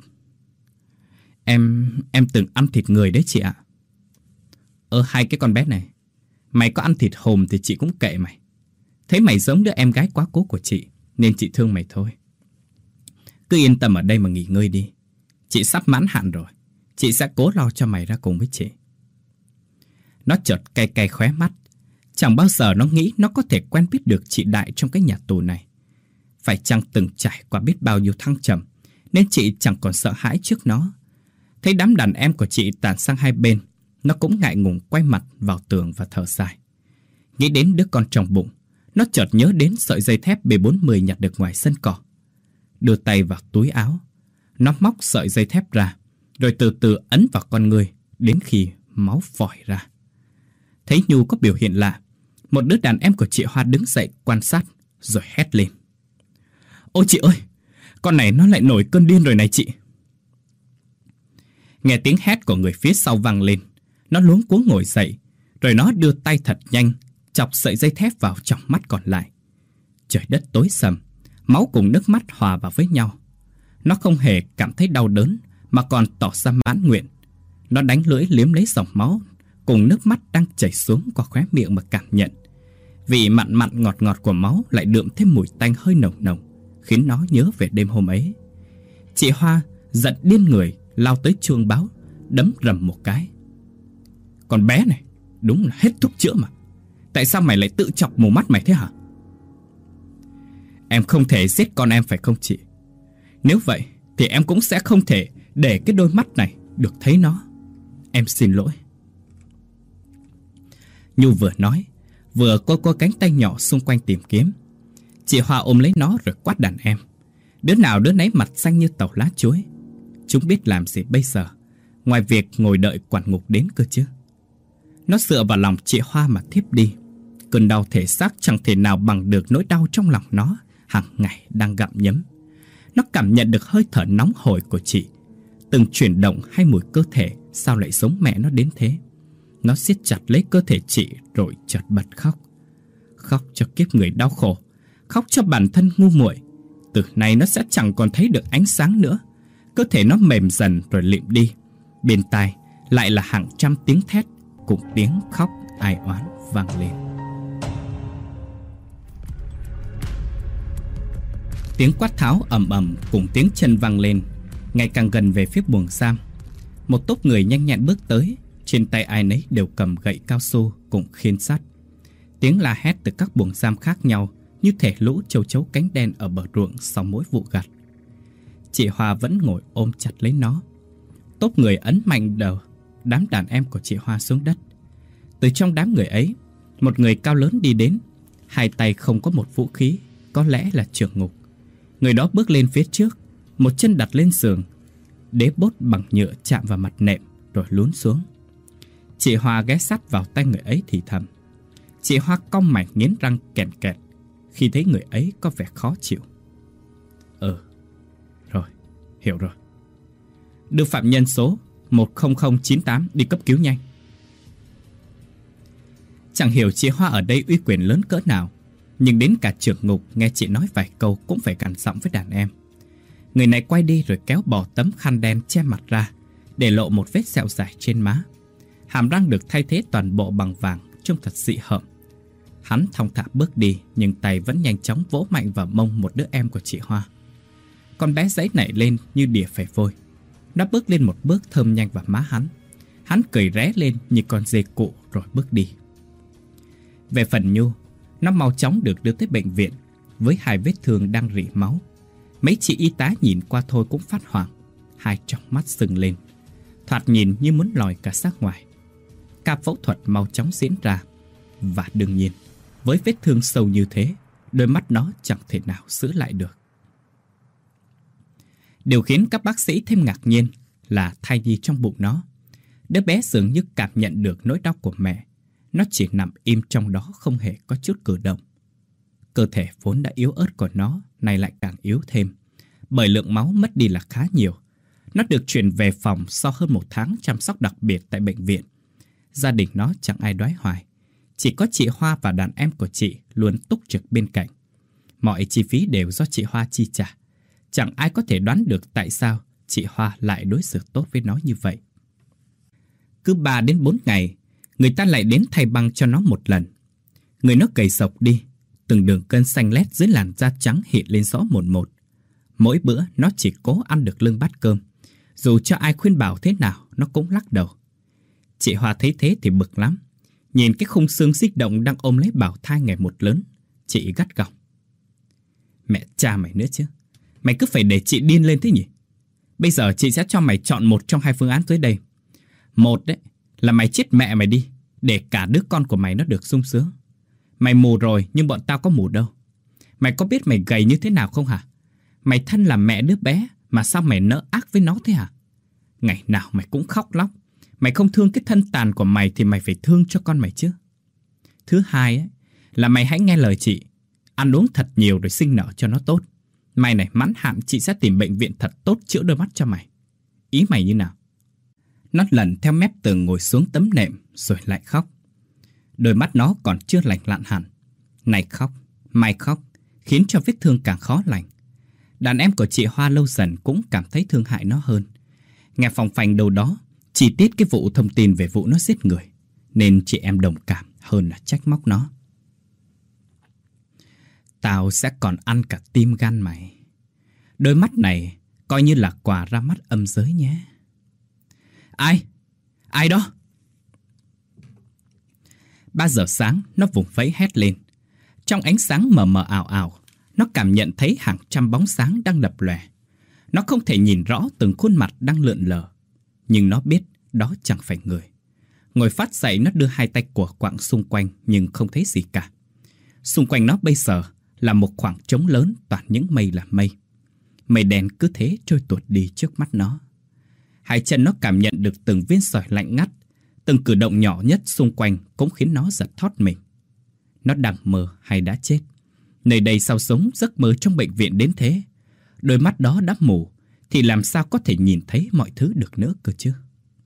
Em từng ăn thịt người đấy chị ạ. Hai cái con bé này, mày có ăn thịt hồm thì chị cũng kệ mày. Thấy mày giống đứa em gái quá cố của chị nên chị thương mày thôi. Cứ yên tâm ở đây mà nghỉ ngơi đi. Chị sắp mãn hạn rồi, chị sẽ cố lo cho mày ra cùng với chị. Nó chợt cay cay khóe mắt. Chẳng bao giờ nó nghĩ nó có thể quen biết được chị Đại trong cái nhà tù này. Phải chăng từng trải qua biết bao nhiêu thăng trầm nên chị chẳng còn sợ hãi trước nó. Thấy đám đàn em của chị tản sang hai bên, nó cũng ngại ngùng quay mặt vào tường và thở dài. Nghĩ đến đứa con trong bụng, nó chợt nhớ đến sợi dây thép B40 nhặt được ngoài sân cỏ. Đưa tay vào túi áo, nó móc sợi dây thép ra, rồi từ từ ấn vào con người đến khi máu phòi ra. Thấy Nhu có biểu hiện lạ, một đứa đàn em của chị Hoa đứng dậy quan sát rồi hét lên: Ôi chị ơi, con này nó lại nổi cơn điên rồi này chị. Nghe tiếng hét của người phía sau vang lên, nó luống cuống ngồi dậy, rồi nó đưa tay thật nhanh chọc sợi dây thép vào trong mắt còn lại. Trời đất tối sầm, máu cùng nước mắt hòa vào với nhau. Nó không hề cảm thấy đau đớn mà còn tỏ ra mãn nguyện. Nó đánh lưỡi liếm lấy dòng máu cùng nước mắt đang chảy xuống qua khóe miệng mà cảm nhận. Vị mặn mặn ngọt ngọt của máu lại đượm thêm mùi tanh hơi nồng nồng, khiến nó nhớ về đêm hôm ấy. Chị Hoa giận điên người lao tới chuông báo, đấm rầm một cái. Con bé này đúng là hết thuốc chữa mà. Tại sao mày lại tự chọc mù mắt mày thế hả? Em không thể giết con em phải không chị? Nếu vậy thì em cũng sẽ không thể để cái đôi mắt này được thấy nó. Em xin lỗi. Nhu vừa nói vừa cô cánh tay nhỏ xung quanh tìm kiếm. Chị Hoa ôm lấy nó rồi quát đàn em. Đứa nào đứa nấy mặt xanh như tàu lá chuối. Chúng biết làm gì bây giờ ngoài việc ngồi đợi quản ngục đến cơ chứ. Nó dựa vào lòng chị Hoa mà thiếp đi. Cơn đau thể xác chẳng thể nào bằng được nỗi đau trong lòng nó hàng ngày đang gặm nhấm. Nó cảm nhận được hơi thở nóng hổi của chị. Từng chuyển động hay mùi cơ thể sao lại giống mẹ nó đến thế. Nó siết chặt lấy cơ thể chị rồi chợt bật khóc. Khóc cho kiếp người đau khổ, khóc cho bản thân ngu muội. Từ nay nó sẽ chẳng còn thấy được ánh sáng nữa. Cơ thể nó mềm dần rồi lịm đi. Bên tai lại là hàng trăm tiếng thét cùng tiếng khóc ai oán vang lên. Tiếng quát tháo ầm ầm cùng tiếng chân vang lên, ngày càng gần về phía buồng giam. Một tốp người nhanh nhẹn bước tới, trên tay ai nấy đều cầm gậy cao su cùng khiên sắt. Tiếng la hét từ các buồng giam khác nhau như thể lũ châu chấu cánh đen ở bờ ruộng sau mỗi vụ gặt. Chị Hoa vẫn ngồi ôm chặt lấy nó. Tốp người ấn mạnh đầu đám đàn em của chị Hoa xuống đất. Từ trong đám người ấy, một người cao lớn đi đến, hai tay không có một vũ khí, có lẽ là trưởng ngục. Người đó bước lên phía trước, một chân đặt lên giường, đế bốt bằng nhựa chạm vào mặt nệm rồi lún xuống. Chị Hoa ghé sát vào tay người ấy thì thầm. Chị Hoa cong mày nghiến răng kèn kẹt khi thấy người ấy có vẻ khó chịu. Rồi, hiểu rồi. Đưa phạm nhân số 10098 đi cấp cứu nhanh. Chẳng hiểu chị Hoa ở đây uy quyền lớn cỡ nào, nhưng đến cả trưởng ngục nghe chị nói vài câu cũng phải gằn giọng với đàn em. Người này quay đi rồi kéo bỏ tấm khăn đen che mặt ra, để lộ một vết sẹo dài trên má. Hàm răng được thay thế toàn bộ bằng vàng, trông thật dị hợm. Hắn thong thả bước đi, nhưng tay vẫn nhanh chóng vỗ mạnh vào mông một đứa em của chị Hoa. Con bé giãy nảy lên như đỉa phải vôi. Nó bước lên một bước thơm nhanh vào má hắn. Hắn cười ré lên như con dê cụ rồi bước đi. Về phần Nhu, nó mau chóng được đưa tới bệnh viện với 2 vết thương đang rỉ máu. Mấy chị y tá nhìn qua thôi cũng phát hoảng, 2 tròng mắt sưng lên, thoạt nhìn như muốn lòi cả xác ngoài. Ca phẫu thuật mau chóng diễn ra. Và đương nhiên, với vết thương sâu như thế, đôi mắt nó chẳng thể nào giữ lại được. Điều khiến các bác sĩ thêm ngạc nhiên là thai nhi trong bụng nó. Đứa bé dường như cảm nhận được nỗi đau của mẹ. Nó chỉ nằm im trong đó, không hề có chút cử động. Cơ thể vốn đã yếu ớt của nó nay lại càng yếu thêm, bởi lượng máu mất đi là khá nhiều. Nó được chuyển về phòng sau hơn 1 tháng chăm sóc đặc biệt tại bệnh viện. Gia đình nó chẳng ai đoái hoài, chỉ có chị Hoa và đàn em của chị luôn túc trực bên cạnh. Mọi chi phí đều do chị Hoa chi trả. Chẳng ai có thể đoán được tại sao chị Hoa lại đối xử tốt với nó như vậy. Cứ 3 đến 4 ngày, người ta lại đến thay băng cho nó một lần. Người nó gầy sộc đi, từng đường gân xanh lét dưới làn da trắng hiện lên rõ mồn một. Mỗi bữa nó chỉ cố ăn được lưng bát cơm. Dù cho ai khuyên bảo thế nào, nó cũng lắc đầu. Chị Hoa thấy thế thì bực lắm. Nhìn cái khung xương xích động đang ôm lấy bào thai ngày một lớn, chị gắt gỏng. Mẹ cha mày nữa chứ, mày cứ phải để chị điên lên thế nhỉ? Bây giờ chị sẽ cho mày chọn một trong 2 phương án dưới đây. Một đấy là mày chết mẹ mày đi, để cả đứa con của mày nó được sung sướng. Mày mù rồi nhưng bọn tao có mù đâu. Mày có biết mày gầy như thế nào không hả? Mày thân là mẹ đứa bé mà sao mày nỡ ác với nó thế hả? Ngày nào mày cũng khóc lóc. Mày không thương cái thân tàn của mày thì mày phải thương cho con mày chứ. Thứ hai ấy, là mày hãy nghe lời chị. Ăn uống thật nhiều rồi sinh nở cho nó tốt. Mày này mãn hạn chị sẽ tìm bệnh viện thật tốt chữa đôi mắt cho mày. Ý mày như nào? Nó lần theo mép tường ngồi xuống tấm nệm rồi lại khóc. Đôi mắt nó còn chưa lành lặn hẳn. Này khóc, mai khóc, khiến cho vết thương càng khó lành. Đàn em của chị Hoa lâu dần cũng cảm thấy thương hại nó hơn. Nghe phòng phành đâu đó chi tiết cái vụ thông tin về vụ nó giết người, nên chị em đồng cảm hơn là trách móc nó. Tao sẽ còn ăn cả tim gan mày. Đôi mắt này coi như là quà ra mắt âm giới nhé. Ai? Ai đó? 3 giờ sáng nó vùng vẫy hét lên. Trong ánh sáng mờ mờ ảo ảo, nó cảm nhận thấy hàng trăm bóng sáng đang lập lòe. Nó không thể nhìn rõ từng khuôn mặt đang lượn lờ, nhưng nó biết đó chẳng phải người. Ngồi phát dậy, nó đưa 2 tay của quạng xung quanh nhưng không thấy gì cả. Xung quanh nó bây giờ là một khoảng trống lớn, toàn những mây là mây. Mây đen cứ thế trôi tuột đi trước mắt nó. 2 chân nó cảm nhận được từng viên sỏi lạnh ngắt. Từng cử động nhỏ nhất xung quanh cũng khiến nó giật thót mình. Nó đang mơ hay đã chết? Nơi đây sao sống giấc mơ trong bệnh viện đến thế? Đôi mắt đó đã mù thì làm sao có thể nhìn thấy mọi thứ được nữa cơ chứ?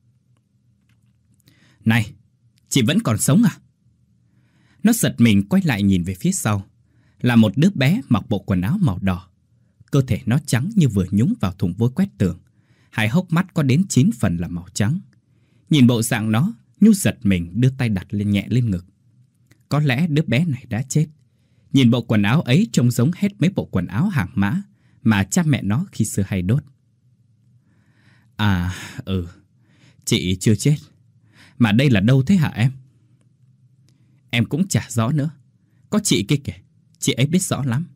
Này, chị vẫn còn sống à? Nó giật mình quay lại nhìn về phía sau. Là một đứa bé mặc bộ quần áo màu đỏ. Cơ thể nó trắng như vừa nhúng vào thùng vôi quét tường. 2 hốc mắt có đến 9 phần là màu trắng. Nhìn bộ dạng nó, Nhu giật mình đưa tay đặt lên nhẹ lên ngực. Có lẽ đứa bé này đã chết. Nhìn bộ quần áo ấy trông giống hết mấy bộ quần áo hàng mã mà cha mẹ nó khi xưa hay đốt. À, chị chưa chết. Mà đây là đâu thế hả em? Em cũng chả rõ nữa. Có chị kia kìa, chị ấy biết rõ lắm.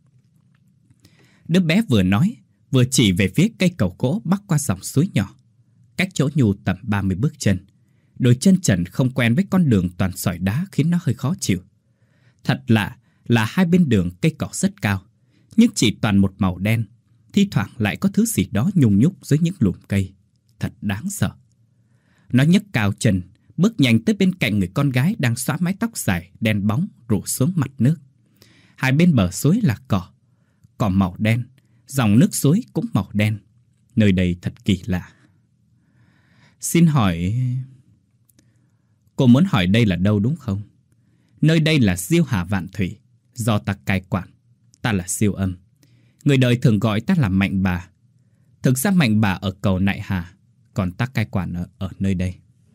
Đứa bé vừa nói, vừa chỉ về phía cây cầu gỗ bắc qua dòng suối nhỏ. Cách chỗ Nhu tầm 30 bước chân. Đôi chân trần không quen với con đường toàn sỏi đá khiến nó hơi khó chịu. Thật lạ là 2 bên đường cây cỏ rất cao, nhưng chỉ toàn một màu đen. Thi thoảng lại có thứ gì đó nhung nhúc dưới những lùm cây. Thật đáng sợ. Nó nhấc cao chân, bước nhanh tới bên cạnh người con gái đang xõa mái tóc dài đen bóng rủ xuống mặt nước. 2 bên bờ suối là cỏ màu đen, dòng nước suối cũng màu đen. Nơi đây thật kỳ lạ. Xin hỏi... Cô muốn hỏi đây là đâu đúng không? Nơi đây là Diêu Hà Vạn Thủy, do ta cai quản. Ta là Siêu Âm. Người đời thường gọi ta là Mạnh bà. Thực ra Mạnh bà ở cầu Nại Hà, còn ta cai quản ở nơi đây.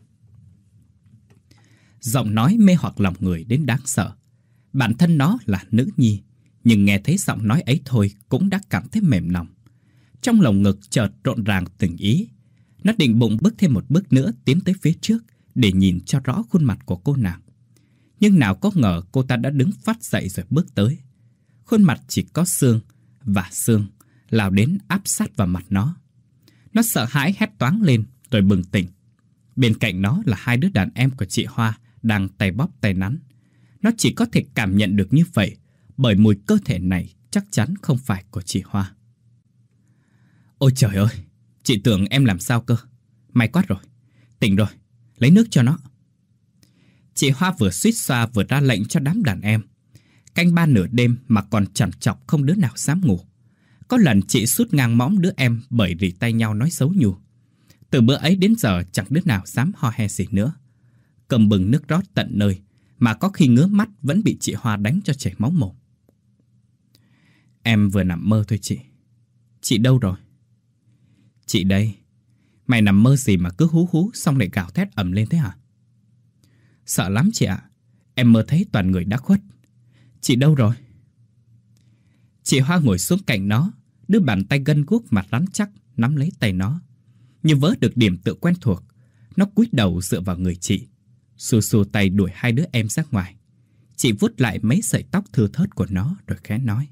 Giọng nói mê hoặc lòng người đến đáng sợ. Bản thân nó là nữ nhi, nhưng nghe thấy giọng nói ấy thôi cũng đã cảm thấy mềm lòng. Trong lồng ngực chợt rộn ràng tình ý. Nó định bụng bước thêm một bước nữa tiến tới phía trước để nhìn cho rõ khuôn mặt của cô nàng. Nhưng nào có ngờ cô ta đã đứng phát dậy rồi bước tới. Khuôn mặt chỉ có xương và xương lao đến áp sát vào mặt nó. Nó sợ hãi hét toáng lên rồi bừng tỉnh. Bên cạnh nó là hai đứa đàn em của chị Hoa đang tay bóp tay nắn. Nó chỉ có thể cảm nhận được như vậy bởi mùi cơ thể này chắc chắn không phải của chị Hoa. Ôi trời ơi, chị tưởng em làm sao cơ? May quá rồi, tỉnh rồi, lấy nước cho nó. Chị Hoa vừa suýt xoa vừa ra lệnh cho đám đàn em. Canh ba nửa đêm mà còn chằn chọc không đứa nào dám ngủ. Có lần chị sút ngang mõm đứa em bởi rỉ tay nhau nói xấu nhù. Từ bữa ấy đến giờ chẳng đứa nào dám ho he gì nữa. Cầm bừng nước rót tận nơi, mà có khi ngứa mắt vẫn bị chị Hoa đánh cho chảy máu mồm. Em vừa nằm mơ thôi chị. Chị đâu rồi? Chị đây. Mày nằm mơ gì mà cứ hú hú xong lại gào thét ầm lên thế hả? Sợ lắm chị ạ. Em mơ thấy toàn người đã khuất. Chị đâu rồi? Chị Hoa ngồi xuống cạnh nó, đưa bàn tay gân guốc mặt rắn chắc nắm lấy tay nó. Như vớ được điểm tựa quen thuộc, nó cúi đầu dựa vào người chị, xù xù tay đuổi hai đứa em ra ngoài. Chị vuốt lại mấy sợi tóc thưa thớt của nó rồi khẽ nói: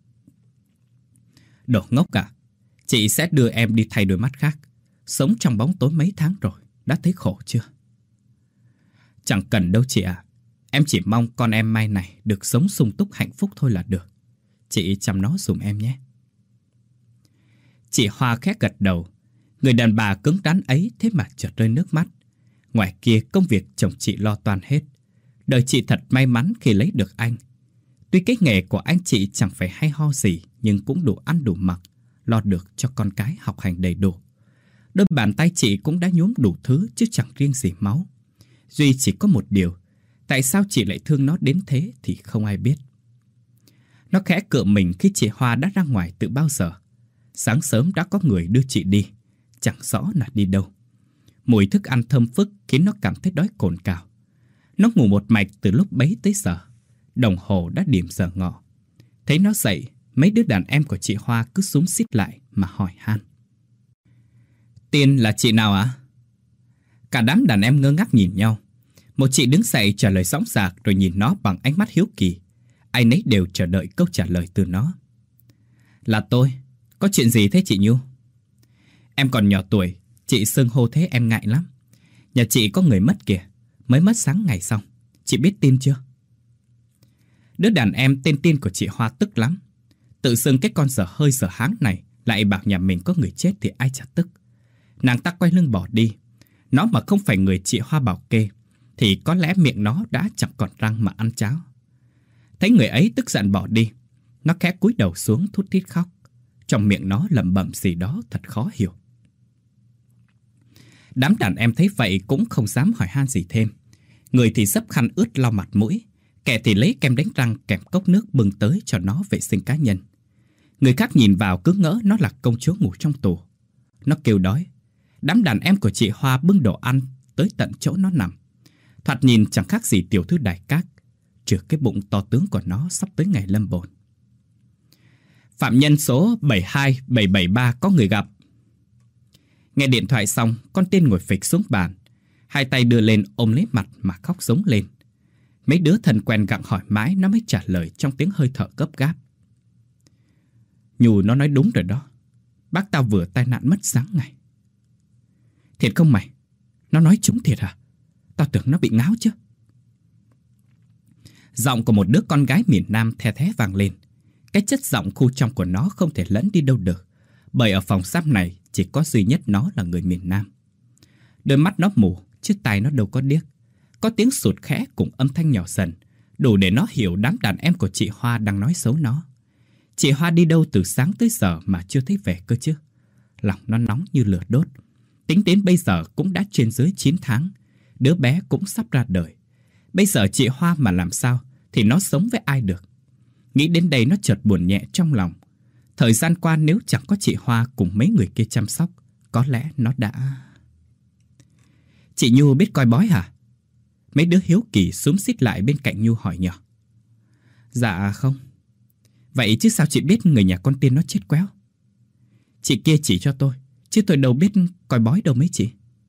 Đồ ngốc à, chị sẽ đưa em đi thay đôi mắt khác. Sống trong bóng tối mấy tháng rồi, đã thấy khổ chưa? Chẳng cần đâu chị ạ. Em chỉ mong con em mai này được sống sung túc hạnh phúc thôi là được. Chị chăm nó giùm em nhé. Chị Hoa khẽ gật đầu. Người đàn bà cứng rắn ấy thế mà chợt rơi nước mắt. Ngoài kia công việc chồng chị lo toan hết. Đời chị thật may mắn khi lấy được anh. Tuy cái nghề của anh chị chẳng phải hay ho gì, nhưng cũng đủ ăn đủ mặc, lo được cho con cái học hành đầy đủ. Đôi bàn tay chị cũng đã nhuốm đủ thứ chứ chẳng riêng gì máu. Duy chỉ có một điều, tại sao chị lại thương nó đến thế thì không ai biết. Nó khẽ cựa mình khi chị Hoa đã ra ngoài từ bao giờ. Sáng sớm đã có người đưa chị đi, chẳng rõ là đi đâu. Mùi thức ăn thơm phức khiến nó cảm thấy đói cồn cào. Nó ngủ một mạch từ lúc bấy tới giờ. Đồng hồ đã điểm giờ ngọ. Thấy nó dậy, mấy đứa đàn em của chị Hoa cứ xúm xít lại mà hỏi han: Tiên là chị nào ạ? Cả đám đàn em ngơ ngác nhìn nhau. Một chị đứng dậy trả lời sõng dạc rồi nhìn nó bằng ánh mắt hiếu kỳ. Ai nấy đều chờ đợi câu trả lời từ nó. Là tôi. Có chuyện gì thế chị Nhu? Em còn nhỏ tuổi, chị xưng hô thế em ngại lắm. Nhà chị có người mất kìa, mới mất sáng ngày xong. Chị biết tin chưa? Đứa đàn em tên Tiên của chị Hoa tức lắm. Tự xưng cái con dở hơi dở háng này lại bảo nhà mình có người chết thì ai chả tức. Nàng ta quay lưng bỏ đi. Nó mà không phải người chị Hoa bảo kê thì có lẽ miệng nó đã chẳng còn răng mà ăn cháo. Thấy người ấy tức giận bỏ đi, nó khẽ cúi đầu xuống thút thít khóc. Trong miệng nó lẩm bẩm gì đó thật khó hiểu. Đám đàn em thấy vậy cũng không dám hỏi han gì thêm. Người thì xấp khăn ướt lau mặt mũi, kẻ thì lấy kem đánh răng kèm cốc nước bưng tới cho nó vệ sinh cá nhân. Người khác nhìn vào cứ ngỡ nó là công chúa ngủ trong tù. Nó kêu đói. Đám đàn em của chị Hoa bưng đồ ăn tới tận chỗ nó nằm. Thoạt nhìn chẳng khác gì tiểu thư đại cát, trừ cái bụng to tướng của nó sắp tới ngày lâm bồn. Phạm nhân số 72773 có người gặp. Nghe điện thoại xong, con Tiên ngồi phịch xuống bàn, hai tay đưa lên ôm lấy mặt mà khóc rống lên. Mấy đứa thân quen gặng hỏi mãi nó mới trả lời trong tiếng hơi thở gấp gáp. Nhù nó nói đúng rồi đó. Bác tao vừa tai nạn mất sáng ngày. Thiệt không mày? Nó nói trúng thiệt à? Tao tưởng nó bị ngáo chứ. Giọng của một đứa con gái miền Nam the thé vang lên. Cái chất giọng khu trong của nó không thể lẫn đi đâu được, bởi ở phòng giam này chỉ có duy nhất nó là người miền Nam. Đôi mắt nó mù, chứ tai nó đâu có điếc. Có tiếng sụt khẽ cùng âm thanh nhỏ dần, đủ để nó hiểu đám đàn em của chị Hoa đang nói xấu nó. Chị Hoa đi đâu từ sáng tới giờ mà chưa thấy về cơ chứ. Lòng nó nóng như lửa đốt. Tính đến bây giờ cũng đã trên dưới 9 tháng. Đứa bé cũng sắp ra đời. Bây giờ chị Hoa mà làm sao thì nó sống với ai được. Nghĩ đến đây nó chợt buồn nhẹ trong lòng. Thời gian qua nếu chẳng có chị Hoa cùng mấy người kia chăm sóc, có lẽ nó đã... Chị Nhu biết coi bói hả? Mấy đứa hiếu kỳ xúm xít lại bên cạnh Nhu hỏi nhỏ. Dạ không. Vậy chứ sao chị biết người nhà con Tiên nó chết quéo? Chị kia chỉ cho tôi, chứ tôi đâu biết coi bói đâu mấy chị.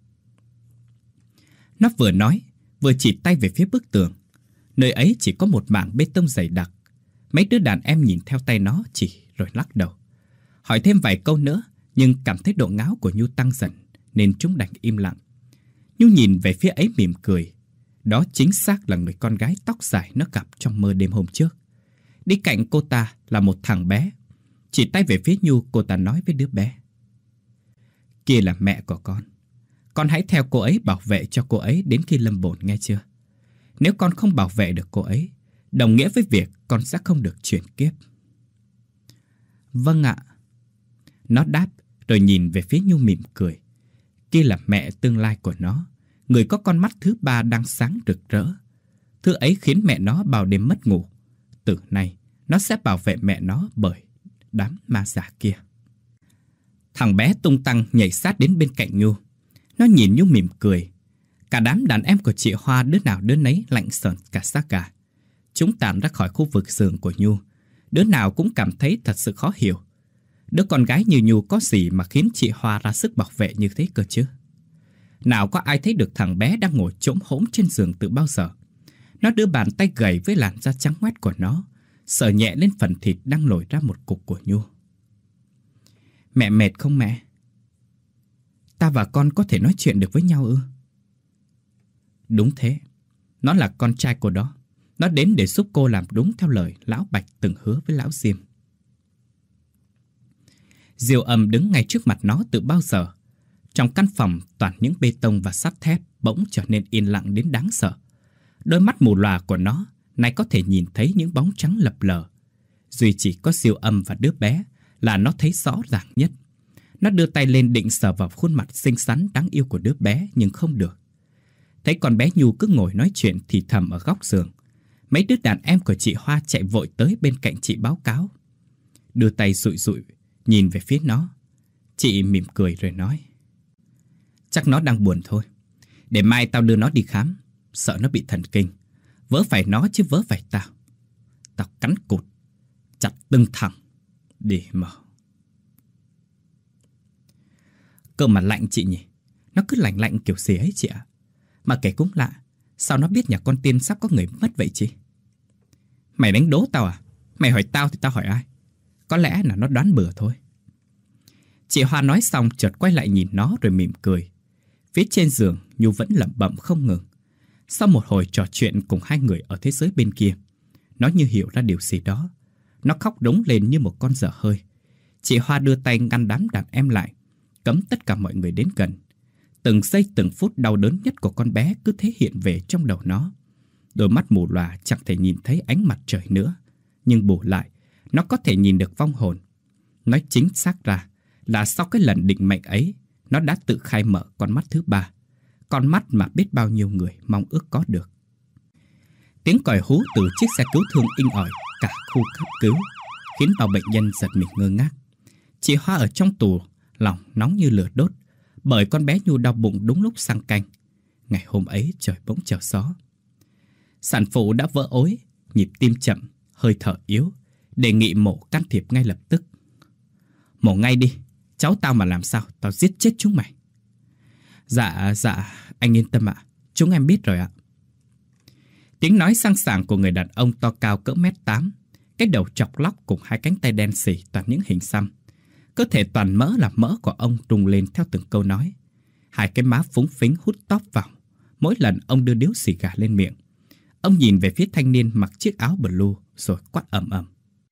Nó vừa nói, vừa chỉ tay về phía bức tường. Nơi ấy chỉ có một mảng bê tông dày đặc. Mấy đứa đàn em nhìn theo tay nó chỉ rồi lắc đầu. Hỏi thêm vài câu nữa, nhưng cảm thấy độ ngáo của Nhu tăng dần, nên chúng đành im lặng. Nhu nhìn về phía ấy mỉm cười. Đó chính xác là người con gái tóc dài nó gặp trong mơ đêm hôm trước. Đi cạnh cô ta là một thằng bé. Chỉ tay về phía Nhu, cô ta nói với đứa bé. Kia là mẹ của con. Con hãy theo cô ấy bảo vệ cho cô ấy đến khi lâm bồn, nghe chưa? Nếu con không bảo vệ được cô ấy, đồng nghĩa với việc con sẽ không được chuyển kiếp. Vâng ạ. Nó đáp rồi nhìn về phía Nhu mỉm cười. Kia là mẹ tương lai của nó, người có con mắt thứ ba đang sáng rực rỡ. Thứ ấy khiến mẹ nó bao đêm mất ngủ. Từ nay, nó sẽ bảo vệ mẹ nó bởi đám ma già kia. Thằng bé tung tăng nhảy sát đến bên cạnh Nhu. Nó nhìn Nhu mỉm cười. Cả đám đàn em của chị Hoa đứa nào đứa nấy lạnh sờn cả xác gà. Chúng tản ra khỏi khu vực giường của Nhu. Đứa nào cũng cảm thấy thật sự khó hiểu. Đứa con gái như Nhu có gì mà khiến chị Hoa ra sức bảo vệ như thế cơ chứ? Nào có ai thấy được thằng bé đang ngồi chỗm hổm trên giường từ bao giờ? Nó đưa bàn tay gầy với làn da trắng ngoét của nó, sờ nhẹ lên phần thịt đang nổi ra một cục của Nhu. Mẹ mệt không mẹ? Ta và con có thể nói chuyện được với nhau ư? Đúng thế. Nó là con trai của đó. Nó đến để giúp cô làm đúng theo lời lão Bạch từng hứa với lão Diêm. Diêu Âm đứng ngay trước mặt nó từ bao giờ. Trong căn phòng toàn những bê tông và sắt thép bỗng trở nên yên lặng đến đáng sợ. Đôi mắt mù lòa của nó nay có thể nhìn thấy những bóng trắng lập lờ. Duy chỉ có Diêu Âm và đứa bé là nó thấy rõ ràng nhất. Nó đưa tay lên định sờ vào khuôn mặt xinh xắn đáng yêu của đứa bé nhưng không được. Thấy con bé Nhu cứ ngồi nói chuyện thì thầm ở góc giường. Mấy đứa đàn em của chị Hoa chạy vội tới bên cạnh chị báo cáo. Đưa tay dụi dụi nhìn về phía nó. Chị mỉm cười rồi nói. Chắc nó đang buồn thôi. Để mai tao đưa nó đi khám. Sợ nó bị thần kinh. Vớ phải nó chứ vớ phải tao. Tao cắn cụt, chặt tưng thẳng để mở. Cơ mà lạnh chị nhỉ. Nó cứ lạnh lạnh kiểu gì ấy chị ạ. Mà kể cũng lạ. Sao nó biết nhà con Tiên sắp có người mất vậy chị? Mày đánh đố tao à? Mày hỏi tao thì tao hỏi ai? Có lẽ là nó đoán bừa thôi. Chị Hoa nói xong chợt quay lại nhìn nó rồi mỉm cười. Phía trên giường Nhu vẫn lẩm bẩm không ngừng. Sau một hồi trò chuyện cùng hai người ở thế giới bên kia, nó như hiểu ra điều gì đó. Nó khóc đống lên như một con dở hơi. Chị Hoa đưa tay ngăn đám đàn em lại, cấm tất cả mọi người đến gần. Từng giây từng phút đau đớn nhất của con bé cứ thế hiện về trong đầu nó. Đôi mắt mù lòa chẳng thể nhìn thấy ánh mặt trời nữa, nhưng bù lại, nó có thể nhìn được vong hồn. Nói chính xác ra là sau cái lần định mệnh ấy, nó đã tự khai mở con mắt thứ ba. Con mắt mà biết bao nhiêu người mong ước có được. Tiếng còi hú từ chiếc xe cứu thương inh ỏi cả khu cấp cứu, khiến bao bệnh nhân giật mình ngơ ngác. Chị Hoa ở trong tù, lòng nóng như lửa đốt, bởi con bé Nhu đau bụng đúng lúc sang canh. Ngày hôm ấy trời bỗng trở gió. Sản phụ đã vỡ ối, nhịp tim chậm, hơi thở yếu, đề nghị mổ can thiệp ngay lập tức. Mổ ngay đi, cháu tao mà làm sao, tao giết chết chúng mày. Dạ, anh yên tâm ạ, chúng em biết rồi ạ. Tiếng nói sang sảng của người đàn ông to cao cỡ 1m8, cái đầu chọc lóc cùng hai cánh tay đen xỉ toàn những hình xăm. Cơ thể toàn mỡ là mỡ của ông rung lên theo từng câu nói. Hai cái má phúng phính hút tóc vào mỗi lần ông đưa điếu xì gà lên miệng. Ông nhìn về phía thanh niên mặc chiếc áo blue rồi quát ầm ầm.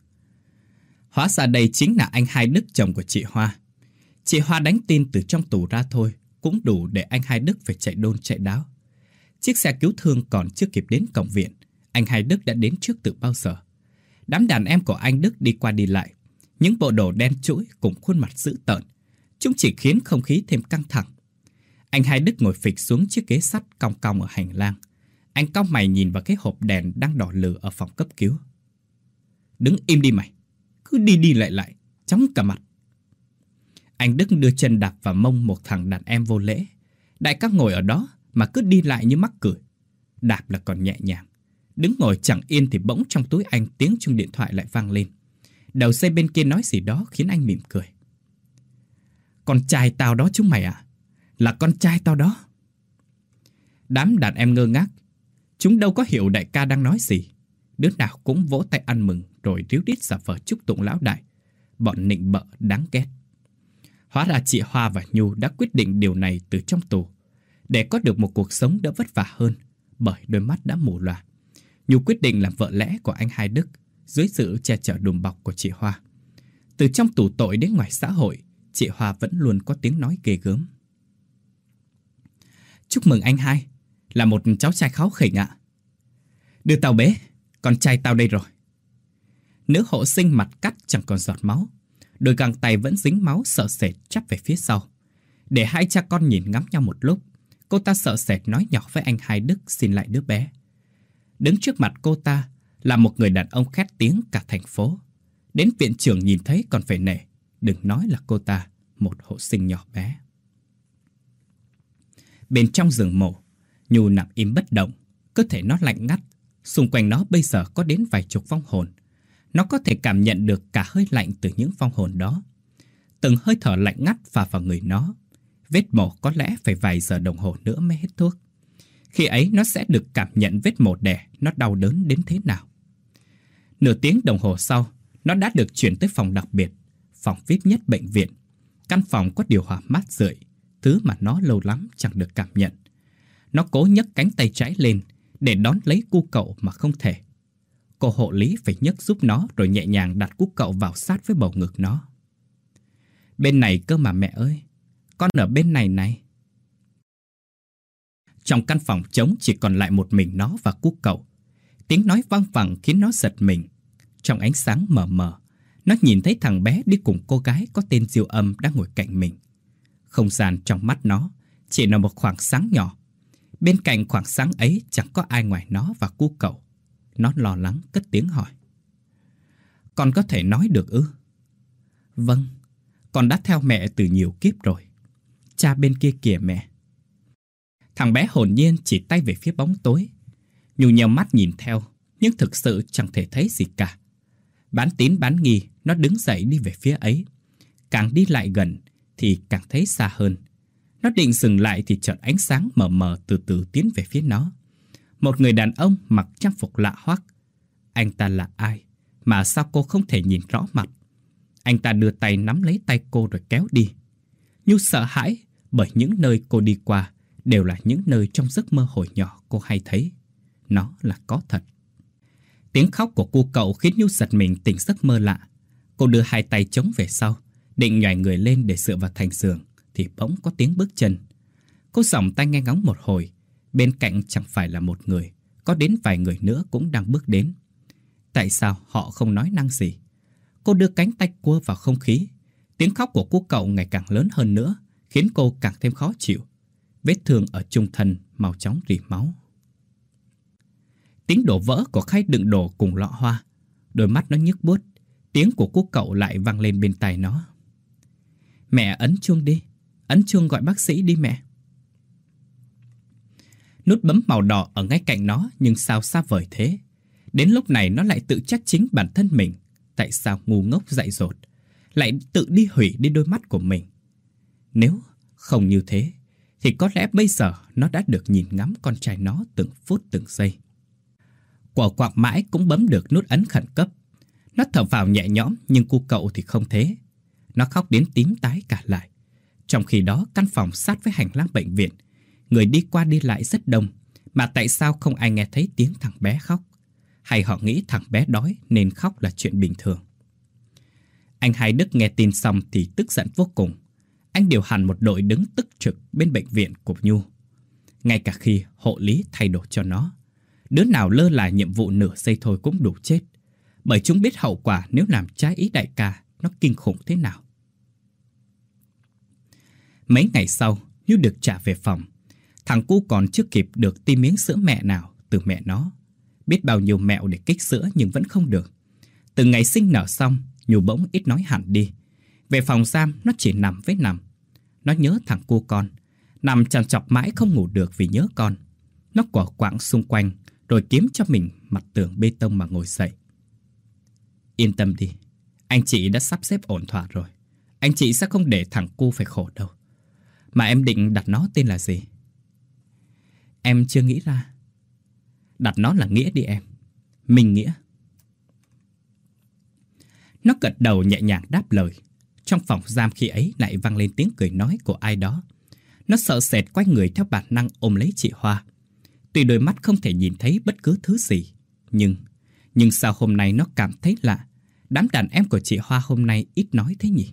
Hóa ra đây chính là anh Hai Đức, chồng của chị Hoa. Chị Hoa đánh tin từ trong tù ra thôi cũng đủ để anh Hai Đức phải chạy đôn chạy đáo. Chiếc xe cứu thương còn chưa kịp đến cổng viện, anh Hai Đức đã đến trước từ bao giờ. Đám đàn em của anh Đức đi qua đi lại, những bộ đồ đen trũi cùng khuôn mặt dữ tợn, chúng chỉ khiến không khí thêm căng thẳng. Anh Hai Đức ngồi phịch xuống chiếc ghế sắt cong cong ở hành lang. Anh cau mày nhìn vào cái hộp đèn đang đỏ lừ ở phòng cấp cứu. Đứng im đi mày, cứ đi đi lại lại, chóng cả mặt. Anh Đức đưa chân đạp vào mông một thằng đàn em vô lễ. Đại ca ngồi ở đó mà cứ đi lại như mắc cười. Đạp là còn nhẹ nhàng. Đứng ngồi chẳng yên thì bỗng trong túi anh tiếng chuông điện thoại lại vang lên. Đầu dây bên kia nói gì đó khiến anh mỉm cười. Con trai tao đó chúng mày à? Là con trai tao đó. Đám đàn em ngơ ngác. Chúng đâu có hiểu đại ca đang nói gì. Đứa nào cũng vỗ tay ăn mừng rồi ríu rít giả vờ chúc tụng lão đại. Bọn nịnh bợ đáng ghét. Hóa ra chị Hoa và Nhu đã quyết định điều này từ trong tù, để có được một cuộc sống đỡ vất vả hơn, bởi đôi mắt đã mù lòa. Nhu quyết định làm vợ lẽ của anh Hai Đức dưới sự che chở đùm bọc của chị Hoa. Từ trong tù tội đến ngoài xã hội, chị Hoa vẫn luôn có tiếng nói ghê gớm. Chúc mừng anh Hai, là một cháu trai kháu khỉnh ạ. Đưa tao bế, con trai tao đây rồi. Nữ hộ sinh mặt cắt chẳng còn giọt máu, đôi găng tay vẫn dính máu sợ sệt chắp về phía sau. Để hai cha con nhìn ngắm nhau một lúc, cô ta sợ sệt nói nhỏ với anh Hai Đức xin lại đứa bé. Đứng trước mặt cô ta là một người đàn ông khét tiếng cả thành phố. Đến viện trưởng nhìn thấy còn phải nể, đừng nói là cô ta, một hộ sinh nhỏ bé. Bên trong giường mổ, Nhu nằm im bất động, cơ thể nó lạnh ngắt. Xung quanh nó bây giờ có đến vài chục vong hồn. Nó có thể cảm nhận được cả hơi lạnh từ những vong hồn đó. Từng hơi thở lạnh ngắt phả vào người nó. Vết mổ có lẽ phải vài giờ đồng hồ nữa mới hết thuốc. Khi ấy nó sẽ được cảm nhận vết mổ đẻ nó đau đớn đến thế nào. Nửa tiếng đồng hồ sau, nó đã được chuyển tới phòng đặc biệt, phòng VIP nhất bệnh viện. Căn phòng có điều hòa mát rượi, thứ mà nó lâu lắm chẳng được cảm nhận. Nó cố nhấc cánh tay trái lên để đón lấy cu cậu mà không thể. Cô hộ lý phải nhấc giúp nó rồi nhẹ nhàng đặt cu cậu vào sát với bầu ngực nó. Bên này cơ mà mẹ ơi, con ở bên này này. Trong căn phòng trống chỉ còn lại một mình nó và cu cậu. Tiếng nói vang vẳng khiến nó giật mình. Trong ánh sáng mờ mờ, nó nhìn thấy thằng bé đi cùng cô gái có tên Diêu Âm đang ngồi cạnh mình. Không gian trong mắt nó chỉ là một khoảng sáng nhỏ. Bên cạnh khoảng sáng ấy chẳng có ai ngoài nó và cu cậu. Nó lo lắng cất tiếng hỏi. Con có thể nói được ư? Vâng, con đã theo mẹ từ nhiều kiếp rồi. Cha bên kia kìa mẹ. Thằng bé hồn nhiên chỉ tay về phía bóng tối. Nhu nheo mắt nhìn theo, nhưng thực sự chẳng thể thấy gì cả. Bán tín bán nghi, nó đứng dậy đi về phía ấy. Càng đi lại gần thì càng thấy xa hơn. Nó định dừng lại thì chợt ánh sáng mờ mờ từ từ tiến về phía nó. Một người đàn ông mặc trang phục lạ hoắc. Anh ta là ai mà sao cô không thể nhìn rõ mặt? Anh ta đưa tay nắm lấy tay cô rồi kéo đi. Nhu sợ hãi bởi những nơi cô đi qua đều là những nơi trong giấc mơ hồi nhỏ cô hay thấy. Nó là có thật. Tiếng khóc của cu cậu khiến Nhu giật mình tỉnh giấc mơ lạ. Cô đưa hai tay chống về sau, định nhoài người lên để dựa vào thành giường, thì bỗng có tiếng bước chân. Cô giỏng tay nghe ngóng một hồi. Bên cạnh chẳng phải là một người, có đến vài người nữa cũng đang bước đến. Tại sao họ không nói năng gì? Cô đưa cánh tay cua vào không khí. Tiếng khóc của cu cậu ngày càng lớn hơn nữa, khiến cô càng thêm khó chịu. Vết thương ở trung thân mau chóng rỉ máu. Tiếng đổ vỡ của khay đựng đồ cùng lọ hoa. Đôi mắt nó nhức buốt. Tiếng của cu cậu lại vang lên bên tai nó. Mẹ ấn chuông đi. Ấn chuông gọi bác sĩ đi mẹ. Nút bấm màu đỏ ở ngay cạnh nó, nhưng sao xa vời thế. Đến lúc này nó lại tự trách chính bản thân mình. Tại sao ngu ngốc dại dột, lại tự đi hủy đi đôi mắt của mình. Nếu không như thế thì có lẽ bây giờ nó đã được nhìn ngắm con trai nó từng phút từng giây. Quả quạng mãi cũng bấm được nút ấn khẩn cấp. Nó thở vào nhẹ nhõm, nhưng cu cậu thì không thế. Nó khóc đến tím tái cả lại. Trong khi đó căn phòng sát với hành lang bệnh viện, người đi qua đi lại rất đông. Mà tại sao không ai nghe thấy tiếng thằng bé khóc? Hay họ nghĩ thằng bé đói nên khóc là chuyện bình thường? Anh Hai Đức nghe tin xong thì tức giận vô cùng. Anh điều hẳn một đội đứng tức trực bên bệnh viện của Nhu. Ngay cả khi hộ lý thay đổi cho nó, đứa nào lơ là nhiệm vụ nửa giây thôi cũng đủ chết. Bởi chúng biết hậu quả nếu làm trái ý đại ca nó kinh khủng thế nào. Mấy ngày sau, Nhu được trả về phòng. Thằng cu còn chưa kịp được tiêm miếng sữa mẹ nào từ mẹ nó. Biết bao nhiêu mẹo để kích sữa nhưng vẫn không được. Từ ngày sinh nở xong, Nhu bỗng ít nói hẳn đi. Về phòng giam nó chỉ nằm với nằm. Nó nhớ thằng cu con, nằm trằn trọc mãi không ngủ được vì nhớ con. Nó quở quạng xung quanh rồi kiếm cho mình mặt tường bê tông mà ngồi dậy. Yên tâm đi, anh chị đã sắp xếp ổn thỏa rồi. Anh chị sẽ không để thằng cu phải khổ đâu. Mà em định đặt nó tên là gì? Em chưa nghĩ ra. Đặt nó là Nghĩa đi em. Minh Nghĩa. Nó gật đầu nhẹ nhàng đáp lời. Trong phòng giam khi ấy lại vang lên tiếng cười nói của ai đó. Nó sợ sệt quay người theo bản năng ôm lấy chị Hoa. Tuy đôi mắt không thể nhìn thấy bất cứ thứ gì, nhưng sao hôm nay nó cảm thấy lạ. Đám đàn em của chị Hoa hôm nay ít nói thế nhỉ?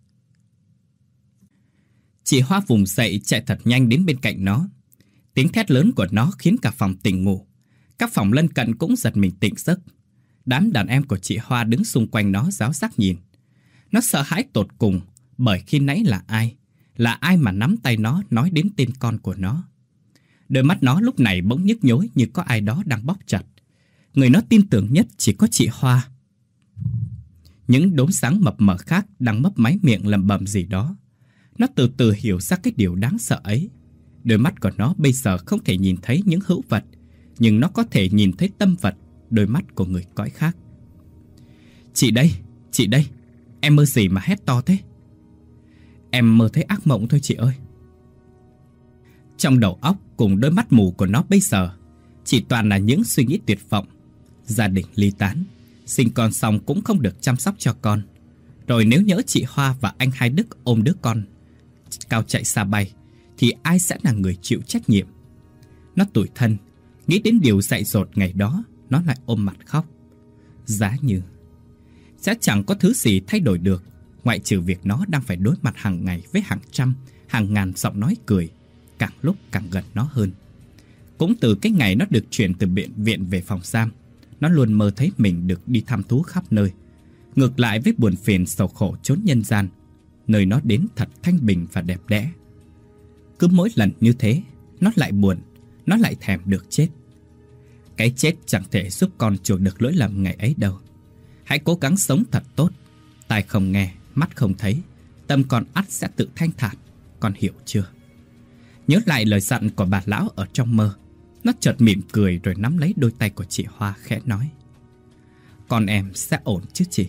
Chị Hoa vùng dậy chạy thật nhanh đến bên cạnh nó. Tiếng thét lớn của nó khiến cả phòng tỉnh ngủ. Các phòng lân cận cũng giật mình tỉnh giấc. Đám đàn em của chị Hoa đứng xung quanh nó ráo rác nhìn. Nó sợ hãi tột cùng bởi khi nãy là ai mà nắm tay nó nói đến tên con của nó. Đôi mắt nó lúc này bỗng nhức nhối như có ai đó đang bóp chặt. Người nó tin tưởng nhất chỉ có chị Hoa. Những đốm sáng mập mờ khác đang mấp máy miệng lẩm bẩm gì đó. Nó từ từ hiểu ra cái điều đáng sợ ấy. Đôi mắt của nó bây giờ không thể nhìn thấy những hữu vật, nhưng nó có thể nhìn thấy tâm vật, đôi mắt của người cõi khác. Chị đây, em mơ gì mà hét to thế? Em mơ thấy ác mộng thôi chị ơi. Trong đầu óc cùng đôi mắt mù của nó bây giờ chỉ toàn là những suy nghĩ tuyệt vọng. Gia đình ly tán, sinh con xong cũng không được chăm sóc cho con. Rồi nếu nhỡ chị Hoa và anh Hai Đức ôm đứa con cao chạy xa bay thì ai sẽ là người chịu trách nhiệm? Nó tủi thân, nghĩ đến điều dại dột ngày đó, nó lại ôm mặt khóc. Giá như sẽ chẳng có thứ gì thay đổi được, ngoại trừ việc nó đang phải đối mặt hàng ngày với hàng trăm, hàng ngàn giọng nói cười, càng lúc càng gần nó hơn. Cũng từ cái ngày nó được chuyển từ bệnh viện về phòng giam, nó luôn mơ thấy mình được đi thăm thú khắp nơi. Ngược lại với buồn phiền sầu khổ chốn nhân gian, nơi nó đến thật thanh bình và đẹp đẽ. Cứ mỗi lần như thế, nó lại buồn, nó lại thèm được chết. Cái chết chẳng thể giúp con chuộc được lỗi lầm ngày ấy đâu. Hãy cố gắng sống thật tốt. Tai không nghe, mắt không thấy, tâm con ắt sẽ tự thanh thản. Con hiểu chưa? Nhớ lại lời dặn của bà lão ở trong mơ, nó chợt mỉm cười rồi nắm lấy đôi tay của chị Hoa khẽ nói: Con em sẽ ổn chứ chị?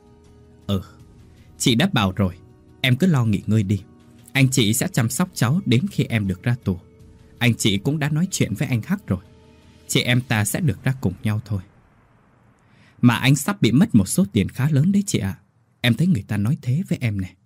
Chị đã bảo rồi, em cứ lo nghỉ ngơi đi. Anh chị sẽ chăm sóc cháu đến khi em được ra tù. Anh chị cũng đã nói chuyện với anh Hắc rồi. Chị em ta sẽ được ra cùng nhau thôi. Mà anh sắp bị mất một số tiền khá lớn đấy chị ạ. Em thấy người ta nói thế với em này.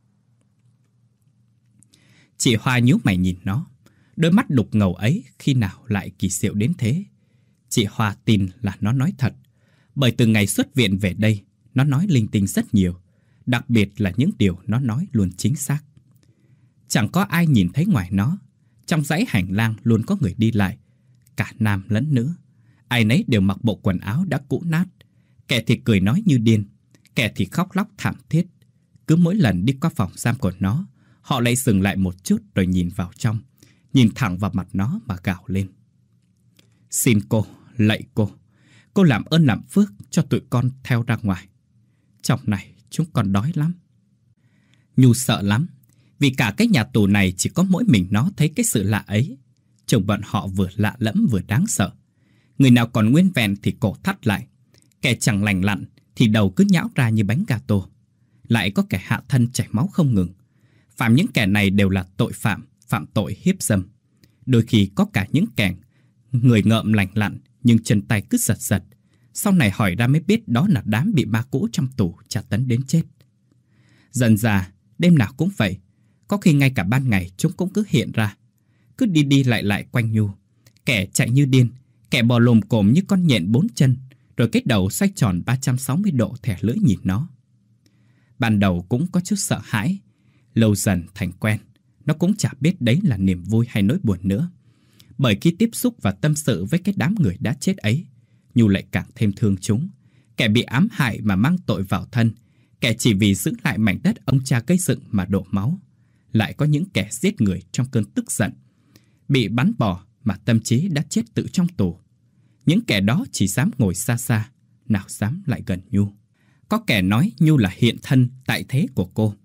Chị Hoa nhíu mày nhìn nó. Đôi mắt đục ngầu ấy khi nào lại kỳ diệu đến thế. Chị Hoa tin là nó nói thật. Bởi từ ngày xuất viện về đây, nó nói linh tinh rất nhiều. Đặc biệt là những điều nó nói luôn chính xác. Chẳng có ai nhìn thấy ngoài nó. Trong dãy hành lang luôn có người đi lại, cả nam lẫn nữ. Ai nấy đều mặc bộ quần áo đã cũ nát. Kẻ thì cười nói như điên, kẻ thì khóc lóc thảm thiết. Cứ mỗi lần đi qua phòng giam của nó, họ lại dừng lại một chút rồi nhìn vào trong, nhìn thẳng vào mặt nó mà gào lên: Xin cô, lạy cô làm ơn làm phước cho tụi con theo ra ngoài. Trong này chúng con đói lắm. Nhu sợ lắm, vì cả cái nhà tù này chỉ có mỗi mình nó thấy cái sự lạ ấy. Chồng bọn họ vừa lạ lẫm vừa đáng sợ. Người nào còn nguyên vẹn thì cổ thắt lại, kẻ chẳng lành lặn thì đầu cứ nhão ra như bánh gato. Lại có kẻ hạ thân chảy máu không ngừng. Phạm những kẻ này đều là tội phạm, phạm tội hiếp dâm. Đôi khi có cả những kẻ người ngợm lành lặn nhưng chân tay cứ giật giật. Sau này hỏi ra mới biết đó là đám bị ma cũ trong tù tra tấn đến chết. Dần dà, đêm nào cũng vậy. Có khi ngay cả ban ngày chúng cũng cứ hiện ra, cứ đi đi lại lại quanh Nhu. Kẻ chạy như điên, kẻ bò lồm cồm như con nhện 4 chân, rồi cái đầu xoay tròn 360 độ thẻ lưỡi nhìn nó. Ban đầu cũng có chút sợ hãi, lâu dần thành quen. Nó cũng chả biết đấy là niềm vui hay nỗi buồn nữa. Bởi khi tiếp xúc và tâm sự với cái đám người đã chết ấy, Nhu lại càng thêm thương chúng. Kẻ bị ám hại mà mang tội vào thân, kẻ chỉ vì giữ lại mảnh đất ông cha gây dựng mà đổ máu. Lại có những kẻ giết người trong cơn tức giận, bị bắn bỏ mà tâm trí đã chết tự trong tù. Những kẻ đó chỉ dám ngồi xa xa, nào dám lại gần Nhu. Có kẻ nói Nhu là hiện thân tại thế của cô.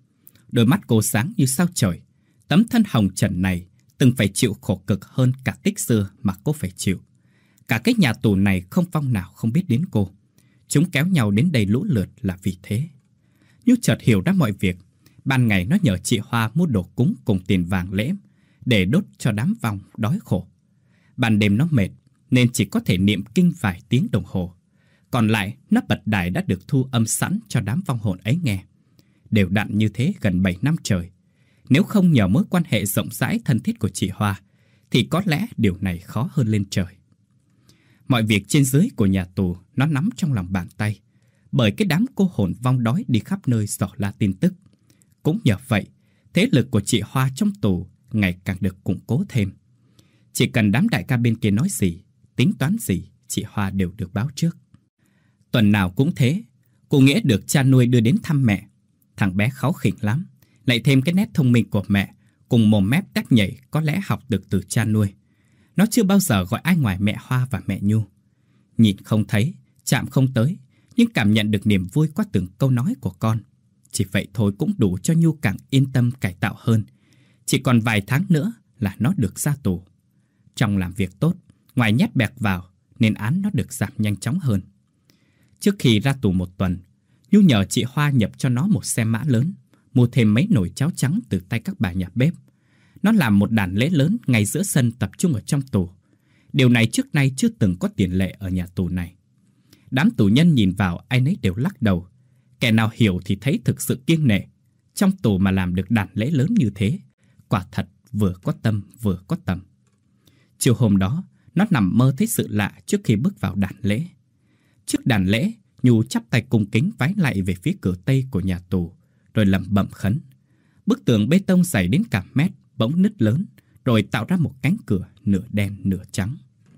Đôi mắt cô sáng như sao trời. Tấm thân hồng trần này từng phải chịu khổ cực hơn cả Tích xưa mà cô phải chịu. Cả cái nhà tù này không vong nào không biết đến cô. Chúng kéo nhau đến đây lũ lượt là vì thế. Nhu chợt hiểu ra mọi việc. Ban ngày nó nhờ chị Hoa mua đồ cúng cùng tiền vàng lễ để đốt cho đám vong đói khổ. Ban đêm nó mệt nên chỉ có thể niệm kinh vài tiếng đồng hồ. Còn lại nó bật đài đã được thu âm sẵn cho đám vong hồn ấy nghe. Đều đặn như thế gần 7 năm trời. Nếu không nhờ mối quan hệ rộng rãi thân thiết của chị Hoa thì có lẽ điều này khó hơn lên trời. Mọi việc trên dưới của nhà tù nó nắm trong lòng bàn tay. Bởi cái đám cô hồn vong đói đi khắp nơi dò la tin tức. Cũng nhờ vậy, thế lực của chị Hoa trong tù ngày càng được củng cố thêm. Chỉ cần đám đại ca bên kia nói gì, tính toán gì, chị Hoa đều được báo trước. Tuần nào cũng thế, cô Nghĩa được cha nuôi đưa đến thăm mẹ. Thằng bé kháu khỉnh lắm, lại thêm cái nét thông minh của mẹ, cùng mồm mép tép nhảy có lẽ học được từ cha nuôi. Nó chưa bao giờ gọi ai ngoài mẹ Hoa và mẹ Nhu. Nhìn không thấy, chạm không tới, nhưng cảm nhận được niềm vui qua từng câu nói của con. Chỉ vậy thôi cũng đủ cho Nhu càng yên tâm cải tạo hơn. Chỉ còn vài tháng nữa là nó được ra tù. Trong làm việc tốt, ngoài nhét bẹc vào, nên án nó được giảm nhanh chóng hơn. Trước khi ra tù 1 tuần, Nhu nhờ chị Hoa nhập cho nó một xe mã lớn, mua thêm mấy nồi cháo trắng từ tay các bà nhà bếp. Nó làm một đàn lễ lớn ngay giữa sân tập trung ở trong tù. Điều này trước nay chưa từng có tiền lệ ở nhà tù này. Đám tù nhân nhìn vào ai nấy đều lắc đầu. Kẻ nào hiểu thì thấy thực sự kiêng nể. Trong tù mà làm được đàn lễ lớn như thế, quả thật vừa có tâm vừa có tầm. Chiều hôm đó, nó nằm mơ thấy sự lạ trước khi bước vào đàn lễ. Trước đàn lễ, Nhu chắp tay cung kính vái lạy về phía cửa tây của nhà tù, rồi lẩm bẩm khấn. Bức tường bê tông dày đến cả mét bỗng nứt lớn, rồi tạo ra một cánh cửa nửa đen nửa trắng.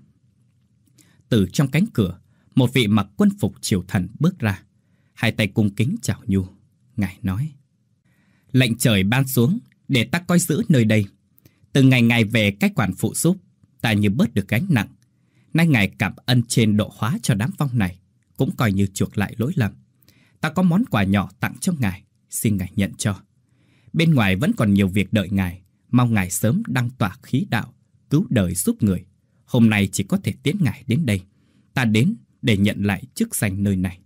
Từ trong cánh cửa, một vị mặc quân phục triều thần bước ra, hai tay cung kính chào Nhu. Ngài nói: lệnh trời ban xuống để ta coi giữ nơi đây. Từ ngày ngài về cách quản phụ giúp, ta như bớt được gánh nặng. Nay ngài cảm ân trên độ hóa cho đám vong này, cũng coi như chuộc lại lỗi lầm. Ta có món quà nhỏ tặng cho ngài, xin ngài nhận cho. Bên ngoài vẫn còn nhiều việc đợi ngài, mong ngài sớm đăng tỏa khí đạo, cứu đời giúp người. Hôm nay chỉ có thể tiễn ngài đến đây. Ta đến để nhận lại chức danh nơi này.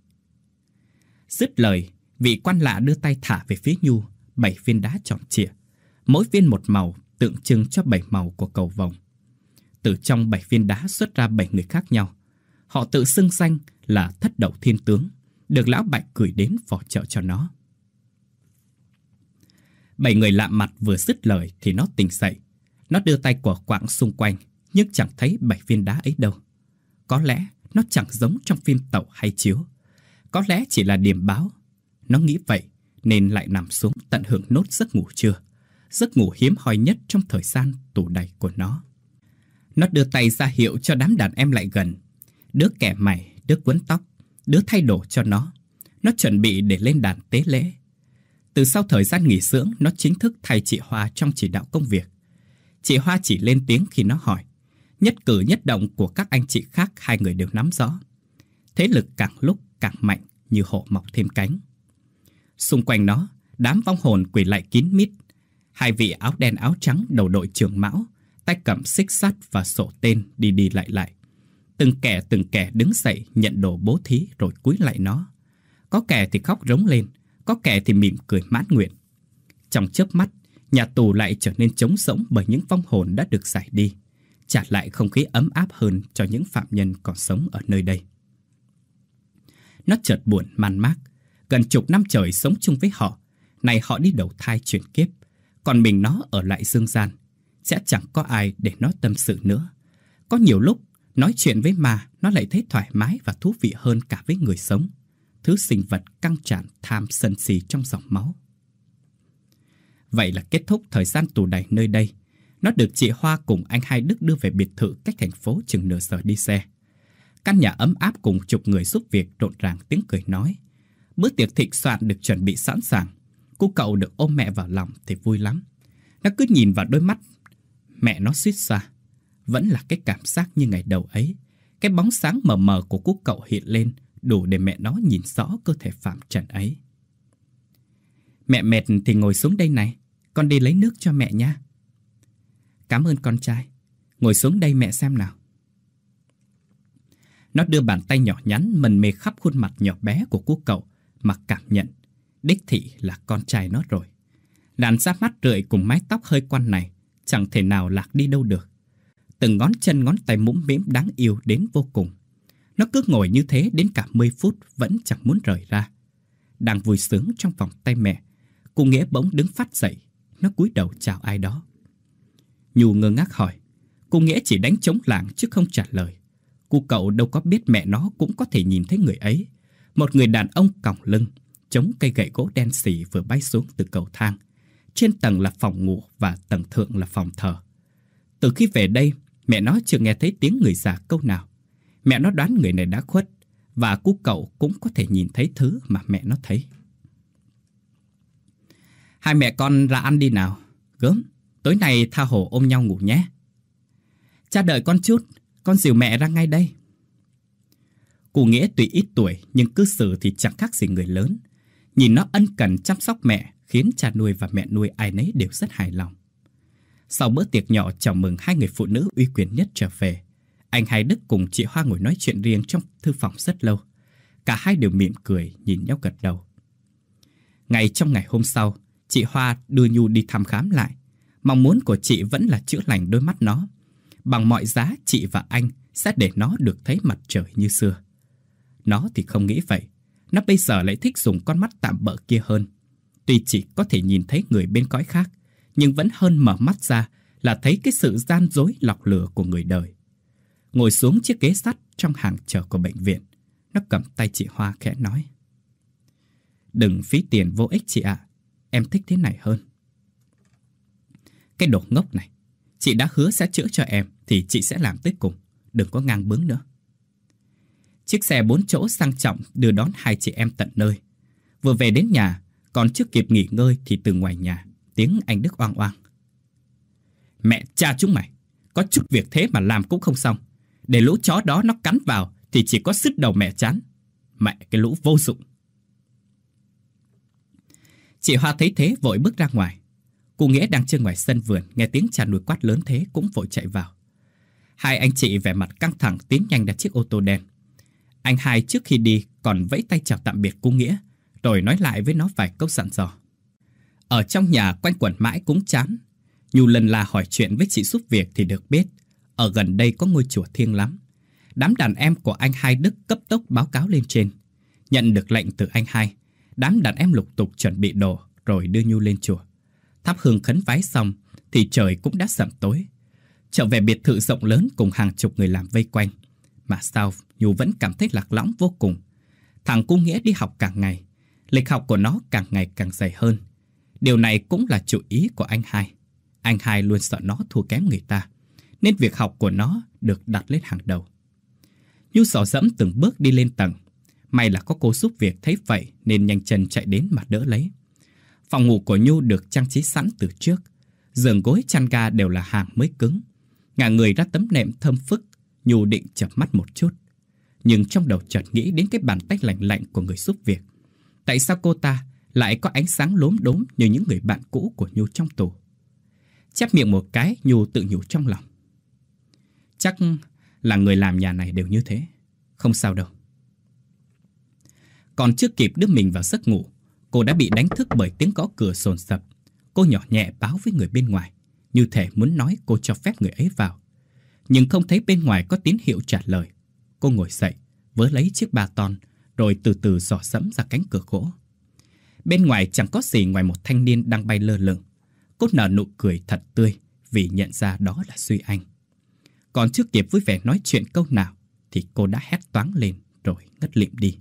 Dứt lời, vị quan lạ đưa tay thả về phía Nhu 7 viên đá tròn trịa, mỗi viên một màu, tượng trưng cho 7 màu của cầu vồng. Từ trong 7 viên đá xuất ra 7 người khác nhau. Họ tự xưng danh là Thất Đậu Thiên Tướng, được lão Bạch gửi đến phò trợ cho nó. 7 người lạ mặt vừa dứt lời thì nó tỉnh dậy. Nó đưa tay quờ quạng xung quanh, nhưng chẳng thấy 7 viên đá ấy đâu. Có lẽ nó chẳng giống trong phim tàu hay chiếu. Có lẽ chỉ là điềm báo. Nó nghĩ vậy nên lại nằm xuống tận hưởng nốt giấc ngủ trưa, giấc ngủ hiếm hoi nhất trong thời gian tù đầy của nó. Nó đưa tay ra hiệu cho đám đàn em lại gần. Đứa kẻ mày, đứa quấn tóc, đứa thay đồ cho nó. Nó chuẩn bị để lên đàn tế lễ. Từ sau thời gian nghỉ dưỡng, nó chính thức thay chị Hoa trong chỉ đạo công việc. Chị Hoa chỉ lên tiếng khi nó hỏi. Nhất cử nhất động của các anh chị khác hai người đều nắm rõ. Thế lực càng lúc càng mạnh như hổ mọc thêm cánh. Xung quanh nó, đám vong hồn quỳ lại kín mít. Hai vị áo đen áo trắng đầu đội trưởng mão, tay cầm xích sắt và sổ tên đi đi lại lại. Từng kẻ đứng dậy nhận đồ bố thí rồi cúi lại nó. Có kẻ thì khóc rống lên, có kẻ thì mỉm cười mãn nguyện. Trong chớp mắt, nhà tù lại trở nên trống rỗng bởi những vong hồn đã được giải đi, trả lại không khí ấm áp hơn cho những phạm nhân còn sống ở nơi đây. Nó chợt buồn man mác. Gần chục năm trời sống chung với họ, nay họ đi đầu thai chuyển kiếp, còn mình nó ở lại dương gian. Sẽ chẳng có ai để nó tâm sự nữa. Có nhiều lúc nói chuyện với ma, nó lại thấy thoải mái và thú vị hơn cả với người sống, thứ sinh vật căng tràn tham sân si trong dòng máu. Vậy là kết thúc thời gian tù đầy nơi đây. Nó được chị Hoa cùng anh Hai Đức đưa về biệt thự cách thành phố chừng nửa giờ đi xe. Căn nhà ấm áp cùng chục người giúp việc rộn ràng tiếng cười nói. Bữa tiệc thịnh soạn được chuẩn bị sẵn sàng. Cô cậu được ôm mẹ vào lòng thì vui lắm. Nó cứ nhìn vào đôi mắt mẹ nó suýt xoa. Vẫn là cái cảm giác như ngày đầu ấy. Cái bóng sáng mờ mờ của cô cậu hiện lên, đủ để mẹ nó nhìn rõ cơ thể phạm trần ấy. Mẹ mệt thì ngồi xuống đây này, con đi lấy nước cho mẹ nha. Cảm ơn con trai, ngồi xuống đây mẹ xem nào. Nó đưa bàn tay nhỏ nhắn mần mê khắp khuôn mặt nhỏ bé của cô cậu mà cảm nhận đích thị là con trai nó rồi. Làn da mắt rượi cùng mái tóc hơi quăn này chẳng thể nào lạc đi đâu được. Từng ngón chân ngón tay mũm mĩm đáng yêu đến vô cùng. Nó cứ ngồi như thế đến cả 10 phút vẫn chẳng muốn rời ra. Đang vui sướng trong vòng tay mẹ, cô Nghĩa bỗng đứng phát dậy. Nó cúi đầu chào ai đó. Nhu ngơ ngác hỏi. Cô Nghĩa chỉ đánh trống lảng chứ không trả lời. Cô cậu đâu có biết mẹ nó cũng có thể nhìn thấy người ấy. Một người đàn ông còng lưng, chống cây gậy gỗ đen xỉ vừa bay xuống từ cầu thang. Trên tầng là phòng ngủ và tầng thượng là phòng thờ. Từ khi về đây, mẹ nó chưa nghe thấy tiếng người già câu nào. Mẹ nó đoán người này đã khuất, và cô cậu cũng có thể nhìn thấy thứ mà mẹ nó thấy. Hai mẹ con ra ăn đi nào. Gớm, tối nay tha hồ ôm nhau ngủ nhé. Cha đợi con chút, con dìu mẹ ra ngay đây. Cô Nghĩa tuy ít tuổi nhưng cư xử thì chẳng khác gì người lớn. Nhìn nó ân cần chăm sóc mẹ khiến cha nuôi và mẹ nuôi ai nấy đều rất hài lòng. Sau bữa tiệc nhỏ chào mừng hai người phụ nữ uy quyền nhất trở về, anh Hai Đức cùng chị Hoa ngồi nói chuyện riêng trong thư phòng rất lâu. Cả hai đều mỉm cười nhìn nhau gật đầu. Trong ngày hôm sau, chị Hoa đưa Nhu đi thăm khám lại. Mong muốn của chị vẫn là chữa lành đôi mắt nó. Bằng mọi giá chị và anh sẽ để nó được thấy mặt trời như xưa. Nó thì không nghĩ vậy. Nó bây giờ lại thích dùng con mắt tạm bợ kia hơn. Tuy chỉ có thể nhìn thấy người bên cõi khác, nhưng vẫn hơn mở mắt ra là thấy cái sự gian dối lọc lừa của người đời. Ngồi xuống chiếc ghế sắt trong hàng chờ của bệnh viện, nó cầm tay chị Hoa khẽ nói. Đừng phí tiền vô ích chị ạ, em thích thế này hơn. Cái đồ ngốc này, chị đã hứa sẽ chữa cho em thì chị sẽ làm tới cùng, đừng có ngang bướng nữa. Chiếc xe 4 chỗ sang trọng đưa đón hai chị em tận nơi. Vừa về đến nhà, còn chưa kịp nghỉ ngơi thì từ ngoài nhà, tiếng anh Đức oang oang. Mẹ cha chúng mày, có chút việc thế mà làm cũng không xong. Để lũ chó đó nó cắn vào thì chỉ có sứt đầu mẹ chán. Mẹ cái lũ vô dụng. Chị Hoa thấy thế vội bước ra ngoài. Cô Nghĩa đang chơi ngoài sân vườn, nghe tiếng cha nuôi quát lớn thế cũng vội chạy vào. Hai anh chị vẻ mặt căng thẳng tiến nhanh ra chiếc ô tô đen. Anh Hai trước khi đi còn vẫy tay chào tạm biệt cô Nghĩa, rồi nói lại với nó vài câu dặn dò. Ở trong nhà quanh quẩn mãi cũng chán. Nhu lần là hỏi chuyện với chị giúp việc thì được biết ở gần đây có ngôi chùa thiêng lắm. Đám đàn em của anh Hai Đức cấp tốc báo cáo lên trên. Nhận được lệnh từ anh Hai, đám đàn em lục tục chuẩn bị đồ rồi đưa Nhu lên chùa. Thắp hương khấn vái xong thì trời cũng đã sẩm tối. Trở về biệt thự rộng lớn cùng hàng chục người làm vây quanh. Mà sao Nhu vẫn cảm thấy lạc lõng vô cùng. Thằng cô Nghĩa đi học càng ngày, lịch học của nó càng ngày càng dày hơn. Điều này cũng là chủ ý của anh Hai. Anh Hai luôn sợ nó thua kém người ta, nên việc học của nó được đặt lên hàng đầu. Nhu xỏ dẫm từng bước đi lên tầng. May là có cô giúp việc thấy vậy nên nhanh chân chạy đến mà đỡ lấy. Phòng ngủ của Nhu được trang trí sẵn từ trước. Giường gối chăn ga đều là hàng mới cứng. Ngả người ra tấm nệm thơm phức, Nhu định chợp mắt một chút. Nhưng trong đầu chợt nghĩ đến cái bàn tay lạnh lạnh của người giúp việc. Tại sao cô ta lại có ánh sáng lốm đốm như những người bạn cũ của Nhu trong tù? Chép miệng một cái, Nhu tự nhủ trong lòng. Chắc là người làm nhà này đều như thế. Không sao đâu. Còn chưa kịp đưa mình vào giấc ngủ, cô đã bị đánh thức bởi tiếng gõ cửa sồn sập. Cô nhỏ nhẹ báo với người bên ngoài, như thể muốn nói cô cho phép người ấy vào. Nhưng không thấy bên ngoài có tín hiệu trả lời. Cô ngồi dậy, vớ lấy chiếc ba ton, rồi từ từ dò dẫm ra cánh cửa gỗ. Bên ngoài chẳng có gì ngoài một thanh niên đang bay lơ lửng. Cô nở nụ cười thật tươi vì nhận ra đó là Duy Anh. Còn chưa kịp vui vẻ nói chuyện câu nào thì cô đã hét toáng lên rồi ngất lịm đi.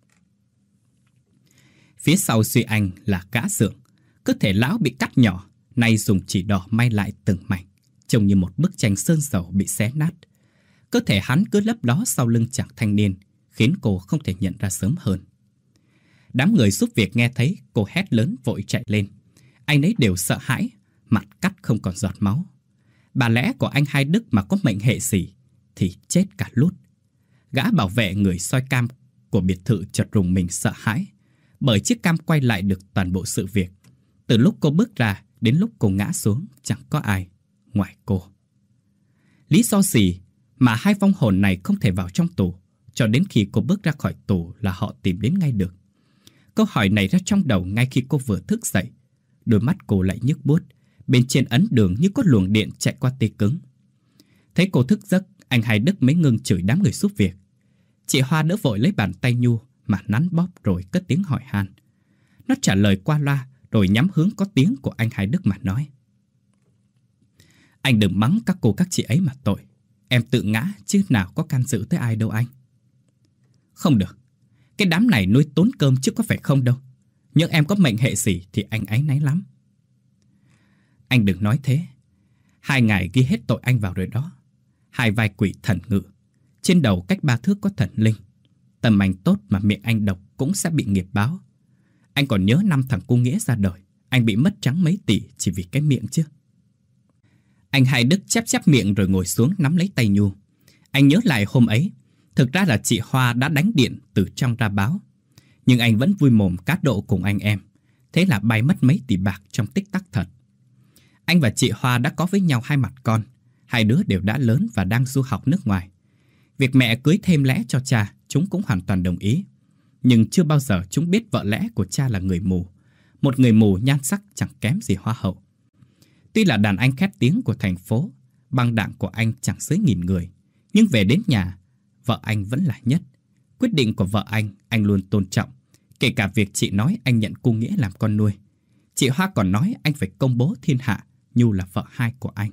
Phía sau Duy Anh là gã Dượng. Cơ thể lão bị cắt nhỏ, nay dùng chỉ đỏ may lại từng mảnh, trông như một bức tranh sơn dầu bị xé nát. Cơ thể hắn cứ lấp ló sau lưng chàng thanh niên, khiến cô không thể nhận ra sớm hơn. Đám người giúp việc nghe thấy cô hét lớn vội chạy lên. Anh ấy đều sợ hãi, mặt cắt không còn giọt máu. Bà lẽ của anh Hai Đức mà có mệnh hệ gì thì chết cả lút. Gã bảo vệ người soi cam của biệt thự chợt rùng mình sợ hãi, bởi chiếc cam quay lại được toàn bộ sự việc. Từ lúc cô bước ra đến lúc cô ngã xuống, chẳng có ai ngoài cô. Lý do gì mà hai vong hồn này không thể vào trong tù cho đến khi cô bước ra khỏi tù là họ tìm đến ngay được? Câu hỏi này ra trong đầu ngay khi cô vừa thức dậy. Đôi mắt cô lại nhức buốt, bên trên ấn đường như có luồng điện chạy qua tê cứng. Thấy cô thức giấc, anh Hai Đức mới ngưng chửi đám người giúp việc. Chị Hoa đỡ vội lấy bàn tay Nhu mà nắn bóp rồi cất tiếng hỏi han. Nó trả lời qua loa rồi nhắm hướng có tiếng của anh Hai Đức mà nói: Anh đừng mắng các cô các chị ấy mà tội. Em tự ngã chứ nào có can dự tới ai đâu anh. Không được, cái đám này nuôi tốn cơm chứ có phải không đâu. Nhưng em có mệnh hệ gì thì anh áy náy lắm. Anh đừng nói thế. 2 ngày ghi hết tội anh vào rồi đó. 2 vai quỷ thần ngự, trên đầu cách 3 thước có thần linh. Tầm anh tốt mà miệng anh độc cũng sẽ bị nghiệp báo. Anh còn nhớ năm thằng cu Nghĩa ra đời, anh bị mất trắng mấy tỷ chỉ vì cái miệng chứ. Anh Hai Đức chép chép miệng rồi ngồi xuống nắm lấy tay Nhu. Anh nhớ lại hôm ấy, thực ra là chị Hoa đã đánh điện từ trong ra báo. Nhưng anh vẫn vui mồm cát độ cùng anh em. Thế là bay mất mấy tỷ bạc trong tích tắc thật. Anh và chị Hoa đã có với nhau 2 mặt con. 2 đứa đều đã lớn và đang du học nước ngoài. Việc mẹ cưới thêm lẽ cho cha, chúng cũng hoàn toàn đồng ý. Nhưng chưa bao giờ chúng biết vợ lẽ của cha là người mù. Một người mù nhan sắc chẳng kém gì hoa hậu. Tuy là đàn anh khét tiếng của thành phố, băng đảng của anh chẳng dưới 1000 người. Nhưng về đến nhà, vợ anh vẫn là nhất. Quyết định của vợ anh luôn tôn trọng. Kể cả việc chị nói anh nhận cu Nghĩa làm con nuôi. Chị Hoa còn nói anh phải công bố thiên hạ Nhu là vợ 2 của anh.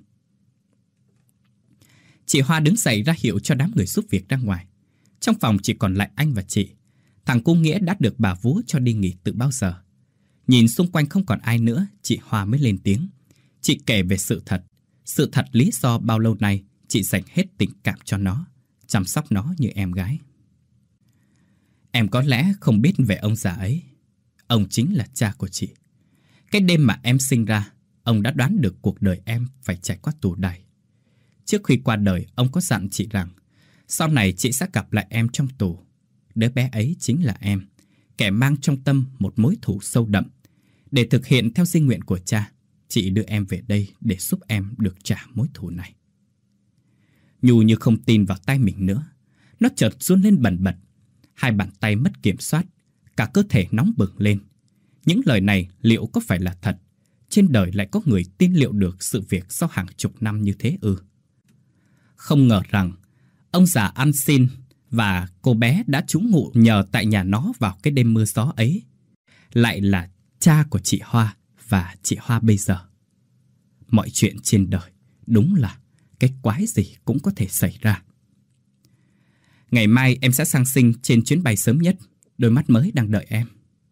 Chị Hoa đứng dậy ra hiệu cho đám người giúp việc ra ngoài. Trong phòng chỉ còn lại anh và chị. Thằng cu Nghĩa đã được bà vú cho đi nghỉ từ bao giờ. Nhìn xung quanh không còn ai nữa, chị Hoa mới lên tiếng. Chị kể về sự thật. Sự thật lý do bao lâu nay chị dành hết tình cảm cho nó, chăm sóc nó như em gái. Em có lẽ không biết về ông già ấy. Ông chính là cha của chị. Cái đêm mà em sinh ra, ông đã đoán được cuộc đời em phải trải qua tù đầy. Trước khi qua đời, ông có dặn chị rằng sau này chị sẽ gặp lại em trong tù. Đứa bé ấy chính là em, kẻ mang trong tâm một mối thù sâu đậm. Để thực hiện theo di nguyện của cha, chị đưa em về đây để giúp em được trả mối thù này. Nhu như không tin vào tai mình nữa. Nó chợt run lên bần bật. 2 bàn tay mất kiểm soát, cả cơ thể nóng bừng lên. Những lời này liệu có phải là thật? Trên đời lại có người tin liệu được sự việc sau hàng chục năm như thế ư? Không ngờ rằng ông già ăn xin và cô bé đã trú ngụ nhờ tại nhà nó vào cái đêm mưa gió ấy lại là cha của chị Hoa và chị Hoa bây giờ. Mọi chuyện trên đời đúng là cái quái gì cũng có thể xảy ra. Ngày mai em sẽ sang sinh trên chuyến bay sớm nhất. Đôi mắt mới đang đợi em.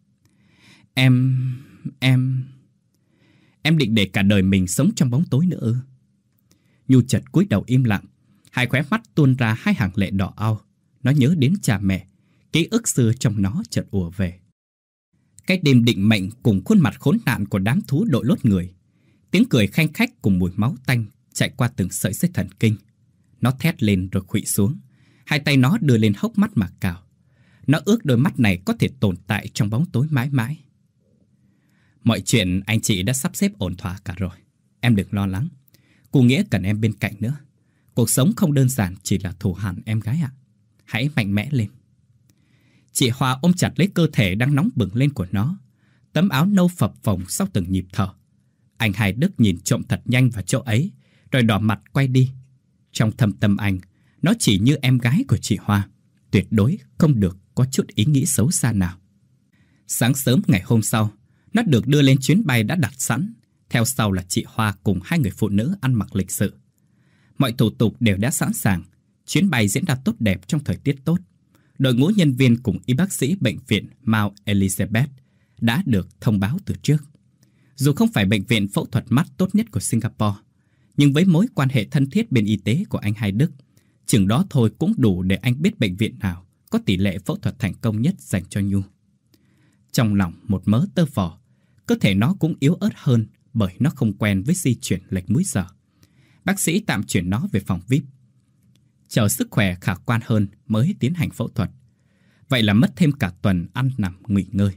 Em định để cả đời mình sống trong bóng tối nữa ư? Nhu chợt cúi đầu im lặng. 2 khóe mắt tuôn ra 2 hàng lệ đỏ au. Nó nhớ đến cha mẹ. Ký ức xưa trong nó chợt ùa về. Cái đêm định mệnh cùng khuôn mặt khốn nạn của đám thú đội lốt người. Tiếng cười khanh khách cùng mùi máu tanh chạy qua từng sợi dây thần kinh. Nó thét lên rồi khuỵu xuống. 2 tay nó đưa lên hốc mắt mà cào. Nó ước đôi mắt này có thể tồn tại trong bóng tối mãi mãi. Mọi chuyện anh chị đã sắp xếp ổn thỏa cả rồi. Em đừng lo lắng. Cô Nghĩa cần em bên cạnh nữa. Cuộc sống không đơn giản chỉ là thù hằn em gái ạ. Hãy mạnh mẽ lên. Chị Hoa ôm chặt lấy cơ thể đang nóng bừng lên của nó. Tấm áo nâu phập phồng sau từng nhịp thở. Anh Hai Đức nhìn trộm thật nhanh vào chỗ ấy, rồi đỏ mặt quay đi. Trong thâm tâm anh, nó chỉ như em gái của chị Hoa, tuyệt đối không được có chút ý nghĩ xấu xa nào. Sáng sớm ngày hôm sau, nó được đưa lên chuyến bay đã đặt sẵn. Theo sau là chị Hoa cùng 2 người phụ nữ ăn mặc lịch sự. Mọi thủ tục đều đã sẵn sàng. Chuyến bay diễn ra tốt đẹp trong thời tiết tốt. Đội ngũ nhân viên cùng y bác sĩ bệnh viện Mount Elizabeth đã được thông báo từ trước. Dù không phải bệnh viện phẫu thuật mắt tốt nhất của Singapore, nhưng với mối quan hệ thân thiết bên y tế của anh Hai Đức, chừng đó thôi cũng đủ để anh biết bệnh viện nào có tỷ lệ phẫu thuật thành công nhất dành cho Nhu. Trong lòng một mớ tơ vò, cơ thể nó cũng yếu ớt hơn bởi nó không quen với di chuyển lệch múi giờ. Bác sĩ tạm chuyển nó về phòng VIP. Chờ sức khỏe khả quan hơn mới tiến hành phẫu thuật. Vậy là mất thêm cả tuần ăn nằm nghỉ ngơi.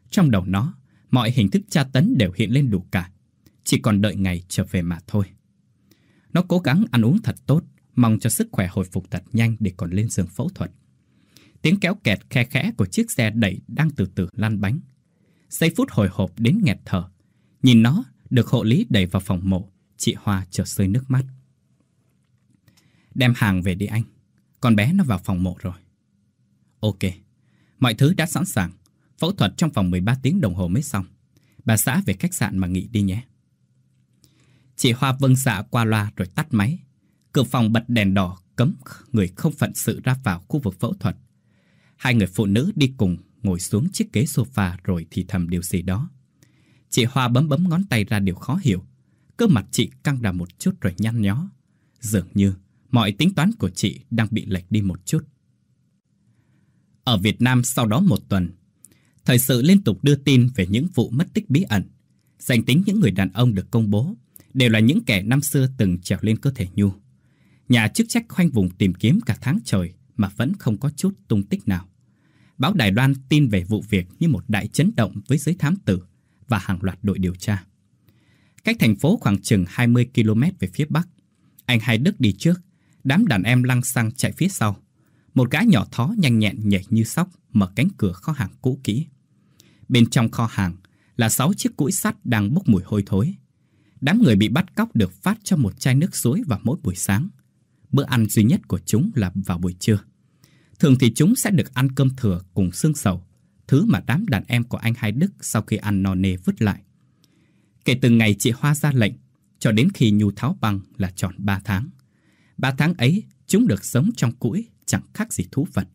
Trong đầu nó, mọi hình thức tra tấn đều hiện lên đủ cả, chỉ còn đợi ngày trở về mà thôi. Nó cố gắng ăn uống thật tốt, mong cho sức khỏe hồi phục thật nhanh để còn lên giường phẫu thuật. Tiếng kéo kẹt khe khẽ của chiếc xe đẩy đang từ từ lăn bánh. Giây phút hồi hộp đến nghẹt thở. Nhìn nó được hộ lý đẩy vào phòng mổ, chị Hoa chợt rơi nước mắt. Đem hàng về đi anh, con bé nó vào phòng mổ rồi. Ok, mọi thứ đã sẵn sàng. Phẫu thuật trong vòng 13 tiếng đồng hồ mới xong. Bà xã về khách sạn mà nghỉ đi nhé. Chị Hoa vâng dạ qua loa rồi tắt máy. Cửa phòng bật đèn đỏ cấm người không phận sự ra vào khu vực phẫu thuật. Hai người phụ nữ đi cùng ngồi xuống chiếc ghế sofa rồi thì thầm điều gì đó. Chị Hoa bấm ngón tay ra điều khó hiểu. Cơ mặt chị căng ra một chút rồi nhăn nhó. Dường như mọi tính toán của chị đang bị lệch đi một chút. Ở Việt Nam sau đó một tuần, thời sự liên tục đưa tin về những vụ mất tích bí ẩn. Danh tính những người đàn ông được công bố đều là những kẻ năm xưa từng trèo lên cơ thể Nhu. Nhà chức trách khoanh vùng tìm kiếm cả tháng trời mà vẫn không có chút tung tích nào. Báo Đài Loan tin về vụ việc như một đại chấn động với giới thám tử và hàng loạt đội điều tra. Cách thành phố khoảng chừng 20 km về phía bắc, anh Hai Đức đi trước, đám đàn em lăng xăng chạy phía sau. Một gã nhỏ thó nhanh nhẹn nhảy như sóc mở cánh cửa kho hàng cũ kỹ. Bên trong kho hàng là 6 chiếc cũi sắt đang bốc mùi hôi thối. Đám người bị bắt cóc được phát cho một chai nước suối vào mỗi buổi sáng. Bữa ăn duy nhất của chúng là vào buổi trưa. Thường thì chúng sẽ được ăn cơm thừa cùng xương sầu, thứ mà đám đàn em của anh Hai Đức sau khi ăn no nê vứt lại. Kể từ ngày chị Hoa ra lệnh, cho đến khi Nhu tháo băng là tròn 3 tháng. 3 tháng ấy, chúng được sống trong cũi chẳng khác gì thú vật.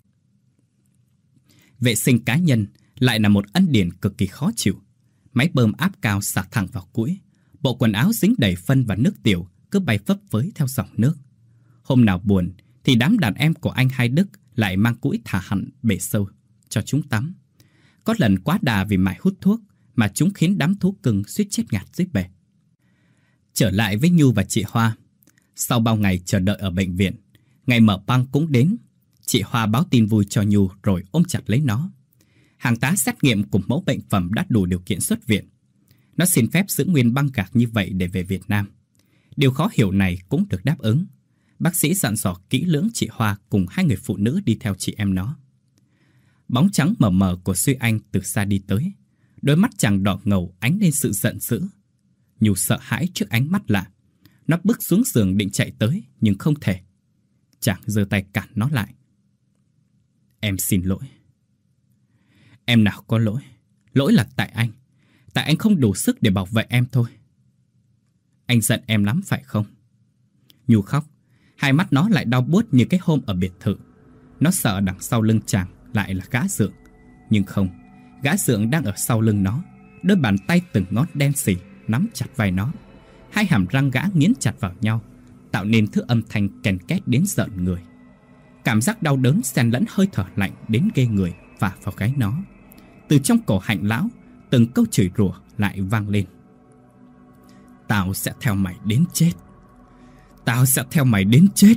Vệ sinh cá nhân lại là một ân điển cực kỳ khó chịu. Máy bơm áp cao xả thẳng vào cũi. Bộ quần áo dính đầy phân và nước tiểu cứ bay phấp phới theo dòng nước. Hôm nào buồn thì đám đàn em của anh Hai Đức lại mang cũi thả hẳn bể sâu cho chúng tắm. Có lần quá đà vì mải hút thuốc mà chúng khiến đám thú cưng suýt chết ngạt dưới bể. Trở lại với Nhu và chị Hoa. Sau bao ngày chờ đợi ở bệnh viện, ngày mở băng cũng đến. Chị Hoa báo tin vui cho Nhu rồi ôm chặt lấy nó. Hàng tá xét nghiệm cùng mẫu bệnh phẩm đã đủ điều kiện xuất viện. Nó xin phép giữ nguyên băng gạc như vậy để về Việt Nam. Điều khó hiểu này cũng được đáp ứng. Bác sĩ dặn dò kỹ lưỡng chị Hoa cùng hai người phụ nữ đi theo chị em nó. Bóng trắng mờ mờ của Duy Anh từ xa đi tới. Đôi mắt chàng đỏ ngầu ánh lên sự giận dữ. Nhu sợ hãi trước ánh mắt lạ. Nó bước xuống giường định chạy tới nhưng không thể. Chàng giơ tay cản nó lại. Em xin lỗi. Em nào có lỗi. Lỗi là tại anh. Tại anh không đủ sức để bảo vệ em thôi. Anh giận em lắm phải không? Nhu khóc. Hai mắt nó lại đau buốt như cái hôm ở biệt thự. Nó sợ đằng sau lưng chàng lại là gã Dượng. Nhưng không, gã Dượng đang ở sau lưng nó. Đôi bàn tay từng ngón đen xỉ nắm chặt vai nó. Hai hàm răng gã nghiến chặt vào nhau, tạo nên thứ âm thanh kèn két đến rợn người. Cảm giác đau đớn xen lẫn hơi thở lạnh đến ghê người phả vào gáy nó. Từ trong cổ hạnh lão, từng câu chửi rủa lại vang lên. Tao sẽ theo mày đến chết. Tao sẽ theo mày đến chết.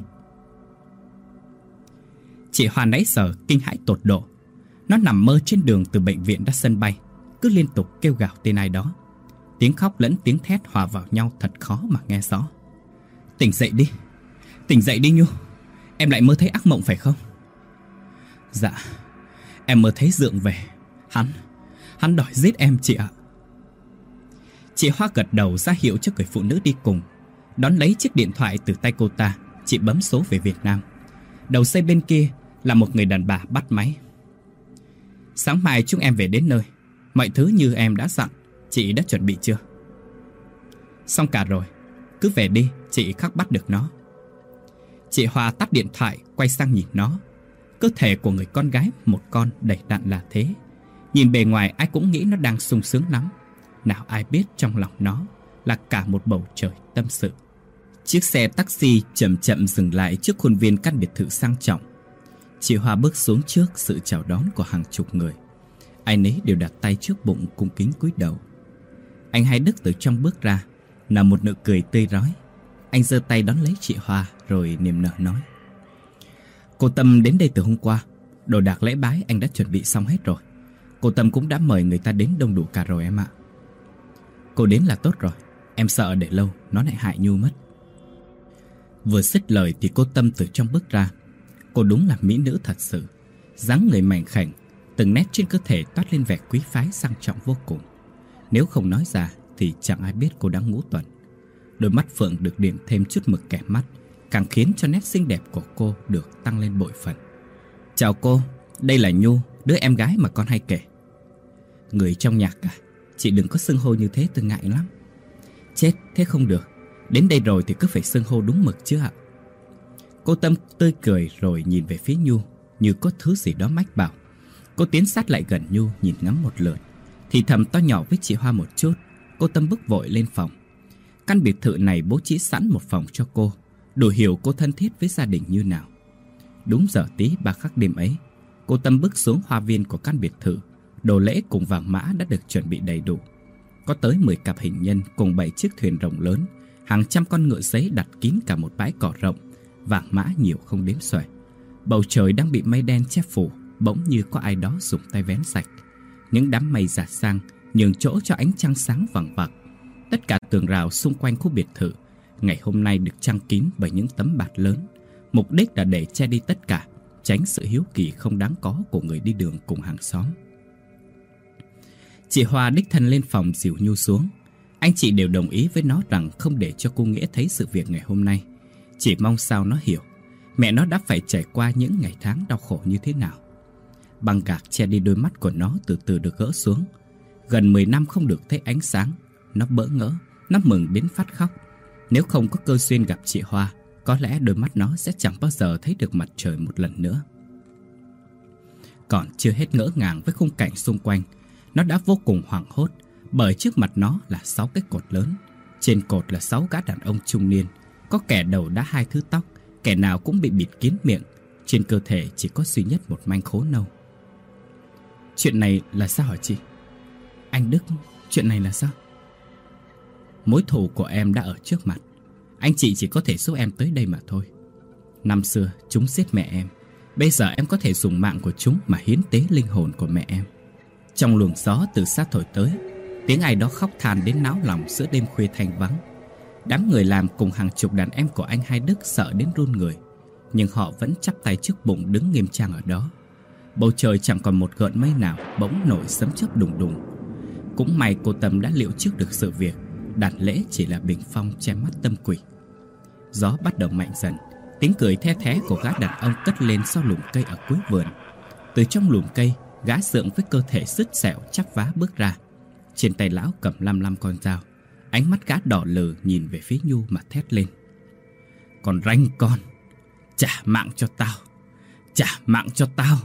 Chị Hoa nãy giờ kinh hãi tột độ. Nó nằm mơ trên đường từ bệnh viện ra sân bay, cứ liên tục kêu gào tên ai đó. Tiếng khóc lẫn tiếng thét hòa vào nhau thật khó mà nghe rõ. Tỉnh dậy đi. Tỉnh dậy đi Nhu. Em lại mơ thấy ác mộng phải không? Dạ, em mơ thấy Dượng về. Hắn đòi giết em chị ạ. Chị Hoa gật đầu ra hiệu cho người phụ nữ đi cùng. Đón lấy chiếc điện thoại từ tay cô ta, chị bấm số về Việt Nam. Đầu dây bên kia là một người đàn bà bắt máy. Sáng mai chúng em về đến nơi. Mọi thứ như em đã dặn, chị đã chuẩn bị chưa? Xong cả rồi. Cứ về đi, chị khắc bắt được nó. Chị Hoa tắt điện thoại, quay sang nhìn nó. Cơ thể của người con gái một con đầy đặn là thế. Nhìn bề ngoài ai cũng nghĩ nó đang sung sướng lắm. Nào ai biết trong lòng nó là cả một bầu trời tâm sự. Chiếc xe taxi chậm chậm dừng lại trước khuôn viên căn biệt thự sang trọng. Chị Hoa bước xuống trước sự chào đón của hàng chục người. Ai nấy đều đặt tay trước bụng cung kính cúi đầu. Anh Hai Đức từ trong bước ra, nở một nụ cười tươi rói. Anh giơ tay đón lấy chị Hoa rồi niềm nở nói. Cô Tâm đến đây từ hôm qua. Đồ đạc lễ bái anh đã chuẩn bị xong hết rồi. Cô Tâm cũng đã mời người ta đến đông đủ cả rồi em ạ. Cô đến là tốt rồi. Em sợ để lâu nó lại hại Nhu mất. Vừa dứt lời thì cô Tâm từ trong bước ra. Cô đúng là mỹ nữ thật sự. Dáng người mảnh khảnh, từng nét trên cơ thể toát lên vẻ quý phái sang trọng vô cùng. Nếu không nói ra thì chẳng ai biết cô đã ngũ tuần. Đôi mắt phượng được điểm thêm chút mực kẻ mắt, càng khiến cho nét xinh đẹp của cô được tăng lên bội phần. Chào cô, đây là Nhu, đứa em gái mà con hay kể. Người trong nhà cả, chị đừng có xưng hô như thế, tôi ngại lắm. Chết, thế không được. Đến đây rồi thì cứ phải xưng hô đúng mực chứ ạ. Cô Tâm tươi cười rồi nhìn về phía Nhu như có thứ gì đó mách bảo. Cô tiến sát lại gần Nhu nhìn ngắm một lượt, thì thầm to nhỏ với chị Hoa một chút. Cô Tâm bước vội lên phòng. Căn biệt thự này bố trí sẵn một phòng cho cô, đủ hiểu cô thân thiết với gia đình như nào. Đúng giờ tí 3 khắc đêm ấy, cô Tâm bước xuống hoa viên của căn biệt thự. Đồ lễ cùng vàng mã đã được chuẩn bị đầy đủ. Có tới 10 cặp hình nhân cùng 7 chiếc thuyền rồng lớn, hàng trăm con ngựa giấy đặt kín cả một bãi cỏ rộng, vàng mã nhiều không đếm xuể. Bầu trời đang bị mây đen che phủ, bỗng như có ai đó dùng tay vén sạch. Những đám mây rạt sang nhường chỗ cho ánh trăng sáng vằng vặc. Tất cả tường rào xung quanh khu biệt thự ngày hôm nay được trang kín bởi những tấm bạt lớn, mục đích là để che đi tất cả, tránh sự hiếu kỳ không đáng có của người đi đường cùng hàng xóm. Chị Hoa đích thân lên phòng dìu Nhu xuống. Anh chị đều đồng ý với nó rằng không để cho cô Nghĩa thấy sự việc ngày hôm nay. Chỉ mong sao nó hiểu mẹ nó đã phải trải qua những ngày tháng đau khổ như thế nào. Băng gạc che đi đôi mắt của nó từ từ được gỡ xuống. Gần 10 năm không được thấy ánh sáng, nó bỡ ngỡ, nó mừng đến phát khóc. Nếu không có cơ duyên gặp chị Hoa, có lẽ đôi mắt nó sẽ chẳng bao giờ thấy được mặt trời một lần nữa. Còn chưa hết ngỡ ngàng với khung cảnh xung quanh, nó đã vô cùng hoảng hốt, bởi trước mặt nó là 6 cái cột lớn. Trên cột là 6 gã đàn ông trung niên, có kẻ đầu đã 2 thứ tóc, kẻ nào cũng bị bịt kín miệng, trên cơ thể chỉ có duy nhất một manh khố nâu. Chuyện này là sao hả chị? Anh Đức, chuyện này là sao? Mối thù của em đã ở trước mặt, anh chị chỉ có thể giúp em tới đây mà thôi. Năm xưa chúng giết mẹ em, bây giờ em có thể dùng mạng của chúng mà hiến tế linh hồn của mẹ em. Trong luồng gió từ xa thổi tới, tiếng ai đó khóc than đến náo lòng giữa đêm khuya thanh vắng. Đám người làm cùng hàng chục đàn em của anh Hai Đức sợ đến run người, nhưng họ vẫn chắp tay trước bụng đứng nghiêm trang ở đó. Bầu trời chẳng còn một gợn mây nào, bỗng nổi sấm chớp đùng đùng. Cũng may cô Tâm đã liệu trước được sự việc, đàn lễ chỉ là bình phong che mắt tâm quỷ. Gió bắt đầu mạnh dần, tiếng cười the thé của gã đàn ông cất lên sau lùm cây ở cuối vườn. Từ trong lùm cây, gã dượng với cơ thể sứt sẹo chắp vá bước ra. Trên tay lão cầm 55 con dao. Ánh mắt gã đỏ lừ nhìn về phía Nhu mà thét lên. Còn ranh con, trả mạng cho tao, trả mạng cho tao.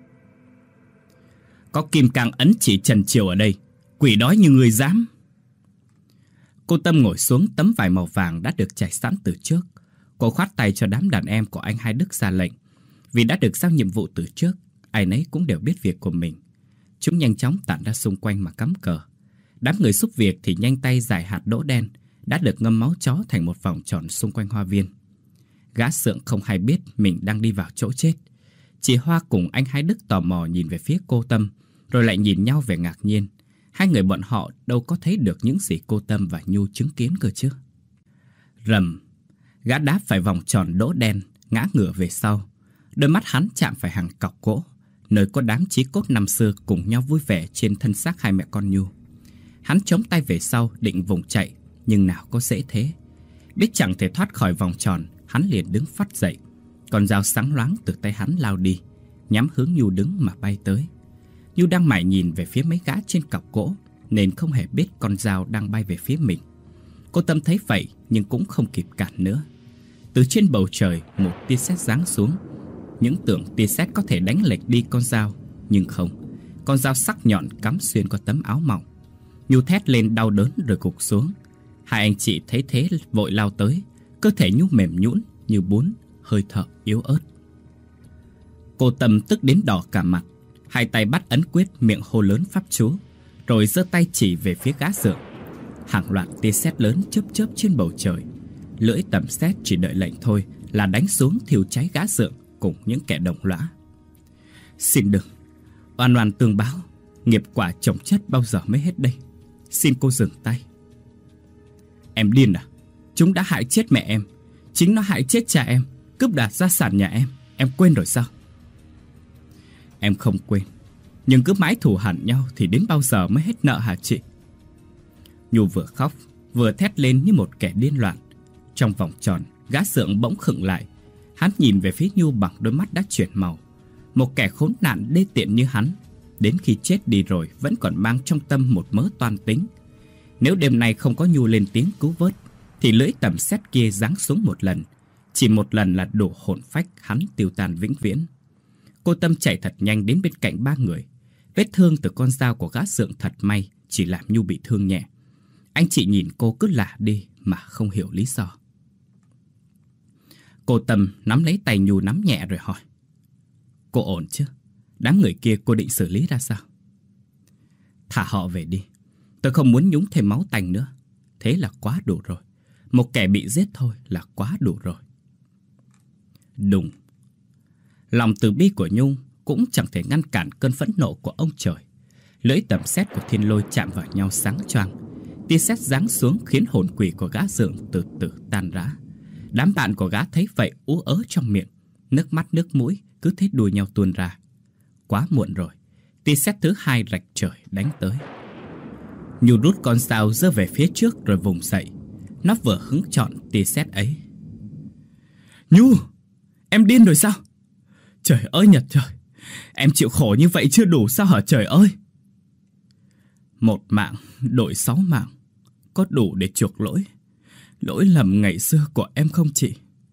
Có kim cang ấn chỉ trần triều ở đây, quỷ đói như người dám. Cô Tâm ngồi xuống tấm vải màu vàng đã được trải sẵn từ trước. Cô khoát tay cho đám đàn em của anh Hai Đức ra lệnh. Vì đã được giao nhiệm vụ từ trước, ai nấy cũng đều biết việc của mình. Chúng nhanh chóng tản ra xung quanh mà cắm cờ. Đám người giúp việc thì nhanh tay rải hạt đỗ đen đã được ngâm máu chó thành một vòng tròn xung quanh hoa viên. Gã Sượng không hay biết mình đang đi vào chỗ chết. Chị Hoa cùng anh Hai Đức tò mò nhìn về phía cô Tâm, rồi lại nhìn nhau vẻ ngạc nhiên. Hai người bọn họ đâu có thấy được những gì cô Tâm và Nhu chứng kiến cơ chứ. Rầm, gã đáp phải vòng tròn đỗ đen, ngã ngửa về sau. Đôi mắt hắn chạm phải hàng cọc gỗ, nơi có đám chí cốt năm xưa cùng nhau vui vẻ trên thân xác hai mẹ con Nhu. Hắn chống tay về sau định vùng chạy, nhưng nào có dễ thế. Biết chẳng thể thoát khỏi vòng tròn, hắn liền đứng phắt dậy. Con dao sáng loáng từ tay hắn lao đi, nhắm hướng Nhu đứng mà bay tới. Nhu đang mải nhìn về phía mấy gã trên cọc gỗ, nên không hề biết con dao đang bay về phía mình. Cô Tâm thấy vậy nhưng cũng không kịp cản nữa. Từ trên bầu trời một tia sét giáng xuống. Những tưởng tia sét có thể đánh lệch đi con dao, nhưng không. Con dao sắc nhọn cắm xuyên qua tấm áo mỏng. Nhu thét lên đau đớn rồi gục xuống. Hai anh chị thấy thế vội lao tới. Cơ thể Nhu mềm nhũn như bún, hơi thở yếu ớt. Cô Tâm tức đến đỏ cả mặt, hai tay bắt ấn quyết, miệng hô lớn pháp chú, rồi giơ tay chỉ về phía gã Dượng. Hàng loạt tia sét lớn chớp chớp trên bầu trời. Lưỡi tầm sét chỉ đợi lệnh thôi là đánh xuống thiêu cháy gã Dượng cùng những kẻ đồng lõa. Xin đừng, oan oan tương báo, Nghiệp quả chồng chất bao giờ mới hết đây? Xin cô dừng tay. Em điên à? Chúng đã hại chết mẹ em, chính nó hại chết cha em, cướp đoạt gia sản nhà em quên rồi sao? Em không quên, nhưng cứ mãi thù hằn nhau thì đến bao giờ mới hết nợ hả chị? Nhu vừa khóc vừa thét lên như một kẻ điên loạn. Trong vòng tròn, gã Sượng bỗng khựng lại. Hắn nhìn về phía Nhu bằng đôi mắt đã chuyển màu. Một kẻ khốn nạn đê tiện như hắn, đến khi chết đi rồi vẫn còn mang trong tâm một mớ toan tính. Nếu đêm nay không có Nhu lên tiếng cứu vớt, thì lưỡi tầm sét kia giáng xuống một lần. Chỉ một lần là đủ hồn phách hắn tiêu tan vĩnh viễn. Cô Tâm chạy thật nhanh đến bên cạnh ba người. Vết thương từ con dao của gã Sượng thật may chỉ làm Nhu bị thương nhẹ. Anh chị nhìn cô cứ lả đi mà không hiểu lý do. Cô Tâm nắm lấy tay Nhu nắm nhẹ rồi hỏi: Cô ổn chứ? Đám người kia cô định xử lý ra sao? Thả họ về đi. Tôi không muốn nhúng thêm máu tanh nữa. Thế là quá đủ rồi. Một kẻ bị giết thôi là quá đủ rồi. Đùng. Lòng từ bi của Nhung cũng chẳng thể ngăn cản cơn phẫn nộ của ông trời. Lưỡi tầm sét của Thiên Lôi chạm vào nhau sáng choang. Tia sét giáng xuống khiến hồn quỷ của gã Dượng từ từ tan rã. Đám bạn của gã thấy vậy ú ớ trong miệng, nước mắt nước mũi cứ thế đùa nhau tuôn ra. Quá muộn rồi. Tia sét thứ hai rạch trời đánh tới. Nhu rút con dao giơ về phía trước rồi vùng dậy. Nó vừa hứng chọn tia sét ấy. Nhu, em điên rồi sao? Trời ơi Nhật trời, em chịu khổ như vậy chưa đủ sao hả trời ơi? Một mạng đổi 6 mạng, có đủ để chuộc lỗi lầm ngày xưa của em không chị?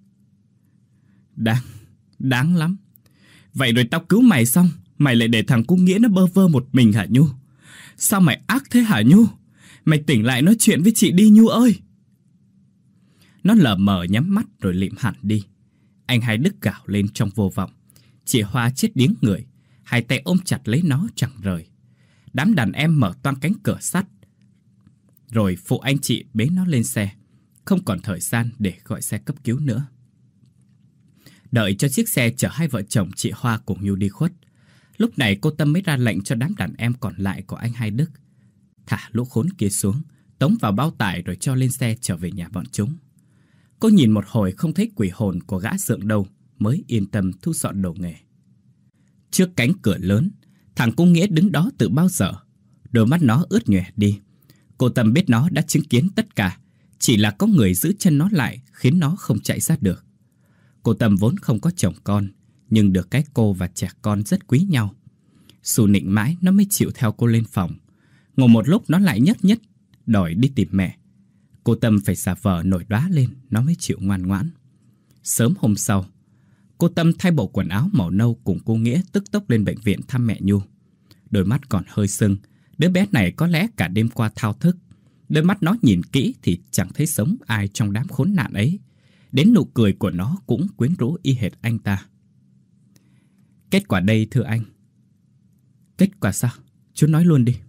Đáng lắm. Vậy rồi tao cứu mày xong, mày lại để thằng Cung Nghĩa nó bơ vơ một mình hả Nhu? Sao mày ác thế hả Nhu? Mày tỉnh lại nói chuyện với chị đi Nhu ơi. Nó lờ mờ nhắm mắt rồi lịm hẳn đi. Anh Hai Đức gào lên trong vô vọng. Chị Hoa chết điếng người, hai tay ôm chặt lấy nó chẳng rời. Đám đàn em mở toang cánh cửa sắt, rồi phụ anh chị bế nó lên xe. Không còn thời gian để gọi xe cấp cứu nữa. Đợi cho chiếc xe chở hai vợ chồng chị Hoa cùng Nhu đi khuất, lúc này cô Tâm mới ra lệnh cho đám đàn em còn lại của anh Hai Đức thả lũ khốn kia xuống, tống vào bao tải rồi cho lên xe trở về nhà bọn chúng. Cô nhìn một hồi không thấy quỷ hồn của gã Dượng đâu, mới yên tâm thu dọn đồ nghề. Trước cánh cửa lớn, thằng Cung Nghĩa đứng đó từ bao giờ. Đôi mắt nó ướt nhòe đi. Cô Tâm biết nó đã chứng kiến tất cả, chỉ là có người giữ chân nó lại khiến nó không chạy ra được. Cô Tâm vốn không có chồng con, nhưng được cái cô và trẻ con rất quý nhau. Xù nịnh mãi nó mới chịu theo cô lên phòng. Ngồi một lúc nó lại nhất đòi đi tìm mẹ. Cô Tâm phải giả vờ nổi đoá lên nó mới chịu ngoan ngoãn. Sớm hôm sau, cô Tâm thay bộ quần áo màu nâu cùng cô Nghĩa tức tốc lên bệnh viện thăm mẹ Nhu. Đôi mắt còn hơi sưng. Đứa bé này có lẽ cả đêm qua thao thức. Đôi mắt nó nhìn kỹ thì chẳng thấy sống ai trong đám khốn nạn ấy. Đến nụ cười của nó cũng quyến rũ y hệt anh ta. Kết quả đây thưa anh. Kết quả sao? Chú nói luôn đi.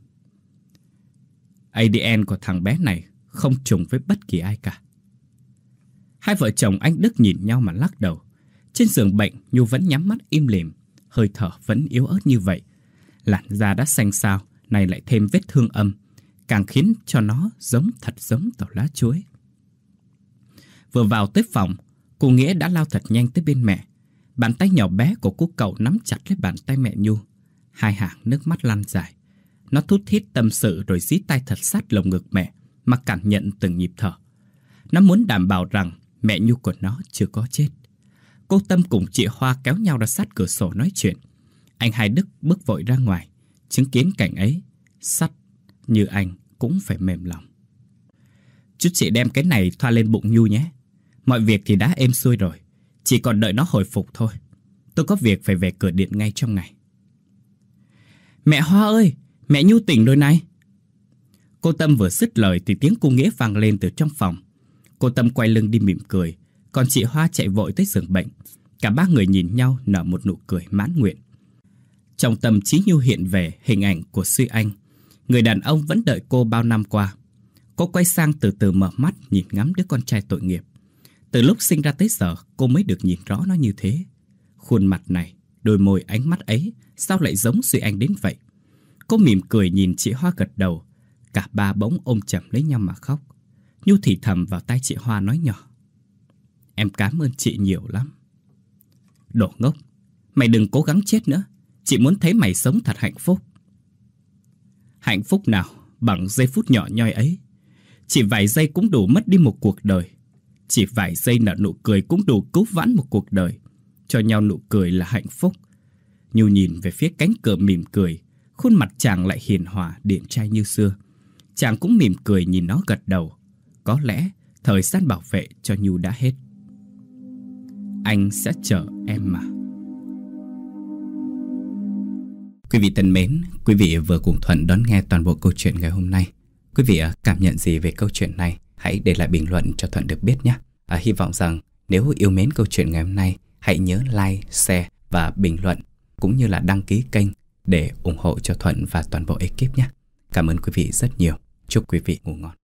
ADN của thằng bé này không trùng với bất kỳ ai cả. Hai vợ chồng anh Đức nhìn nhau mà lắc đầu. Trên giường bệnh, Nhu vẫn nhắm mắt im lìm, hơi thở vẫn yếu ớt như vậy. Làn da đã xanh xao, này lại thêm vết thương âm, càng khiến cho nó giống tàu lá chuối. Vừa vào tới phòng, cô Nghĩa đã lao thật nhanh tới bên mẹ. Bàn tay nhỏ bé của cô cậu nắm chặt lấy bàn tay mẹ Nhu. Hai hàng nước mắt lăn dài. Nó thút thít tâm sự rồi dí tay thật sát lồng ngực mẹ mà cảm nhận từng nhịp thở. Nó muốn đảm bảo rằng mẹ Nhu của nó chưa có chết. Cô Tâm cùng chị Hoa kéo nhau ra sát cửa sổ nói chuyện. Anh Hai Đức bước vội ra ngoài. Chứng kiến cảnh ấy, sắt như anh cũng phải mềm lòng. Chú chị đem cái này thoa lên bụng Nhu nhé. Mọi việc thì đã êm xuôi rồi, chỉ còn đợi nó hồi phục thôi. Tôi có việc phải về cửa điện ngay trong ngày. Mẹ Hoa ơi, mẹ Nhu tỉnh rồi này. Cô Tâm vừa dứt lời thì tiếng cô Nghĩa vang lên từ trong phòng. Cô Tâm quay lưng đi mỉm cười, còn chị Hoa chạy vội tới giường bệnh. Cả ba người nhìn nhau nở một nụ cười mãn nguyện. Trong tâm trí Nhu hiện về hình ảnh của Suy Anh, người đàn ông vẫn đợi cô bao năm qua. Cô quay sang từ từ mở mắt nhìn ngắm đứa con trai tội nghiệp. Từ lúc sinh ra tới giờ cô mới được nhìn rõ nó như thế. Khuôn mặt này, đôi môi ánh mắt ấy sao lại giống Suy Anh đến vậy? cô mỉm cười nhìn chị Hoa gật đầu. Cả ba bỗng ôm chầm lấy nhau mà khóc. Nhu thì thầm vào tai chị Hoa nói nhỏ: Em cảm ơn chị nhiều lắm. Đồ ngốc, mày đừng cố gắng chết nữa. Chị muốn thấy mày sống thật hạnh phúc. Hạnh phúc nào bằng giây phút nhỏ nhoi ấy. Chỉ vài giây cũng đủ mất đi một cuộc đời. Chỉ vài giây nở nụ cười cũng đủ cứu vãn một cuộc đời. Cho nhau nụ cười là hạnh phúc. Nhu nhìn về phía cánh cửa mỉm cười. Khuôn mặt chàng lại hiền hòa điển trai như xưa. Chàng cũng mỉm cười nhìn nó gật đầu. Có lẽ thời gian bảo vệ cho Nhu đã hết. Anh sẽ chờ em mà. Quý vị thân mến, quý vị vừa cùng Thuận đón nghe toàn bộ câu chuyện ngày hôm nay. Quý vị cảm nhận gì về câu chuyện này? Hãy để lại bình luận cho Thuận được biết nhé. Hy vọng rằng nếu yêu mến câu chuyện ngày hôm nay, hãy nhớ like, share và bình luận, cũng như là đăng ký kênh để ủng hộ cho Thuận và toàn bộ ekip nhé. Cảm ơn quý vị rất nhiều. Chúc quý vị ngủ ngon.